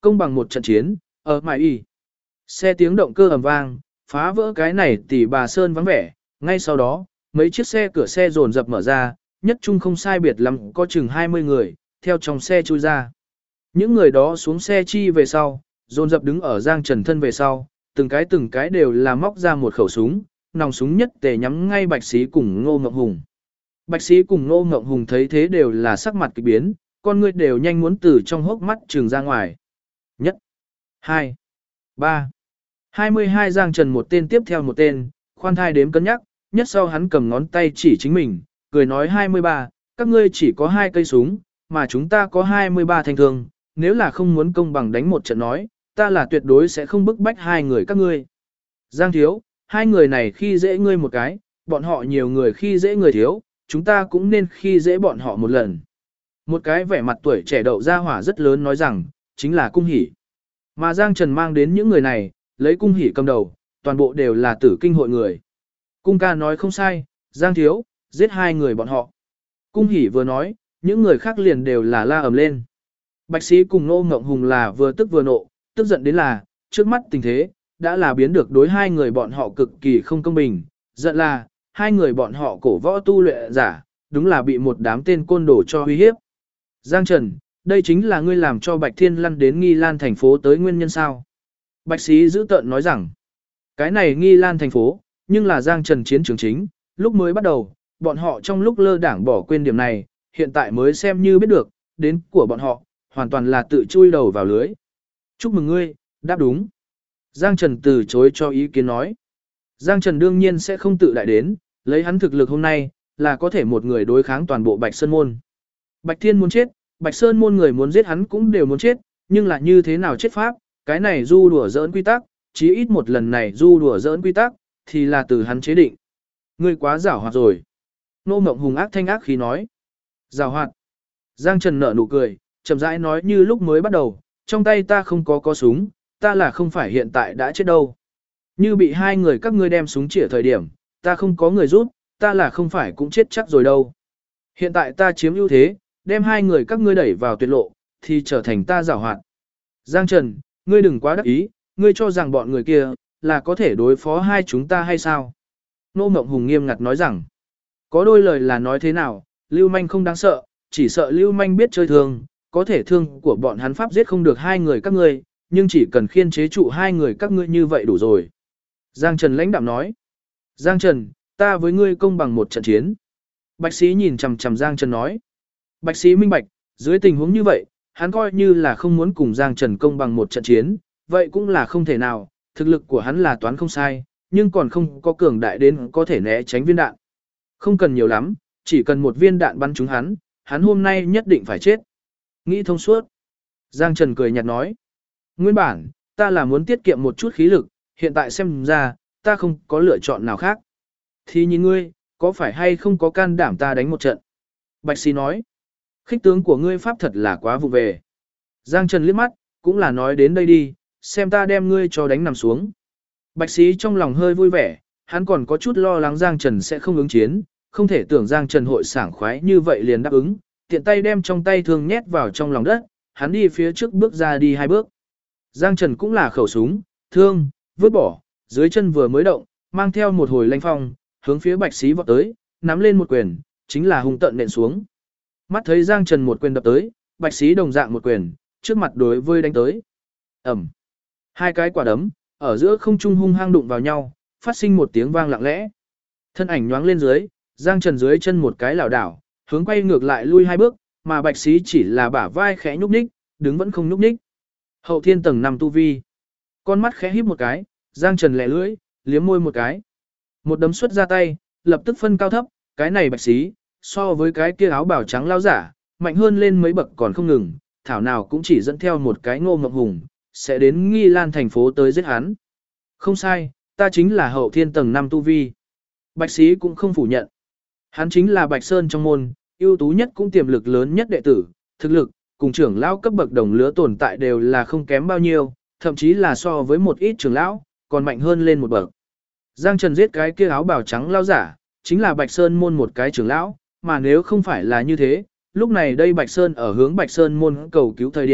công bằng một trận chiến, ở mãi y. Xe tiếng động cơ ầm vang, phá vỡ cái này tỉ bà sơn vắng vẻ, ngay sau đó, mấy chiếc xe cửa xe dồn dập mở ra, nhất chung không sai biệt lắm có chừng 20 người, theo trong xe chui ra. Những người đó xuống xe chi về sau, dồn dập đứng ở Giang Trần thân về sau, từng cái đều là móc ra một khẩu súng, nòng súng nhất tề nhắm ngay Bạch Sĩ cùng Ngô Ngộng Hùng. Bạch Sĩ cùng Ngô Ngộng Hùng thấy thế đều là sắc mặt kỳ biến, con người đều nhanh muốn từ trong hốc mắt trừng ra ngoài. Nhất, 2, 3, 22 Giang Trần một tên tiếp theo một tên, khoan thai đếm cân nhắc, nhất sau hắn cầm ngón tay chỉ chính mình, cười nói 23, các ngươi chỉ có 2 cây súng, mà chúng ta có 23 thanh thương, nếu là không muốn công bằng đánh một trận nói, ta là tuyệt đối sẽ không bức bách hai người các ngươi. Giang thiếu, hai người này khi dễ ngươi một cái, bọn họ nhiều người khi dễ người thiếu, chúng ta cũng nên khi dễ bọn họ một lần. Một cái vẻ mặt tuổi trẻ đậu ra hỏa rất lớn nói rằng, chính là Cung Hỷ. Mà Giang Trần mang đến những người này, lấy Cung Hỷ cầm đầu, toàn bộ đều là tử kinh hội người. Cung ca nói không sai, Giang thiếu, giết hai người bọn họ. Cung Hỷ vừa nói, những người khác liền đều là la ầm lên. Bạch Sĩ cùng Ngô Ngộng Hùng là vừa tức vừa nộ, tức giận đến là, trước mắt tình thế, đã là biến được đối hai người bọn họ cực kỳ không công bình, giận là, hai người bọn họ cổ võ tu luyện giả, đúng là bị một đám tên côn đồ cho uy hiếp. Giang Trần, đây chính là ngươi làm cho Bạch Thiên lăn đến Nghi Lan thành phố tới nguyên nhân sao? Bạch Sĩ giữ tợn nói rằng, cái này Nghi Lan thành phố, nhưng là Giang Trần chiến trường chính, lúc mới bắt đầu, bọn họ trong lúc lơ đảng bỏ quên điểm này, hiện tại mới xem như biết được, đến của bọn họ, hoàn toàn là tự chui đầu vào lưới. Chúc mừng ngươi, đáp đúng. Giang Trần từ chối cho ý kiến nói. Giang Trần đương nhiên sẽ không tự đại đến, lấy hắn thực lực hôm nay, là có thể một người đối kháng toàn bộ Bạch Sơn Môn. Bạch Thiên muốn chết, Bạch Sơn Môn người muốn giết hắn cũng đều muốn chết, nhưng là như thế nào chết pháp, cái này du đùa giỡn quy tắc, chí ít một lần này du đùa giỡn quy tắc, thì là từ hắn chế định. Ngươi quá giảo hoạt rồi. Ngô Ngộng Hùng ác thanh ác khí nói. Giảo hoạt. Giang Trần nở nụ cười, chậm rãi nói như lúc mới bắt đầu, trong tay ta không có súng, ta là không phải hiện tại đã chết đâu. Như bị hai người các ngươi đem súng chĩa thời điểm, ta không có người giúp, ta là không phải cũng chết chắc rồi đâu. Hiện tại ta chiếm ưu thế, đem hai người các ngươi đẩy vào tuyệt lộ, thì trở thành ta giảo hoạt. Giang Trần, ngươi đừng quá đắc ý, ngươi cho rằng bọn người kia, là có thể đối phó hai chúng ta hay sao? Ngô Ngộng Hùng nghiêm ngặt nói rằng, có đôi lời là nói thế nào, Lưu Manh không đáng sợ, chỉ sợ Lưu Manh biết chơi thường, có thể thương của bọn hắn pháp giết không được hai người các ngươi, nhưng chỉ cần khiên chế trụ hai người các ngươi như vậy đủ rồi. Giang Trần lãnh đạm nói, Giang Trần, ta với ngươi công bằng một trận chiến. Bạch Sĩ nhìn chằm chằm Giang Trần nói, Bạch Sĩ minh bạch, dưới tình huống như vậy, hắn coi như là không muốn cùng Giang Trần công bằng một trận chiến, vậy cũng là không thể nào, thực lực của hắn là toán không sai, nhưng còn không có cường đại đến có thể né tránh viên đạn. Không cần nhiều lắm, chỉ cần một viên đạn bắn trúng hắn, hắn hôm nay nhất định phải chết. Nghĩ thông suốt. Giang Trần cười nhạt nói, nguyên bản, ta là muốn tiết kiệm một chút khí lực, hiện tại xem ra, ta không có lựa chọn nào khác. Thì nhìn ngươi, có phải hay không có can đảm ta đánh một trận? Bạch Sĩ nói, khích tướng của ngươi pháp thật là quá vụ về. Giang Trần liếc mắt, cũng là nói đến đây đi, xem ta đem ngươi cho đánh nằm xuống. Bạch Sĩ trong lòng hơi vui vẻ, hắn còn có chút lo lắng Giang Trần sẽ không ứng chiến, không thể tưởng Giang Trần hội sảng khoái như vậy liền đáp ứng, tiện tay đem trong tay thương nhét vào trong lòng đất, hắn đi phía trước bước ra đi 2 bước. Giang Trần cũng là khẩu súng, thương, vứt bỏ, dưới chân vừa mới động, mang theo một hồi lanh phong, hướng phía Bạch Sĩ vọt tới, nắm lên một quyền, chính là hung tận nện xuống. Mắt thấy Giang Trần một quyền đập tới, Bạch Sĩ đồng dạng một quyền, trước mặt đối với đánh tới. Ầm. Hai cái quả đấm, ở giữa không trung hung hăng đụng vào nhau, phát sinh một tiếng vang lặng lẽ. Thân ảnh nhoáng lên dưới, Giang Trần dưới chân một cái lảo đảo, hướng quay ngược lại lui 2 bước, mà Bạch Sĩ chỉ là bả vai khẽ nhúc nhích, đứng vẫn không nhúc nhích. Hậu thiên tầng 5 tu vi. Con mắt khẽ híp một cái, Giang Trần lẻ lưỡi, liếm môi một cái. Một đấm xuất ra tay, lập tức phân cao thấp, cái này Bạch Sĩ, so với cái kia áo bào trắng lao giả, mạnh hơn lên mấy bậc còn không ngừng, thảo nào cũng chỉ dẫn theo một cái Ngô Ngộng Hùng, sẽ đến Nghi Lan thành phố tới giết hắn. Không sai, ta chính là hậu thiên tầng 5 tu vi. Bạch Sĩ cũng không phủ nhận. Hắn chính là Bạch Sơn trong môn, ưu tú nhất cũng tiềm lực lớn nhất đệ tử, thực lực, cùng trưởng lão cấp bậc đồng lứa tồn tại đều là không kém bao nhiêu, thậm chí là so với một ít trưởng lão, còn mạnh hơn lên một bậc. Giang Trần giết cái kia áo bào trắng lao giả, chính là Bạch Sơn môn một cái trưởng lão, mà nếu không phải là như thế, lúc này đây Bạch Sơn ở hướng Bạch Sơn môn cầu cứu thời điểm,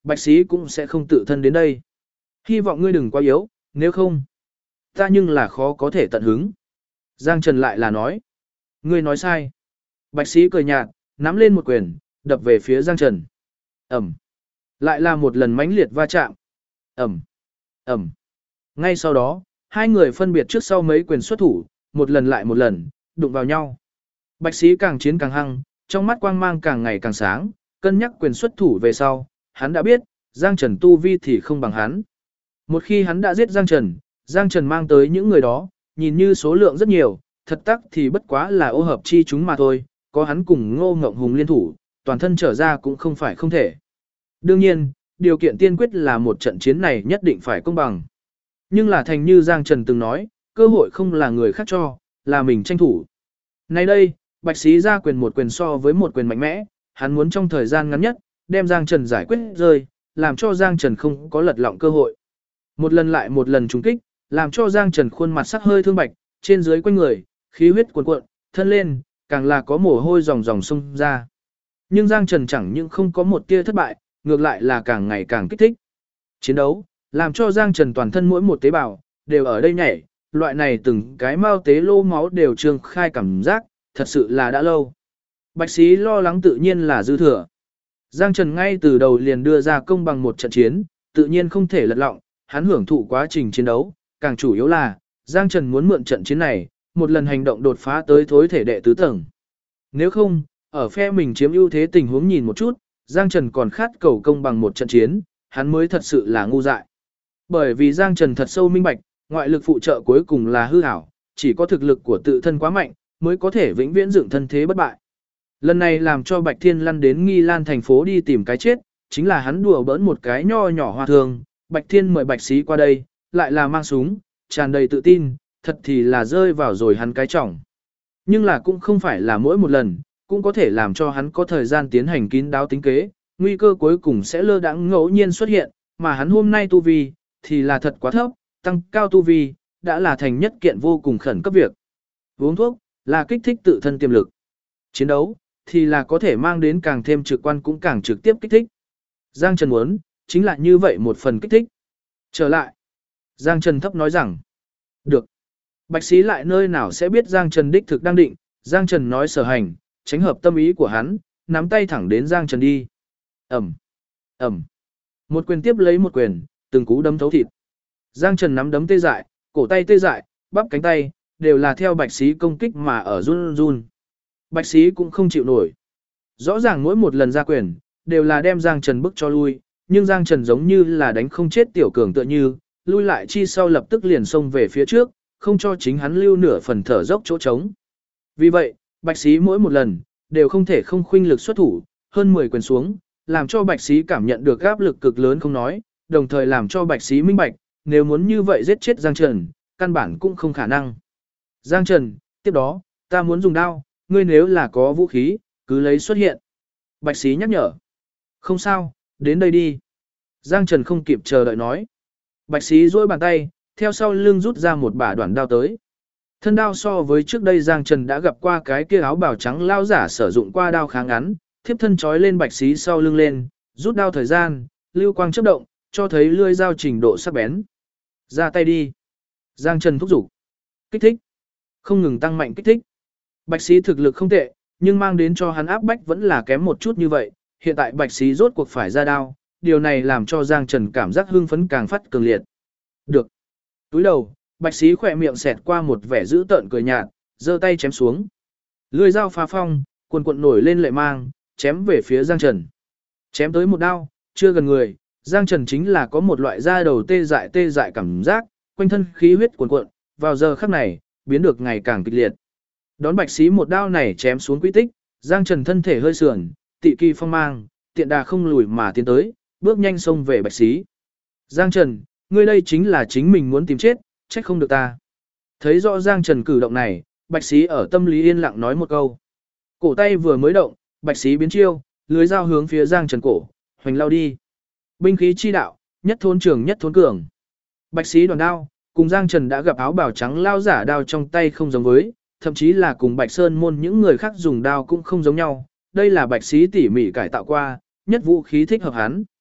Bạch Sĩ cũng sẽ không tự thân đến đây. Hy vọng ngươi đừng quá yếu, nếu không, ta nhưng là khó có thể tận hứng. Giang Trần lại là nói. Ngươi nói sai. Bạch Sĩ cười nhạt, nắm lên một quyền, đập về phía Giang Trần. Ẩm. Lại là một lần mãnh liệt va chạm. Ẩm. Ẩm. Ngay sau đó, hai người phân biệt trước sau mấy quyền xuất thủ, một lần lại một lần, đụng vào nhau. Bạch Sĩ càng chiến càng hăng, trong mắt quang mang càng ngày càng sáng, cân nhắc quyền xuất thủ về sau, hắn đã biết, Giang Trần tu vi thì không bằng hắn. Một khi hắn đã giết Giang Trần mang tới những người đó, nhìn như số lượng rất nhiều, thật tắc thì bất quá là ô hợp chi chúng mà thôi, có hắn cùng Ngô Ngộng Hùng liên thủ, toàn thân trở ra cũng không phải không thể. Đương nhiên, điều kiện tiên quyết là một trận chiến này nhất định phải công bằng. Nhưng là thành như Giang Trần từng nói, cơ hội không là người khác cho, là mình tranh thủ. Nay đây, Bạch Sĩ ra quyền một quyền so với một quyền mạnh mẽ, hắn muốn trong thời gian ngắn nhất, đem Giang Trần giải quyết rơi, làm cho Giang Trần không có lật lọng cơ hội. Một lần lại một lần trúng kích, làm cho Giang Trần khuôn mặt sắc hơi thương bạch, trên dưới quanh người, khí huyết cuồn cuộn, thân lên, càng là có mồ hôi ròng ròng xông ra. Nhưng Giang Trần chẳng những không có một tia thất bại, ngược lại là càng ngày càng kích thích. Chiến đấu, làm cho Giang Trần toàn thân mỗi một tế bào, đều ở đây nhảy, loại này từng cái mao tế lô máu đều trương khai cảm giác, thật sự là đã lâu. Bạch Sĩ lo lắng tự nhiên là dư thừa. Giang Trần ngay từ đầu liền đưa ra công bằng một trận chiến, tự nhiên không thể lật lọng, hắn hưởng thụ quá trình chiến đấu, càng chủ yếu là, Giang Trần muốn mượn trận chiến này, một lần hành động đột phá tới thối thể đệ tứ tầng. Nếu không, ở phe mình chiếm ưu thế tình huống nhìn một chút, Giang Trần còn khát cầu công bằng một trận chiến, hắn mới thật sự là ngu dại. Bởi vì Giang Trần thật sâu minh bạch, ngoại lực phụ trợ cuối cùng là hư ảo, chỉ có thực lực của tự thân quá mạnh, mới có thể vĩnh viễn dựng thân thế bất bại. Lần này làm cho Bạch Thiên lăn đến Nghi Lan thành phố đi tìm cái chết, chính là hắn đùa bỡn một cái nho nhỏ hoa thường, Bạch Thiên mời Bạch Sĩ qua đây, lại là mang súng, tràn đầy tự tin, thật thì là rơi vào rồi hắn cái trọng. Nhưng là cũng không phải là mỗi một lần, cũng có thể làm cho hắn có thời gian tiến hành kín đáo tính kế, nguy cơ cuối cùng sẽ lơ đãng ngẫu nhiên xuất hiện, mà hắn hôm nay tu vi, thì là thật quá thấp, tăng cao tu vi, đã là thành nhất kiện vô cùng khẩn cấp việc. Uống thuốc, là kích thích tự thân tiềm lực. Chiến đấu, thì là có thể mang đến càng thêm trực quan cũng càng trực tiếp kích thích. Giang Trần muốn, chính là như vậy một phần kích thích. Trở lại. Giang Trần thấp nói rằng, được. Bạch Sĩ lại nơi nào sẽ biết Giang Trần đích thực đang định, Giang Trần nói sở hành, tránh hợp tâm ý của hắn, nắm tay thẳng đến Giang Trần đi. Ẩm, Ẩm. Một quyền tiếp lấy một quyền, từng cú đấm thấu thịt. Giang Trần nắm đấm tê dại, cổ tay tê dại, bắp cánh tay, đều là theo Bạch Sĩ công kích mà ở run run. Bạch Sĩ cũng không chịu nổi. Rõ ràng mỗi một lần ra quyền, đều là đem Giang Trần bức cho lui, nhưng Giang Trần giống như là đánh không chết tiểu cường tựa như, lui lại chi sau lập tức liền xông về phía trước, không cho chính hắn lưu nửa phần thở dốc chỗ trống. Vì vậy, Bạch Sĩ mỗi một lần, đều không thể không khuynh lực xuất thủ, hơn 10 quyền xuống, làm cho Bạch Sĩ cảm nhận được áp lực cực lớn không nói, đồng thời làm cho Bạch Sĩ minh bạch, nếu muốn như vậy giết chết Giang Trần, căn bản cũng không khả năng. Giang Trần, tiếp đó, ta muốn dùng đao, ngươi nếu là có vũ khí, cứ lấy xuất hiện. Bạch Sĩ nhắc nhở. Không sao, đến đây đi. Giang Trần không kịp chờ đợi nói. Bạch Sĩ duỗi bàn tay, theo sau lưng rút ra một bả đoạn đao tới. Thân đao so với trước đây Giang Trần đã gặp qua cái kia áo bào trắng lao giả sử dụng qua đao khá ngắn, thiếp thân trói lên Bạch Sĩ sau lưng lên, rút đao thời gian, lưu quang chớp động, cho thấy lưỡi dao trình độ sắc bén. Ra tay đi. Giang Trần thúc giục. Kích thích. Không ngừng tăng mạnh kích thích. Bạch Sĩ thực lực không tệ, nhưng mang đến cho hắn áp bách vẫn là kém một chút như vậy. Hiện tại Bạch Sĩ rốt cuộc phải ra đao, điều này làm cho Giang Trần cảm giác hưng phấn càng phát cường liệt. Được. Túi đầu, Bạch Sĩ khỏe miệng xẹt qua một vẻ dữ tợn cười nhạt, giơ tay chém xuống. Lưỡi dao phá phong, cuồn cuộn nổi lên lệ mang, chém về phía Giang Trần. Chém tới một đao, chưa gần người, Giang Trần chính là có một loại da đầu tê dại cảm giác, quanh thân khí huyết cuồn cuộn, vào giờ khắc này, biến được ngày càng kịch liệt. Đón Bạch Sĩ một đao này chém xuống quy tích, Giang Trần thân thể hơi sườn, tị kỳ phong mang, tiện đà không lùi mà tiến tới, bước nhanh xông về Bạch Sĩ. Giang Trần, ngươi đây chính là chính mình muốn tìm chết, trách không được ta. Thấy rõ Giang Trần cử động này, Bạch Sĩ ở tâm lý yên lặng nói một câu. Cổ tay vừa mới động, Bạch Sĩ biến chiêu, lưới dao hướng phía Giang Trần cổ, hoành lao đi. Binh khí chi đạo, nhất thôn trường nhất thôn cường. Bạch Sĩ đòn đao, cùng Giang Trần đã gặp áo bào trắng lao giả đao trong tay không giống với, thậm chí là cùng Bạch Sơn môn những người khác dùng đao cũng không giống nhau. Đây là Bạch Sĩ tỉ mỉ cải tạo qua, nhất vũ khí thích hợp hắn.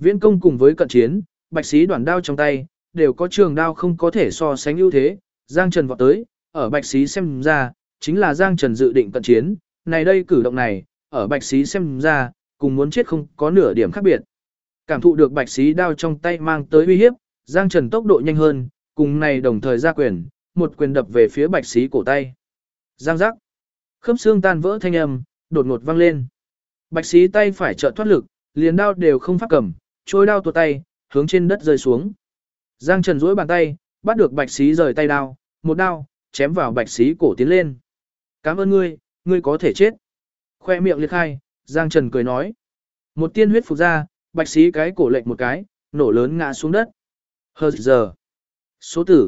Viễn công cùng với cận chiến, bạch sĩ đoạn đao trong tay, đều có trường đao không có thể so sánh ưu thế. Giang Trần vọt tới, ở bạch sĩ xem ra, chính là Giang Trần dự định cận chiến. Này đây cử động này, ở bạch sĩ xem ra, cùng muốn chết không có nửa điểm khác biệt. Cảm thụ được bạch sĩ đao trong tay mang tới uy hiếp, Giang Trần tốc độ nhanh hơn, cùng này đồng thời ra quyền, một quyền đập về phía bạch sĩ cổ tay. Giang giác, khớp xương tan vỡ thanh âm, đột ngột vang lên. Bạch sĩ tay phải trợ thoát lực, liền đao đều không pháp cầm, trôi đao tuột tay, hướng trên đất rơi xuống. Giang Trần duỗi bàn tay, bắt được bạch sĩ rời tay đao, một đao, chém vào bạch sĩ cổ tiến lên. Cảm ơn ngươi, ngươi có thể chết. Khoe miệng liệt khai, Giang Trần cười nói. Một tiên huyết phục ra, bạch sĩ cái cổ lệch một cái, nổ lớn ngã xuống đất. Hờ giờ. Số tử,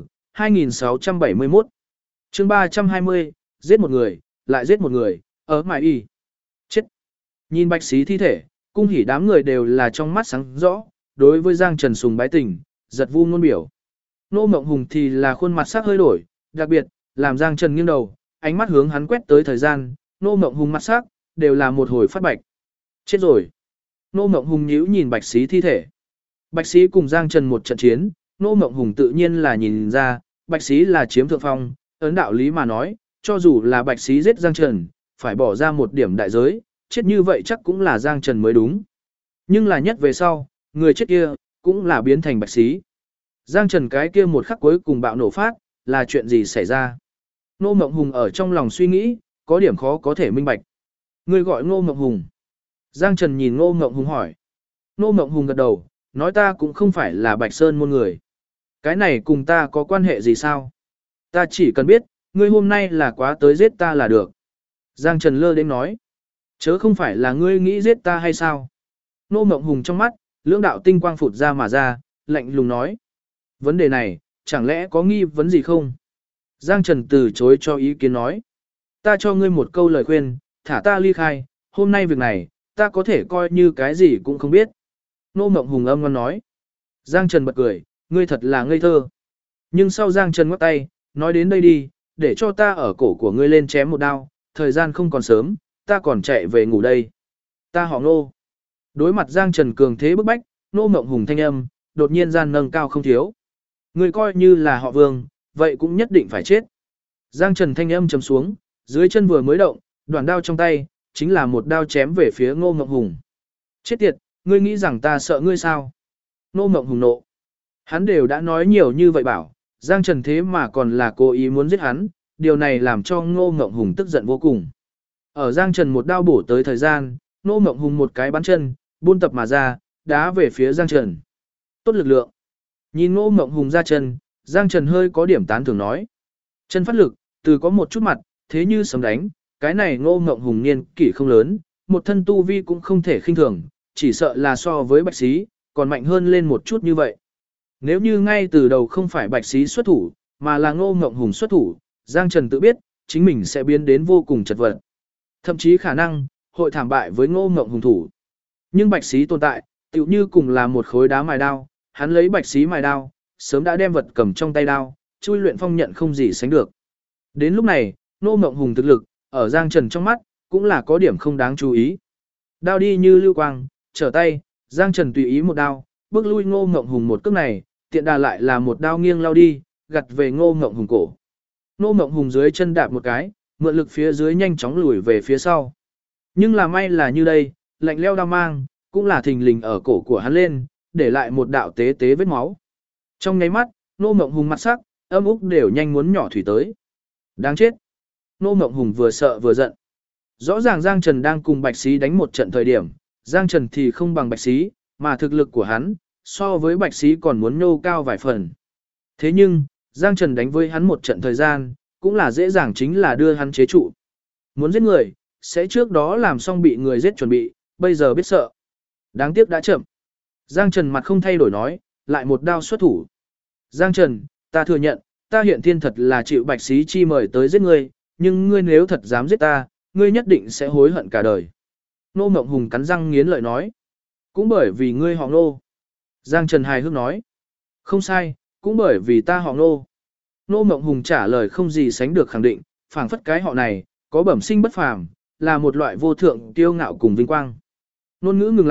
2671. chương 320, giết một người, lại giết một người, ở mãi y. Chết. Nhìn bạch sĩ thi thể, cung hỉ đám người đều là trong mắt sáng rõ, đối với Giang Trần sùng bái tình, giật vu ngôn biểu. Nô Mộng Hùng thì là khuôn mặt sắc hơi đổi, đặc biệt, làm Giang Trần nghiêng đầu, ánh mắt hướng hắn quét tới thời gian, Nô Mộng Hùng mặt sắc, đều là một hồi phát bạch. Chết rồi. Nô Mộng Hùng nhíu nhìn bạch sĩ thi thể. Bạch sĩ cùng Giang Trần một trận chiến, Nô Mộng Hùng tự nhiên là nhìn ra, bạch sĩ là chiếm thượng phong, ấn đạo lý mà nói, cho dù là bạch sĩ giết Giang Trần, phải bỏ ra một điểm đại giới, chết như vậy chắc cũng là Giang Trần mới đúng. Nhưng là nhất về sau, người chết kia, cũng là biến thành bạch sĩ. Giang Trần cái kia một khắc cuối cùng bạo nổ phát, là chuyện gì xảy ra? Nô Mộng Hùng ở trong lòng suy nghĩ, có điểm khó có thể minh bạch. Người gọi Ngô Mộng Hùng. Giang Trần nhìn Ngô Mộng Hùng hỏi. Ngô Mộng Hùng gật đầu, nói ta cũng không phải là Bạch Sơn môn người. Cái này cùng ta có quan hệ gì sao? Ta chỉ cần biết, ngươi hôm nay là quá tới giết ta là được. Giang Trần lơ đến nói. Chớ không phải là ngươi nghĩ giết ta hay sao? Ngô Mộng Hùng trong mắt, lưỡng đạo tinh quang phụt ra mà ra, lạnh lùng nói. Vấn đề này, chẳng lẽ có nghi vấn gì không? Giang Trần từ chối cho ý kiến nói. Ta cho ngươi một câu lời khuyên, thả ta ly khai, hôm nay việc này, ta có thể coi như cái gì cũng không biết. Nô Mộng Hùng âm ngon nói. Giang Trần bật cười, ngươi thật là ngây thơ. Nhưng sau Giang Trần ngoắc tay, nói đến đây đi, để cho ta ở cổ của ngươi lên chém một đao, thời gian không còn sớm, ta còn chạy về ngủ đây. Ta họ Nô. Đối mặt Giang Trần cường thế bức bách, Nô Mộng Hùng thanh âm, đột nhiên gian nâng cao không thiếu. Ngươi coi như là họ Vương, vậy cũng nhất định phải chết. Giang Trần thanh âm trầm xuống, dưới chân vừa mới động, đoạn đao trong tay, chính là một đao chém về phía Ngô Mộng Hùng. Chết tiệt, ngươi nghĩ rằng ta sợ ngươi sao? Ngô Mộng Hùng nộ. Hắn đều đã nói nhiều như vậy bảo, Giang Trần thế mà còn là cố ý muốn giết hắn, điều này làm cho Ngô Mộng Hùng tức giận vô cùng. Ở Giang Trần một đao bổ tới thời gian, Ngô Mộng Hùng một cái bắn chân, buôn tập mà ra, đá về phía Giang Trần. Tốt lực lượng. Nhìn Ngô Mộng Hùng ra chân, Giang Trần hơi có điểm tán thưởng nói. Chân phát lực, từ có một chút mặt, thế như sấm đánh, cái này Ngô Mộng Hùng niên kỷ không lớn, một thân tu vi cũng không thể khinh thường, chỉ sợ là so với bạch sĩ, còn mạnh hơn lên một chút như vậy. Nếu như ngay từ đầu không phải bạch sĩ xuất thủ, mà là Ngô Mộng Hùng xuất thủ, Giang Trần tự biết, chính mình sẽ biến đến vô cùng chật vật. Thậm chí khả năng, hội thảm bại với Ngô Mộng Hùng thủ. Nhưng bạch sĩ tồn tại, tựu như cùng là một khối đá mài đao, hắn lấy bạch sĩ mài đao, sớm đã đem vật cầm trong tay đao, chui luyện phong nhận không gì sánh được. Đến lúc này, Ngô Mộng Hùng thực lực, ở Giang Trần trong mắt, cũng là có điểm không đáng chú ý. Đao đi như lưu quang, trở tay, Giang Trần tùy ý một đao, bước lui Ngô Mộng Hùng một cước này, tiện đà lại là một đao nghiêng lao đi, gặt về Ngô Mộng Hùng cổ. Ngô Mộng Hùng dưới chân đạp một cái, mượn lực phía dưới nhanh chóng lùi về phía sau. Nhưng là may là như đây, lạnh leo đao mang, cũng là thình lình ở cổ của hắn lên, để lại một đạo tế tế vết máu. Trong nháy mắt, Ngô Mộng Hùng mặt sắc, âm úc đều nhanh muốn nhỏ thủy tới. Đáng chết. Ngô Mộng Hùng vừa sợ vừa giận. Rõ ràng Giang Trần đang cùng Bạch Sĩ đánh một trận thời điểm, Giang Trần thì không bằng Bạch Sĩ, mà thực lực của hắn, so với Bạch Sĩ còn muốn nhô cao vài phần. Thế nhưng, Giang Trần đánh với hắn một trận thời gian, cũng là dễ dàng chính là đưa hắn chế trụ. Muốn giết người, sẽ trước đó làm xong bị người giết chuẩn bị, bây giờ biết sợ. Đáng tiếc đã chậm. Giang Trần mặt không thay đổi nói, lại một đao xuất thủ. Giang Trần, ta thừa nhận, ta hiện thiên thật là chịu Bạch Sĩ chi mời tới giết ngươi, nhưng ngươi nếu thật dám giết ta, ngươi nhất định sẽ hối hận cả đời. Ngô Mộng Hùng cắn răng nghiến lợi nói. Cũng bởi vì ngươi họ Ngô. Giang Trần hài hước nói. Không sai, cũng bởi vì ta họ Ngô. Ngô Mộng Hùng trả lời không gì sánh được khẳng định, phảng phất cái họ này, có bẩm sinh bất phàm, là một loại vô thượng kiêu ngạo cùng vinh quang. Ngôn ngữ ngừng lại,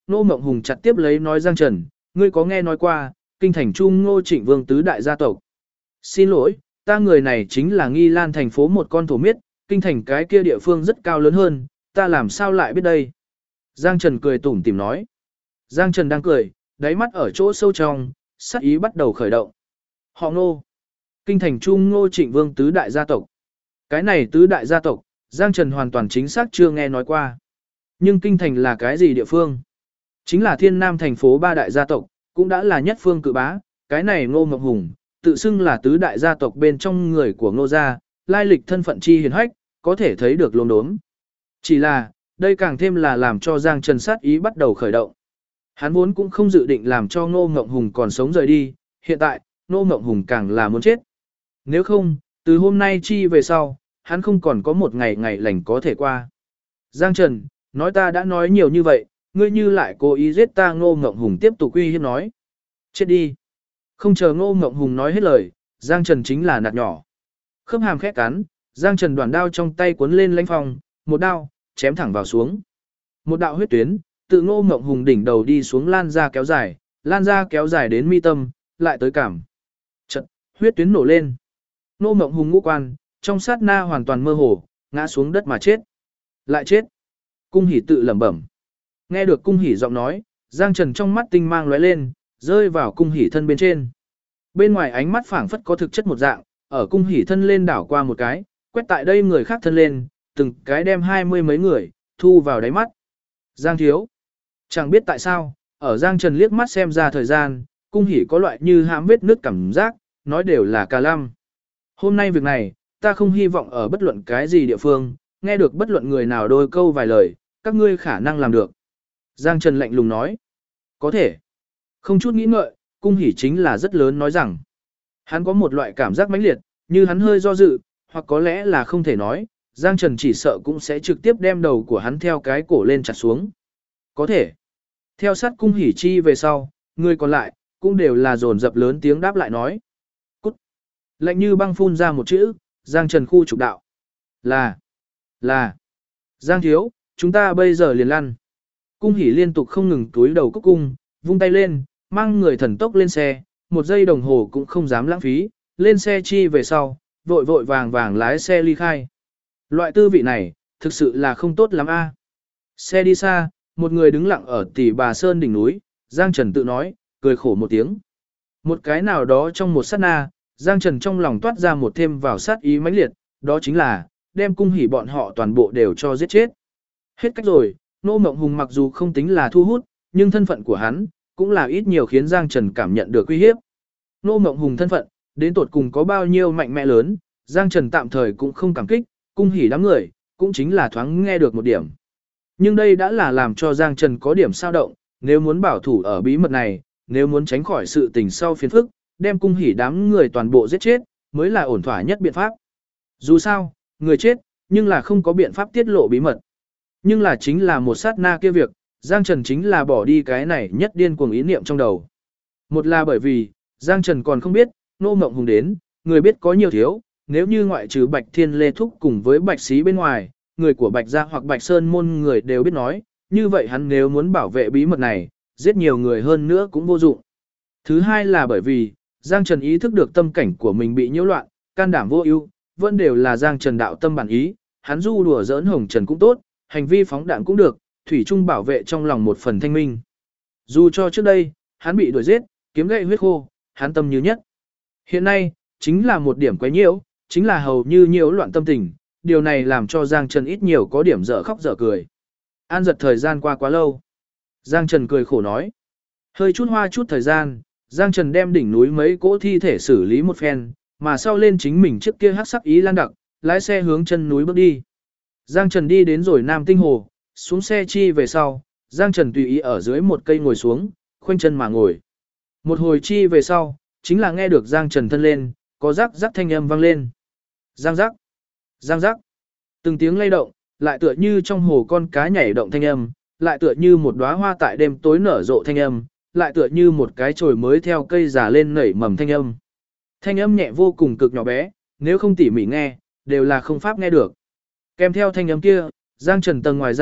Ngô Mộng Hùng chặt tiếp lấy nói Giang Trần, ngươi có nghe nói qua, kinh thành Trung Ngô Trịnh Vương tứ đại gia tộc. Xin lỗi, ta người này chính là Nghi Lan thành phố một con thổ miết, kinh thành cái kia địa phương rất cao lớn hơn, ta làm sao lại biết đây. Giang Trần cười tủm tỉm nói. Giang Trần đang cười, đáy mắt ở chỗ sâu trong, sắc ý bắt đầu khởi động. Họ Ngô. Kinh thành Trung Ngô Trịnh Vương tứ đại gia tộc. Cái này tứ đại gia tộc, Giang Trần hoàn toàn chính xác chưa nghe nói qua. Nhưng kinh thành là cái gì địa phương? Chính là Thiên Nam thành phố ba đại gia tộc, cũng đã là nhất phương cự bá, cái này Ngô Ngọc Hùng, tự xưng là tứ đại gia tộc bên trong người của Ngô gia, lai lịch thân phận chi hiền hách, có thể thấy được lồn đốm. Chỉ là, đây càng thêm là làm cho Giang Trần sát ý bắt đầu khởi động. Hắn vốn cũng không dự định làm cho Ngô Ngọc Hùng còn sống rời đi, hiện tại, Ngô Ngọc Hùng càng là muốn chết. Nếu không, từ hôm nay chi về sau, hắn không còn có một ngày ngày lành có thể qua. Giang Trần, nói ta đã nói nhiều như vậy, ngươi như lại cố ý giết ta. Ngô Ngọc Hùng tiếp tục uy hiếp nói. Chết đi. Không chờ Ngô Ngọc Hùng nói hết lời, Giang Trần chính là nạt nhỏ. Khớp hàm khẽ cắn, Giang Trần đoạn đao trong tay cuốn lên lãnh phong, một đao, chém thẳng vào xuống. Một đạo huyết tuyến, từ Ngô Ngọc Hùng đỉnh đầu đi xuống lan ra kéo dài đến mi tâm, lại tới cảm. Chợt, huyết tuyến nổ lên. Ngô Ngọc Hùng ngũ quan, trong sát na hoàn toàn mơ hồ, ngã xuống đất mà chết. Lại chết. Cung Hỉ tự lẩm bẩm. Nghe được Cung Hỉ giọng nói, Giang Trần trong mắt tinh mang lóe lên, rơi vào Cung Hỉ thân bên trên. Bên ngoài ánh mắt phảng phất có thực chất một dạng, ở Cung Hỉ thân lên đảo qua một cái, quét tại đây người khác thân lên, từng cái đem 20 mấy người, thu vào đáy mắt. Giang thiếu. Chẳng biết tại sao, ở Giang Trần liếc mắt xem ra thời gian, Cung Hỉ có loại như hãm vết nước cảm giác, nói đều là cà lăm. Hôm nay việc này, ta không hy vọng ở bất luận cái gì địa phương, nghe được bất luận người nào đôi câu vài lời, các ngươi khả năng làm được. Giang Trần lạnh lùng nói. Có thể. Không chút nghĩ ngợi, Cung Hỉ chính là rất lớn nói rằng. Hắn có một loại cảm giác mãnh liệt, như hắn hơi do dự, hoặc có lẽ là không thể nói, Giang Trần chỉ sợ cũng sẽ trực tiếp đem đầu của hắn theo cái cổ lên chặt xuống. Có thể. Theo sát Cung Hỉ chi về sau, người còn lại, cũng đều là dồn dập lớn tiếng đáp lại nói. Cút. Lạnh như băng phun ra một chữ, Giang Trần khu trục đạo. Là. Giang thiếu, chúng ta bây giờ liền lăn. Cung Hỉ liên tục không ngừng túi đầu cúc cung, vung tay lên, mang người thần tốc lên xe, một giây đồng hồ cũng không dám lãng phí, lên xe chi về sau, vội vội vàng vàng lái xe ly khai. Loại tư vị này, thực sự là không tốt lắm a. Xe đi xa, một người đứng lặng ở Tỷ Bà Sơn đỉnh núi, Giang Trần tự nói, cười khổ một tiếng. Một cái nào đó trong một sát na, Giang Trần trong lòng toát ra một thêm vào sát ý mãnh liệt, đó chính là, đem Cung Hỉ bọn họ toàn bộ đều cho giết chết. Hết cách rồi, Ngô Mộng Hùng mặc dù không tính là thu hút, nhưng thân phận của hắn, cũng là ít nhiều khiến Giang Trần cảm nhận được uy hiếp. Ngô Mộng Hùng thân phận, đến tột cùng có bao nhiêu mạnh mẽ lớn, Giang Trần tạm thời cũng không cảm kích, Cung Hỉ đám người, cũng chính là thoáng nghe được một điểm. Nhưng đây đã là làm cho Giang Trần có điểm sao động, nếu muốn bảo thủ ở bí mật này, nếu muốn tránh khỏi sự tình sau phiền phức, đem Cung Hỉ đám người toàn bộ giết chết, mới là ổn thỏa nhất biện pháp. Dù sao, người chết, nhưng là không có biện pháp tiết lộ bí mật. Nhưng là chính là một sát na kia việc, Giang Trần chính là bỏ đi cái này nhất điên cuồng ý niệm trong đầu. Một là bởi vì, Giang Trần còn không biết, Ngô Mộng Hùng đến, người biết có nhiều thiếu, nếu như ngoại trừ Bạch Thiên Lê Thúc cùng với Bạch Sĩ bên ngoài, người của Bạch Gia hoặc Bạch Sơn môn người đều biết nói, như vậy hắn nếu muốn bảo vệ bí mật này, giết nhiều người hơn nữa cũng vô dụng. Thứ hai là bởi vì, Giang Trần ý thức được tâm cảnh của mình bị nhiễu loạn, can đảm vô ưu, vẫn đều là Giang Trần đạo tâm bản ý, hắn du đùa giỡn Hồng Trần cũng tốt, hành vi phóng đạn cũng được, thủy chung bảo vệ trong lòng một phần thanh minh. Dù cho trước đây, hắn bị đuổi giết, kiếm gậy huyết khô, hắn tâm như nhất. Hiện nay, chính là một điểm quấy nhiễu, chính là hầu như nhiễu loạn tâm tình, điều này làm cho Giang Trần ít nhiều có điểm dở khóc dở cười. An giật thời gian qua quá lâu. Giang Trần cười khổ nói. Hơi chút hoa chút thời gian, Giang Trần đem đỉnh núi mấy cỗ thi thể xử lý một phen, mà sau lên chính mình trước kia hắc sắc ý lan đặc, lái xe hướng chân núi bước đi. Giang Trần đi đến rồi Nam Tinh Hồ, xuống xe chi về sau, Giang Trần tùy ý ở dưới một cây ngồi xuống, khoanh chân mà ngồi. Một hồi chi về sau, chính là nghe được Giang Trần thân lên, có rắc rắc thanh âm vang lên. Giang rắc, giang rắc. Từng tiếng lay động, lại tựa như trong hồ con cá nhảy động thanh âm, lại tựa như một đóa hoa tại đêm tối nở rộ thanh âm, lại tựa như một cái chồi mới theo cây già lên nảy mầm thanh âm. Thanh âm nhẹ vô cùng cực nhỏ bé, nếu không tỉ mỉ nghe, đều là không pháp nghe được. Kèm theo thanh âm kia, Giang Trần tầng ngoài da thịt,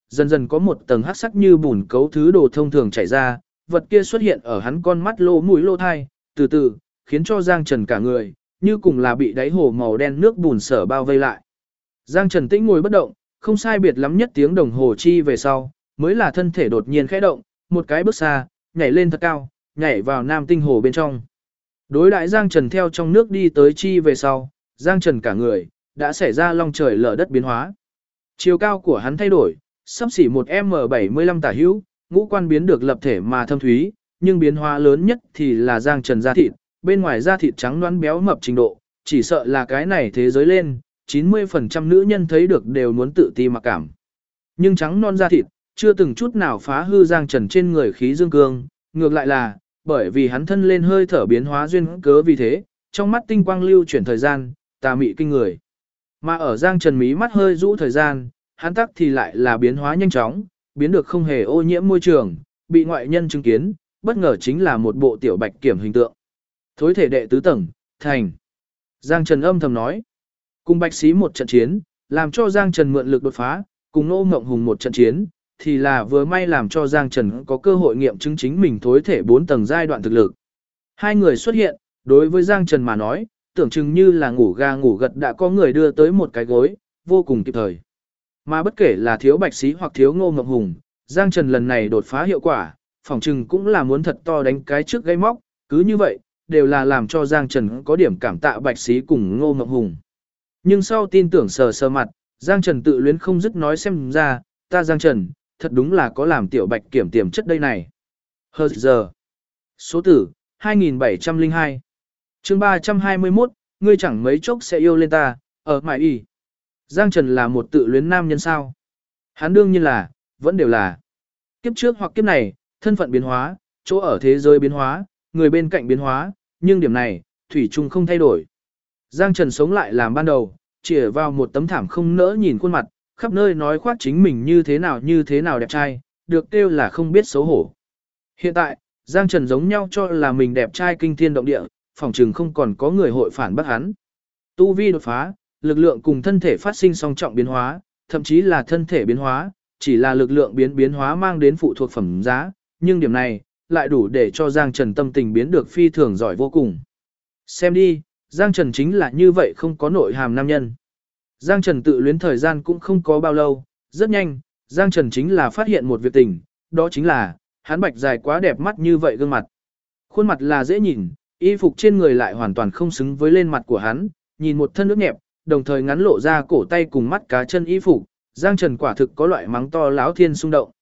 dần dần có một tầng hắc sắc như bùn cấu thứ đồ thông thường chảy ra, vật kia xuất hiện ở hắn con mắt lỗ mũi lỗ thai, từ từ, khiến cho Giang Trần cả người, như cùng là bị đáy hồ màu đen nước bùn sở bao vây lại. Giang Trần tĩnh ngồi bất động, không sai biệt lắm nhất tiếng đồng hồ chi về sau, mới là thân thể đột nhiên khẽ động, một cái bước xa, nhảy lên thật cao, nhảy vào Nam Tinh Hồ bên trong. Đối đãi Giang Trần theo trong nước đi tới chi về sau, Giang Trần cả người, đã xảy ra long trời lở đất biến hóa. Chiều cao của hắn thay đổi, sắp xỉ một M75 tả hữu, ngũ quan biến được lập thể mà thâm thúy, nhưng biến hóa lớn nhất thì là Giang Trần da thịt, bên ngoài da thịt trắng nõn béo mập trình độ, chỉ sợ là cái này thế giới lên, 90% nữ nhân thấy được đều muốn tự ti mặc cảm. Nhưng trắng non da thịt, chưa từng chút nào phá hư Giang Trần trên người khí dương cương, ngược lại là, bởi vì hắn thân lên hơi thở biến hóa duyên cớ vì thế, trong mắt tinh quang lưu chuyển thời gian, tà mị kinh người. Mà ở Giang Trần mí mắt hơi rũ thời gian, hắn tắc thì lại là biến hóa nhanh chóng, biến được không hề ô nhiễm môi trường, bị ngoại nhân chứng kiến, bất ngờ chính là một bộ tiểu bạch kiểm hình tượng. Thối thể đệ tứ tầng, thành. Giang Trần âm thầm nói. Cùng bạch xí một trận chiến, làm cho Giang Trần mượn lực đột phá, cùng Nô Mộng Hùng một trận chiến, thì là vừa may làm cho Giang Trần có cơ hội nghiệm chứng chính mình thối thể 4 tầng giai đoạn thực lực. Hai người xuất hiện, đối với Giang Trần mà nói, tưởng chừng như là ngủ ga ngủ gật đã có người đưa tới một cái gối, vô cùng kịp thời. Mà bất kể là thiếu bạch xí hoặc thiếu Ngô Mộng Hùng, Giang Trần lần này đột phá hiệu quả, phỏng chừng cũng là muốn thật to đánh cái trước gây móc, cứ như vậy, đều là làm cho Giang Trần có điểm cảm tạ bạch xí cùng Ngô Mộng Hùng. Nhưng sau tin tưởng sờ sờ mặt, Giang Trần tự luyến không dứt nói xem ra, ta Giang Trần, thật đúng là có làm tiểu bạch kiểm tiềm chất đây này. Hờ giờ. Số tử, 2702. chương 321, ngươi chẳng mấy chốc sẽ yêu lên ta, ở mãi y. Giang Trần là một tự luyến nam nhân sao? Hắn đương nhiên là, vẫn đều là. Kiếp trước hoặc kiếp này, thân phận biến hóa, chỗ ở thế giới biến hóa, người bên cạnh biến hóa, nhưng điểm này, thủy chung không thay đổi. Giang Trần sống lại làm ban đầu, chỉ vào một tấm thảm không nỡ nhìn khuôn mặt, khắp nơi nói khoác chính mình như thế nào đẹp trai, được kêu là không biết xấu hổ. Hiện tại, Giang Trần giống nhau cho là mình đẹp trai kinh thiên động địa, phỏng chừng không còn có người hội phản bác hắn. Tu vi đột phá, lực lượng cùng thân thể phát sinh song trọng biến hóa, thậm chí là thân thể biến hóa, chỉ là lực lượng biến hóa mang đến phụ thuộc phẩm giá, nhưng điểm này, lại đủ để cho Giang Trần tâm tình biến được phi thường giỏi vô cùng. Xem đi, Giang Trần chính là như vậy không có nội hàm nam nhân. Giang Trần tự luyến thời gian cũng không có bao lâu, rất nhanh, Giang Trần chính là phát hiện một việc tình, đó chính là, hắn bạch dài quá đẹp mắt như vậy gương mặt. Khuôn mặt là dễ nhìn, y phục trên người lại hoàn toàn không xứng với lên mặt của hắn, nhìn một thân nước nhẹp, đồng thời ngắn lộ ra cổ tay cùng mắt cá chân y phục, Giang Trần quả thực có loại mắng to láo thiên xung động.